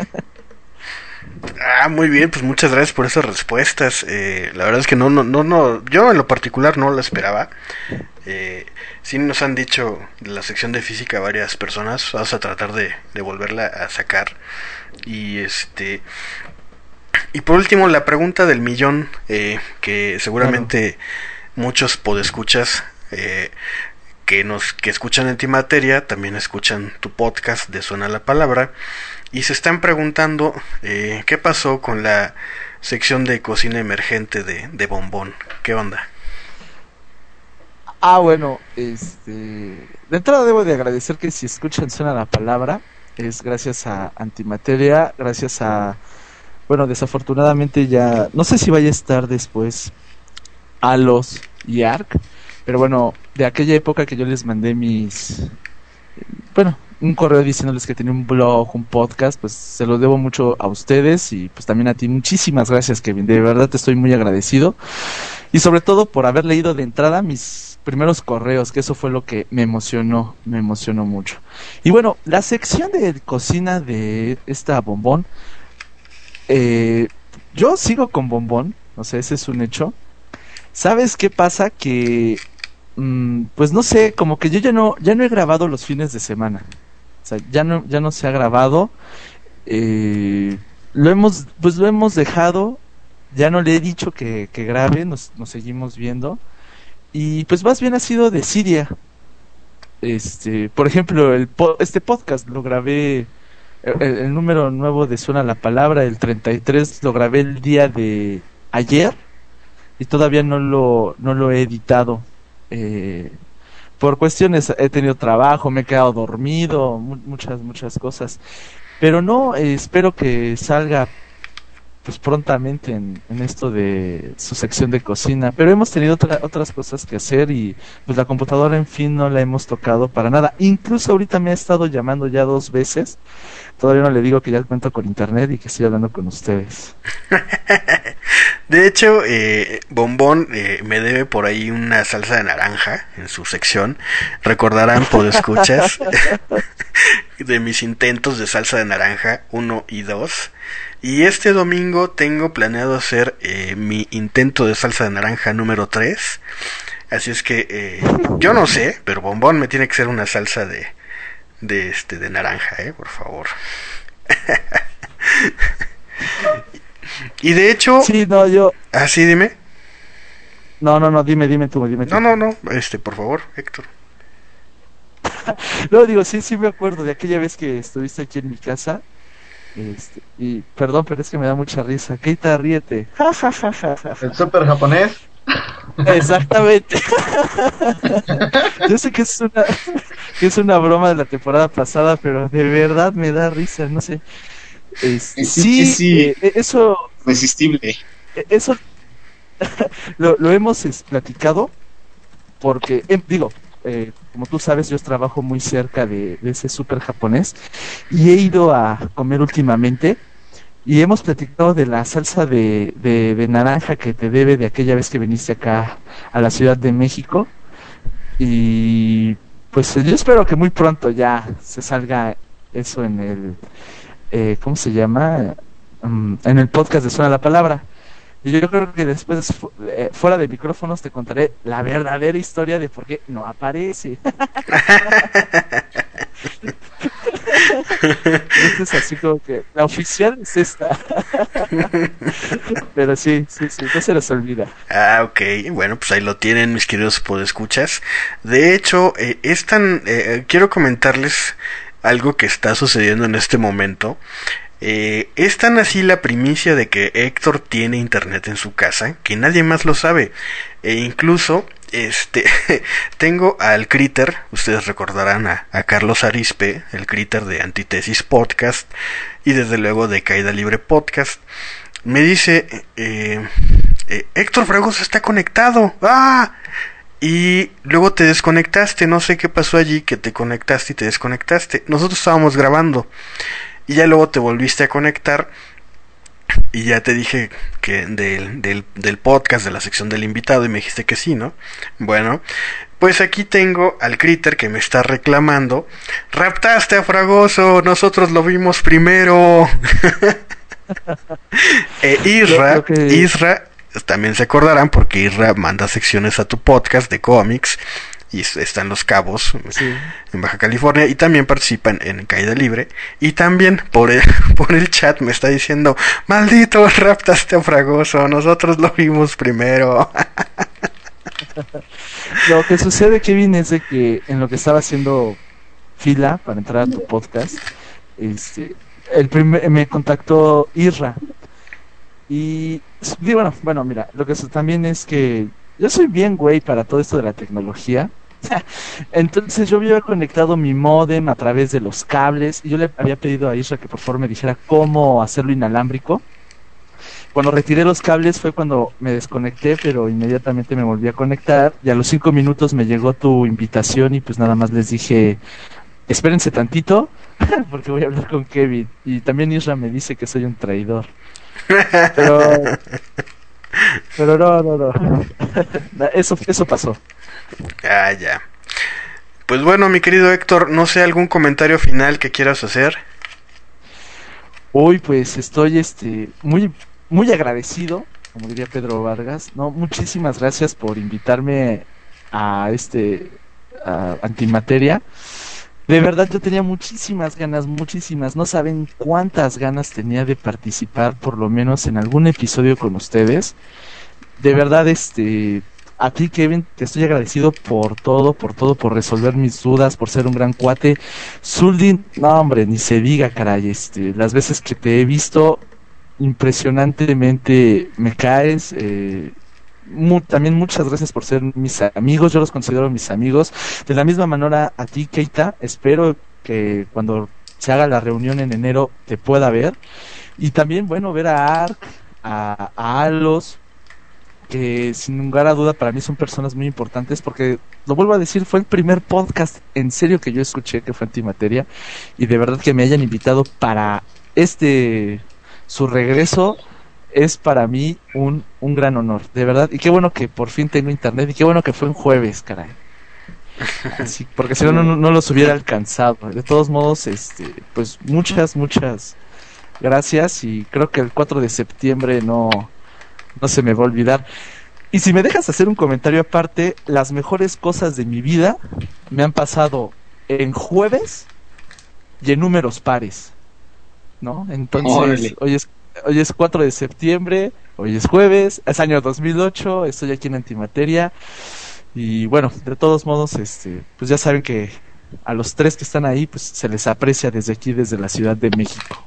Ah, muy bien, pues muchas gracias por esas respuestas. Eh, la verdad es que no, no, no, no, yo en lo particular no lo esperaba. Eh, sí nos han dicho de la sección de física varias personas, vamos a tratar de, de volverla a sacar. Y este, y por último la pregunta del millón, eh, que seguramente claro, muchos podescuchas eh, que nos que escuchan Antimateria también escuchan tu podcast de Suena la Palabra. Y se están preguntando eh, qué pasó con la sección de cocina emergente de, de Bombón. ¿Qué onda? Ah, bueno, este, de entrada debo de agradecer que si escuchan Suena la Palabra, es gracias a Antimateria, gracias a, bueno, desafortunadamente ya, no sé si vaya a estar después Alos y Ark, pero bueno, de aquella época que yo les mandé mis, bueno, un correo diciéndoles que tenía un blog, un podcast, pues se lo debo mucho a ustedes y pues también a ti. Muchísimas gracias, Kevin, de verdad te estoy muy agradecido, y sobre todo por haber leído de entrada mis primeros correos, que eso fue lo que me emocionó, me emocionó mucho. Y bueno, la sección de cocina de esta Bombón, eh, yo sigo con Bombón, o sea, ese es un hecho. ¿Sabes qué pasa? Que mm, pues no sé, como que yo ya no ya no he grabado los fines de semana. O sea, ya no ya no se ha grabado. Eh, lo hemos pues lo hemos dejado. Ya no le he dicho que, que grabe, nos, nos seguimos viendo. Y pues más bien ha sido de Siria. Este, por ejemplo, el po- este podcast lo grabé, el, el número nuevo de Suena la Palabra, el treinta y tres, lo grabé el día de ayer y todavía no lo no lo he editado. Eh, por cuestiones, he tenido trabajo, me he quedado dormido, mu- muchas muchas cosas. Pero no, eh, espero que salga pues prontamente en, en esto de su sección de cocina, pero hemos tenido otra, otras cosas que hacer y pues la computadora en fin no la hemos tocado para nada. Incluso ahorita me ha estado llamando ya dos veces, todavía no le digo que ya cuento con internet y que estoy hablando con ustedes. De hecho, eh, Bombón eh, me debe por ahí una salsa de naranja en su sección. Recordarán, podescuchas, de mis intentos de salsa de naranja uno y dos. Y este domingo tengo planeado hacer eh, mi intento de salsa de naranja número tres. Así es que eh, yo no sé, pero bombón me tiene que ser una salsa de de este de naranja, eh, por favor. Y de hecho, sí, no, yo. Ah, sí, dime. No, no, no, dime, dime tú, dime tú. No, no, no, este, por favor, Héctor. No, digo, sí, sí me acuerdo de aquella vez que estuviste aquí en mi casa. Este, y perdón, pero es que me da mucha risa. Keita, ríete. El super japonés. Exactamente. Yo sé que es una que es una broma de la temporada pasada, pero de verdad me da risa, no sé. Este, sí, sí, eh, eso resistible. Eso lo, lo hemos es, platicado porque, eh, digo, eh, como tú sabes, yo trabajo muy cerca de, de ese súper japonés y he ido a comer últimamente y hemos platicado de la salsa de, de, de naranja que te debe de aquella vez que viniste acá a la Ciudad de México y pues yo espero que muy pronto ya se salga eso en el, eh, ¿cómo se llama? Um, en el podcast de Suena la Palabra. Y yo creo que después, fu- eh, fuera de micrófonos, te contaré la verdadera historia de por qué no aparece. Esto es así como que la oficial es esta. Pero sí, sí, sí, no se les olvida. Ah, ok, bueno, pues ahí lo tienen, mis queridos podescuchas. De hecho, eh, es tan, eh, quiero comentarles algo que está sucediendo en este momento. Eh, es tan así la primicia de que Héctor tiene internet en su casa que nadie más lo sabe. E incluso, este, tengo al Critter, ustedes recordarán a, a Carlos Arispe, el Critter de Antitesis Podcast y desde luego de Caída Libre Podcast. Me dice, eh, eh, Héctor Fragoso está conectado. ¡Ah! Y luego te desconectaste, no sé qué pasó allí, que te conectaste y te desconectaste. Nosotros estábamos grabando. Y ya luego te volviste a conectar y ya te dije que del, del, del podcast, de la sección del invitado, y me dijiste que sí, ¿no? Bueno, pues aquí tengo al Critter que me está reclamando. Raptaste a Fragoso, nosotros lo vimos primero. E Isra, que... Isra, también se acordarán porque Isra manda secciones a tu podcast de cómics. Y está en Los Cabos, sí, en Baja California, y también participan en Caída Libre. Y también por el, por el chat me está diciendo: maldito, raptaste a Fragoso, nosotros lo vimos primero. Lo que sucede, Kevin, es de que en lo que estaba haciendo fila para entrar a tu podcast, este, el primer, me contactó Isra. Y, y bueno, bueno, mira, lo que también es que yo soy bien güey para todo esto de la tecnología. Entonces yo había conectado mi módem a través de los cables y yo le había pedido a Isra que por favor me dijera cómo hacerlo inalámbrico. Cuando retiré los cables fue cuando me desconecté, pero inmediatamente me volví a conectar y a los cinco minutos me llegó tu invitación y pues nada más les dije: espérense tantito porque voy a hablar con Kevin. Y también Isra me dice que soy un traidor. Pero... Pero no, no, no. Eso, eso pasó. Ah, ya. Pues bueno, mi querido Héctor, no sé, ¿algún comentario final que quieras hacer? Uy, pues estoy este muy muy agradecido, como diría Pedro Vargas. No, muchísimas gracias por invitarme a este a Antimateria. De verdad yo tenía muchísimas ganas, muchísimas, no saben cuántas ganas tenía de participar por lo menos en algún episodio con ustedes. De verdad, este, a ti, Kevin, te estoy agradecido por todo, por todo, por resolver mis dudas, por ser un gran cuate. Zuldin, no hombre, ni se diga, caray, este, las veces que te he visto, impresionantemente me caes, eh, Mu- también muchas gracias por ser mis amigos, yo los considero mis amigos. De la misma manera a ti, Keita, espero que cuando se haga la reunión en enero te pueda ver. Y también, bueno, ver a Ark, a, a Alos, que sin lugar a duda para mí son personas muy importantes, porque lo vuelvo a decir, fue el primer podcast en serio que yo escuché, que fue Antimateria, y de verdad que me hayan invitado para este su regreso es para mí un, un gran honor, de verdad. Y qué bueno que por fin tengo internet, y qué bueno que fue un jueves, caray. Así, porque si no, no, no los hubiera alcanzado. De todos modos, este, pues muchas, muchas gracias. Y creo que el cuatro de septiembre no, no se me va a olvidar. Y si me dejas hacer un comentario aparte, las mejores cosas de mi vida me han pasado en jueves y en números pares, ¿no? Entonces, Órale. hoy es, hoy es cuatro de septiembre, hoy es jueves, es año dos mil ocho, estoy aquí en Antimateria. Y bueno, de todos modos, este, pues ya saben que a los tres que están ahí, pues se les aprecia desde aquí, desde la Ciudad de México.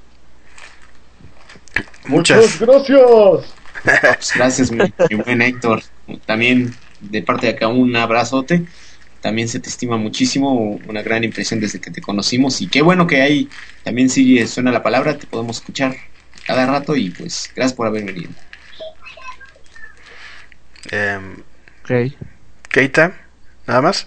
Muchas. gracias. Pues gracias, mi, mi buen Héctor. También de parte de acá un abrazote. También se te estima muchísimo, una gran impresión desde que te conocimos. Y qué bueno que ahí también sigue Suena la Palabra, te podemos escuchar cada rato. Y pues gracias por haber venido. Eh, Ok. Keita, ¿nada más?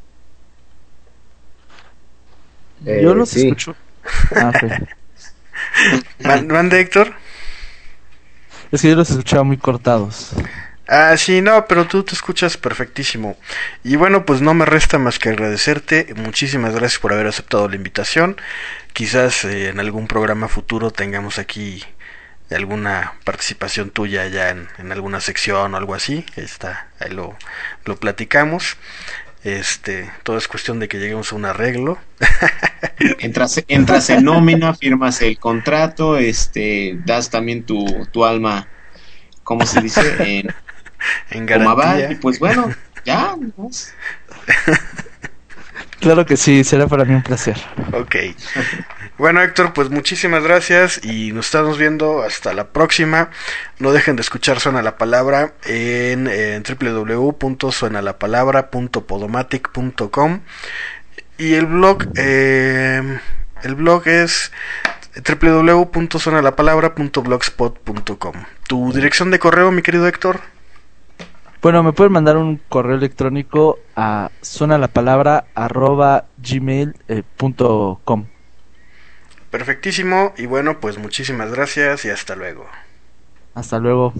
Eh, Yo los sí. escucho. Ah, ok. Man- ¿Mande, Héctor? Es que yo los escuchaba muy cortados. Ah, sí, no, pero tú te escuchas perfectísimo. Y bueno, pues no me resta más que agradecerte. Muchísimas gracias por haber aceptado la invitación. Quizás eh, en algún programa futuro tengamos aquí alguna participación tuya ya en, en alguna sección o algo así. Está, ahí lo, lo platicamos. Este, todo es cuestión de que lleguemos a un arreglo. Entras, entras en nómina, firmas el contrato, este, das también tu, tu alma, ¿cómo se dice? En, En como aval, y garantía. pues bueno, ya, ¿no? Claro que sí, será para mí un placer. Ok. Bueno, Héctor, pues muchísimas gracias y nos estamos viendo hasta la próxima. No dejen de escuchar Suena la Palabra en, en doble u doble u doble u punto suena la palabra punto podomatic punto com y el blog eh, el blog es doble u doble u doble u punto suena la palabra punto blogspot punto com. ¿Tu dirección de correo, mi querido Héctor? Bueno, me pueden mandar un correo electrónico a suenalapalabra arroba gmail eh, punto com. Perfectísimo, y bueno, pues muchísimas gracias y hasta luego. Hasta luego.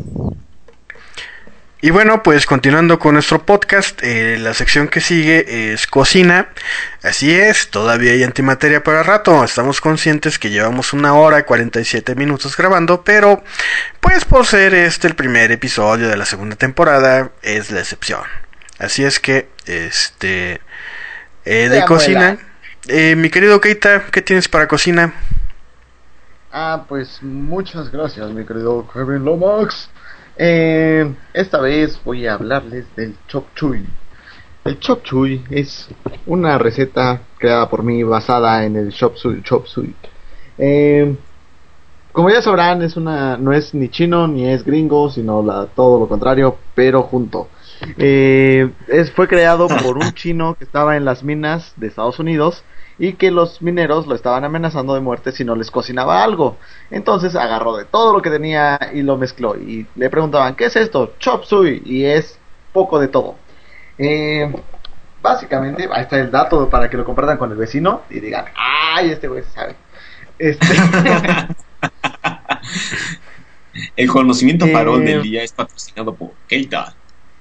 Y bueno, pues continuando con nuestro podcast, eh, la sección que sigue es cocina. Así es, todavía hay antimateria para rato. Estamos conscientes que llevamos una hora y cuarenta y siete minutos grabando, pero pues por ser este el primer episodio de la segunda temporada, es la excepción. Así es que, este, eh, de Sea cocina, abuela. eh, mi querido Keita, ¿qué tienes para cocina? Ah, pues muchas gracias, mi querido Kevin Lomax. Eh, esta vez voy a hablarles del chop suey. El chop suey es una receta creada por mí basada en el chop suey. Chop suey. Eh, como ya sabrán, es una, no es ni chino ni es gringo, sino la, todo lo contrario, pero junto. Eh, es, fue creado por un chino que estaba en las minas de Estados Unidos y que los mineros lo estaban amenazando de muerte si no les cocinaba algo. Entonces agarró de todo lo que tenía y lo mezcló. Y le preguntaban, ¿qué es esto? Chop suey. Y es poco de todo. Eh, básicamente, ahí está el dato para que lo compartan con el vecino y digan, ¡ay, este güey sabe! Este... El conocimiento Eh, farol del día es patrocinado por Keita.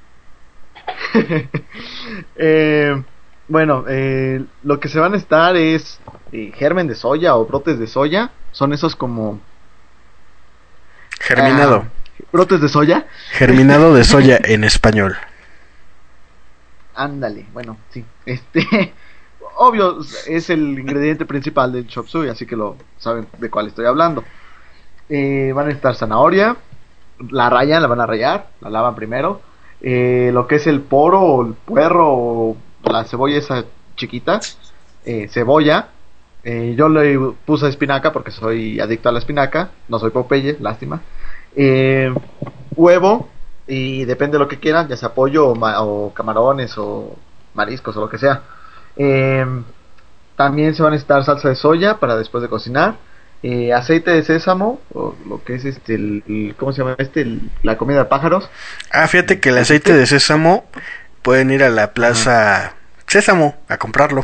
eh, bueno, eh, lo que se van a necesitar es eh, germen de soya o brotes de soya. Son esos como... Germinado. ah, brotes de soya. Germinado de soya en español. Ándale, bueno, sí. Este, obvio, es el ingrediente principal del chop suey, así que lo saben de cuál estoy hablando. Eh, van a necesitar zanahoria, la rayan, la van a rayar, la lavan primero. Eh, lo que es el poro o el puerro o la cebolla esa chiquita, eh, cebolla. Eh, yo le puse espinaca porque soy adicto a la espinaca, no soy Popeye, lástima. Eh, huevo. Y depende de lo que quieran, ya sea pollo o, ma- o camarones o mariscos o lo que sea. Eh, también se va a necesitar salsa de soya para después de cocinar. Eh, aceite de sésamo, o lo que es este, el, el- ¿cómo se llama este? El- la comida de pájaros. Ah, fíjate que el aceite de sésamo pueden ir a la plaza Sésamo a comprarlo.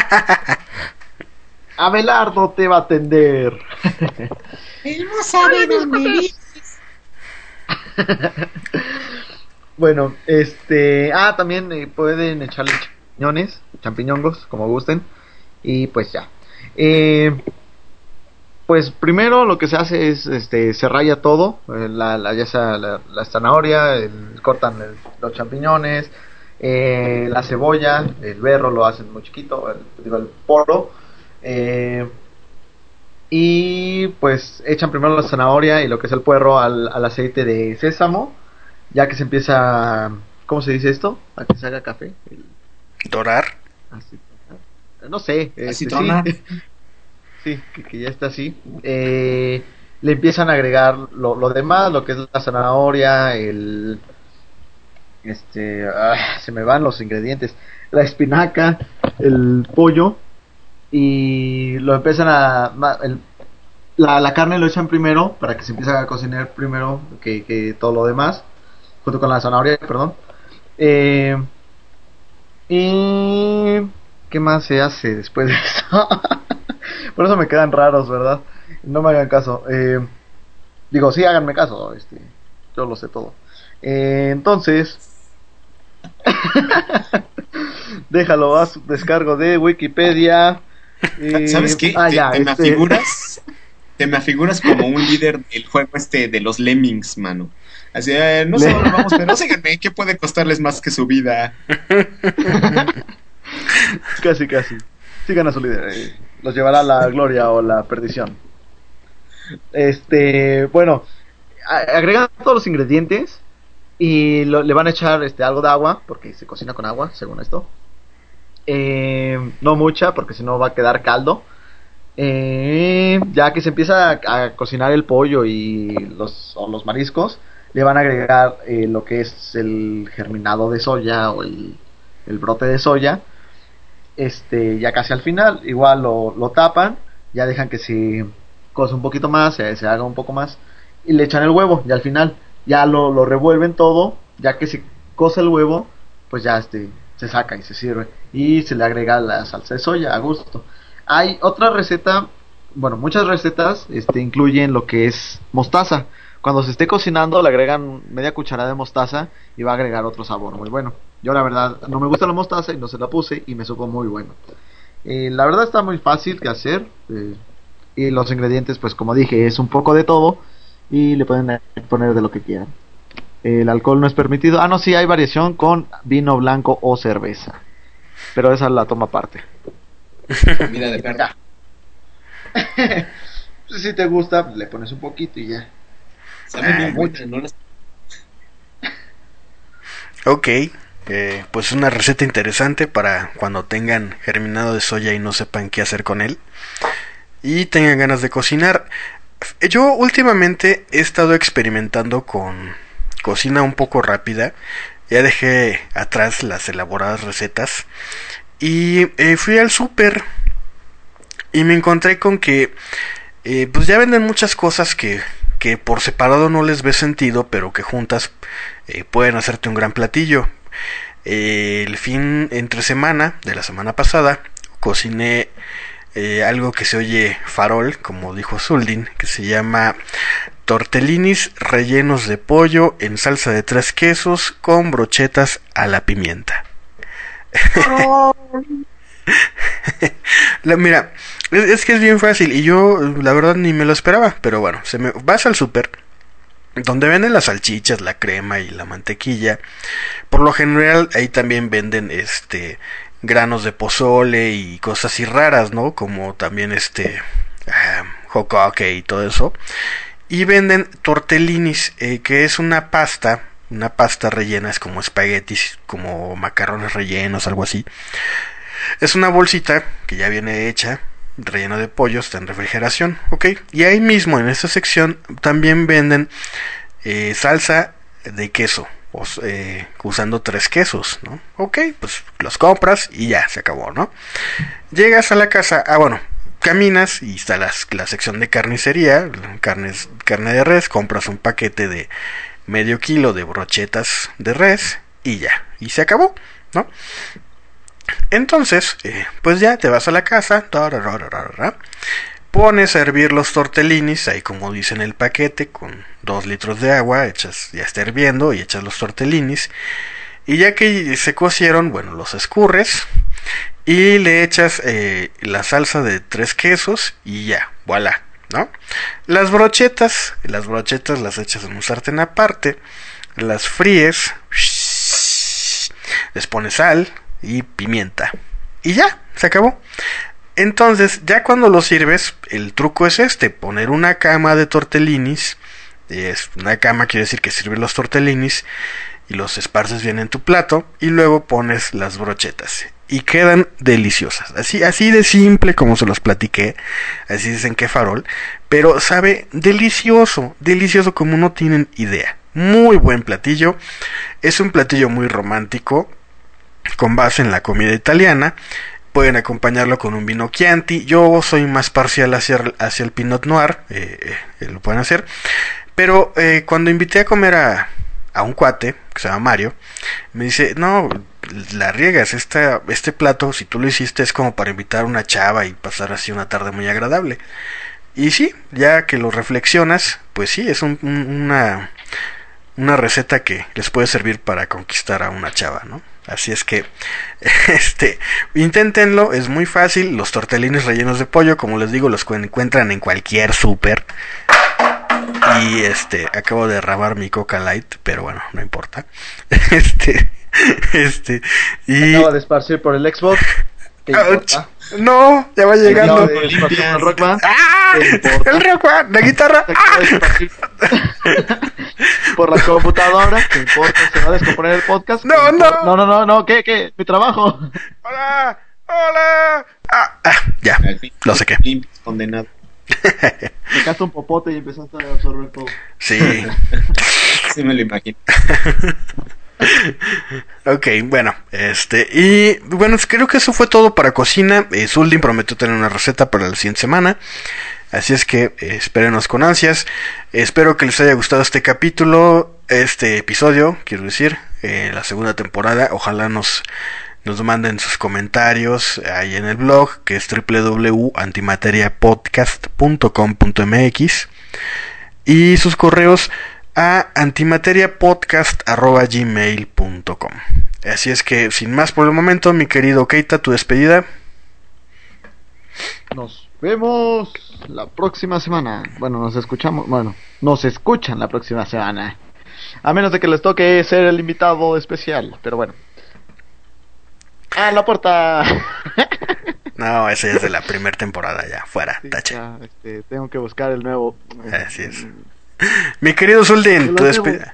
Abelardo te va a atender. Él no sabe dónde vives. Bueno, este, ah, también eh, pueden echarle champiñones, champiñongos, como gusten, y pues ya. Eh, pues primero lo que se hace es, este, se raya todo, eh, la, la, ya sea la, la zanahoria, el, cortan el, los champiñones, eh, la cebolla, el berro lo hacen muy chiquito, el, digo el poro, eh, y pues echan primero la zanahoria y lo que es el puerro al, al aceite de sésamo, ya que se empieza, ¿cómo se dice esto? A que se haga café. El, Dorar. así, no sé, Así este, torna. sí. Sí, que, que ya está así. Eh, le empiezan a agregar lo, lo demás, lo que es la zanahoria, el... Este... ah, se me van los ingredientes. La espinaca, el pollo. Y lo empiezan a... ma- el- la, la carne lo echan primero, para que se empiece a cocinar primero que, que todo lo demás. Junto con la zanahoria, perdón. Eh, y... ¿Qué más se hace después de eso? Por eso me quedan raros, ¿verdad? No me hagan caso. Eh, digo, sí, háganme caso. Este, yo lo sé todo. Eh, entonces, déjalo, haz descargo de Wikipedia. Eh, ¿Sabes qué? Ah, te, ya, te me este, afiguras, te me afiguras como un líder del juego este de los Lemmings, mano. Así, eh, no sé Le- dónde vamos, pero síganme, ¿qué puede costarles más que su vida? casi, casi. Sigan a su líder. eh, los llevará a la gloria o la perdición. Este, bueno, a- agregan todos los ingredientes y lo- le van a echar este algo de agua porque se cocina con agua, según esto. Eh, no mucha porque si no va a quedar caldo. Eh, ya que se empieza a, a cocinar el pollo y los, o los mariscos, le van a agregar eh, lo que es el germinado de soya o el, el brote de soya. Este, ya casi al final, igual lo, lo tapan, ya dejan que se cose un poquito más, se, se haga un poco más, y le echan el huevo, y al final ya lo, lo revuelven todo, ya que se cose el huevo, pues ya este se saca y se sirve, y se le agrega la salsa de soya a gusto. Hay otra receta, bueno, muchas recetas este, incluyen lo que es mostaza. Cuando se esté cocinando le agregan media cucharada de mostaza y va a agregar otro sabor muy bueno. Yo la verdad no me gusta la mostaza y no se la puse y me supo muy bueno. Eh, la verdad está muy fácil que hacer. eh, y los ingredientes, pues como dije, es un poco de todo y le pueden poner de lo que quieran. El alcohol no es permitido. Ah, no, sí, hay variación con vino blanco o cerveza. Pero esa la toma aparte. Comida de perro. Pues si te gusta, le pones un poquito y ya. Sabe Ah, bien mucho. bueno, ¿no? Las- Ok, eh, pues una receta interesante para cuando tengan germinado de soya y no sepan qué hacer con él y tengan ganas de cocinar. Yo últimamente he estado experimentando con cocina un poco rápida. Ya dejé atrás las elaboradas recetas y eh, fui al súper y me encontré con que eh, pues ya venden muchas cosas que, que por separado no les ve sentido, pero que juntas eh, pueden hacerte un gran platillo. Eh, el fin entre semana de la semana pasada cociné eh, algo que se oye farol, como dijo Zuldin, que se llama tortellinis rellenos de pollo en salsa de tres quesos con brochetas a la pimienta. La, mira, es, es que es bien fácil y yo la verdad ni me lo esperaba, pero bueno, se me, vas al súper donde venden las salchichas, la crema y la mantequilla. Por lo general ahí también venden este granos de pozole y cosas así raras, ¿no? Como también este ah, jocoque y todo eso. Y venden tortellinis, eh, que es una pasta, una pasta rellena, es como espaguetis, como macarrones rellenos, algo así. Es una bolsita que ya viene hecha, rellena de pollo, está en refrigeración, ¿ok? Y ahí mismo en esta sección también venden eh, salsa de queso, o, eh, usando tres quesos, ¿no? Ok, pues los compras y ya, se acabó, ¿no? Llegas a la casa, ah bueno, caminas y está la, la sección de carnicería, carnes, carne de res, compras un paquete de medio kilo de brochetas de res y ya, y se acabó, ¿no? Entonces, eh, pues ya te vas a la casa, pones a hervir los tortellinis, ahí como dice en el paquete, con dos litros de agua, echas, ya está hirviendo y echas los tortellinis, y ya que se cocieron, bueno, los escurres y le echas eh, la salsa de tres quesos y ya, voilà, ¿no? Las brochetas, las brochetas las echas en un sartén aparte, las fríes, les pones sal y pimienta y ya, se acabó. Entonces, ya cuando lo sirves, el truco es este, poner una cama de tortellinis. Es una cama, quiere decir que sirve los tortellinis y los esparces bien en tu plato y luego pones las brochetas y quedan deliciosas, así, así de simple como se los platiqué, así dicen que farol, pero sabe delicioso, delicioso como no tienen idea. Muy buen platillo, es un platillo muy romántico con base en la comida italiana. Pueden acompañarlo con un vino Chianti. Yo soy más parcial hacia, hacia el Pinot Noir. Eh, eh, lo pueden hacer. Pero eh, cuando invité a comer a, a un cuate, que se llama Mario, me dice, no, la riegas. Esta, este plato, si tú lo hiciste, es como para invitar a una chava y pasar así una tarde muy agradable. Y sí, ya que lo reflexionas, pues sí, es un, un, una, una receta que les puede servir para conquistar a una chava, ¿no? Así es que, este, inténtenlo, es muy fácil. Los tortellines rellenos de pollo, como les digo, los encuentran en cualquier súper. Y este, acabo de derramar mi Coca Light, pero bueno, no importa. Este, este, y... Acaba de esparcir por el Xbox. ¿Qué importa? No, ya va llegando. Acaba de esparcir por el Rock Band. ¡Ah! El Rock Band, la guitarra. Acaba de esparcir por la computadora. ¿Qué importa? ¿Se va a descomponer el podcast? No, no. No, no, no, no. ¿Qué? ¿Qué? Mi trabajo. Hola, hola. Ah, ah, ya, lo sé qué. Condenado. Sacaste un popote y empezaste a absorber todo. Sí. Sí me lo imagino. Ok, bueno, este, y bueno, creo que eso fue todo para cocina. eh, Zuldin prometió tener una receta para la siguiente semana, así es que eh, espérenos con ansias. Espero que les haya gustado este capítulo, este episodio, quiero decir, eh, la segunda temporada. Ojalá nos, nos manden sus comentarios ahí en el blog, que es doble u doble u doble u punto antimateriapodcast punto com punto m x, y sus correos a antimateriapodcast arroba gmail punto com. Así es que, sin más por el momento, mi querido Keita, tu despedida. Nos vemos la próxima semana. Bueno, nos escuchamos. Bueno, nos escuchan la próxima semana. A menos de que les toque ser el invitado especial. Pero bueno. ¡A la puerta! No, ese es de la primera temporada, ya, fuera, Sí, tache. ya, este, tengo que buscar el nuevo. Así es. Mi querido Zuldin, tu despedida.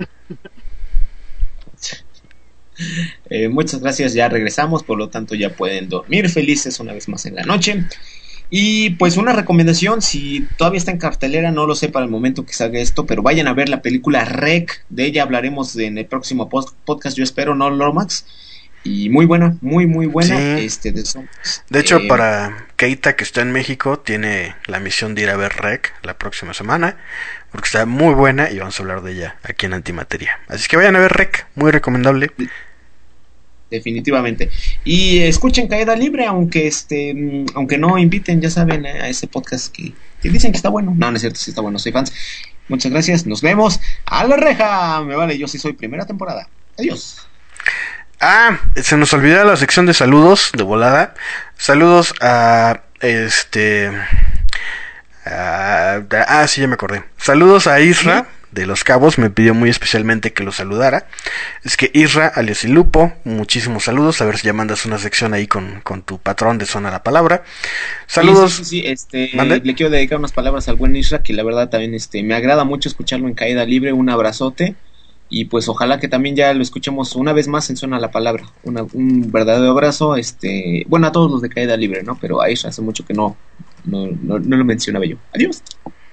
Eh, muchas gracias, ya regresamos, por lo tanto ya pueden dormir felices una vez más en la noche. Y pues una recomendación, si todavía está en cartelera, no lo sé para el momento que salga esto, pero vayan a ver la película Rec, de ella hablaremos en el próximo post- podcast, yo espero, ¿no, Lomax? Y muy buena, muy muy buena. Sí. Este, de, zombies. De hecho, Eh, para Keita, que está en México, tiene la misión de ir a ver Rec la próxima semana, porque está muy buena y vamos a hablar de ella aquí en Antimateria. Así que vayan a ver Rec, muy recomendable. definitivamente. Y eh, escuchen Caída Libre, aunque este mm, aunque no inviten, ya saben, eh, a ese podcast que, que dicen que está bueno. No, no es cierto, sí está bueno, soy fans. Muchas gracias, nos vemos. A la reja, me vale, yo sí soy primera temporada. Adiós. Ah, se nos olvidó la sección de saludos de volada. Saludos a este a, ah, sí, ya me acordé. Saludos a Isra de Los Cabos, me pidió muy especialmente que lo saludara. Es que Isra, alias Ilupo, muchísimos saludos. A ver si ya mandas una sección ahí con, con tu patrón de Zona la Palabra. Saludos. Sí, sí, sí, sí, este, ¿Mande? le quiero dedicar unas palabras al buen Isra, que la verdad también este, me agrada mucho escucharlo en Caída Libre. Un abrazote. Y pues ojalá que también ya lo escuchemos una vez más en Zona la Palabra. Una, un verdadero abrazo, este, bueno, a todos los de Caída Libre, ¿no? Pero a Isra hace mucho que no, no, no, no lo mencionaba yo. Adiós.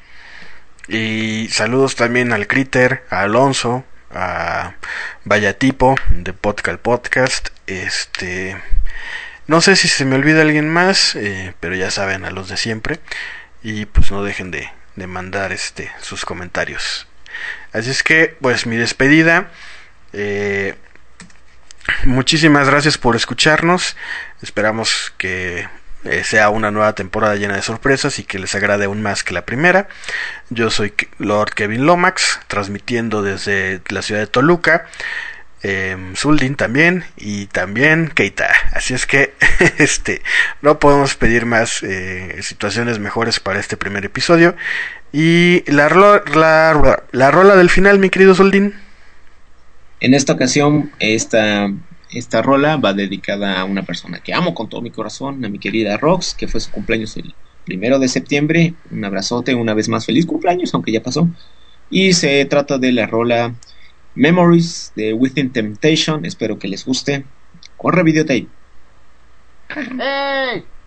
Y saludos también al Critter, a Alonso, a Vallatipo de Podcast Podcast. Este, no sé si se me olvida alguien más, eh, pero ya saben, a los de siempre. Y pues no dejen de, de mandar este sus comentarios. Así es que, pues mi despedida. Eh, muchísimas gracias por escucharnos. Esperamos que eh, sea una nueva temporada llena de sorpresas y que les agrade aún más que la primera. Yo soy Lord Kevin Lomax, transmitiendo desde la ciudad de Toluca. eh, Zuldin también, y también Keita. Así es que este no podemos pedir más eh, situaciones mejores para este primer episodio. Y la, ro- la, la rola del final, mi querido Zuldin. En esta ocasión, esta, esta rola va dedicada a una persona que amo con todo mi corazón, a mi querida Rox, que fue su cumpleaños el primero de septiembre. Un abrazote, una vez más feliz cumpleaños, aunque ya pasó. Y se trata de la rola Memories de Within Temptation. Espero que les guste. Corre videotape. ¡Ey!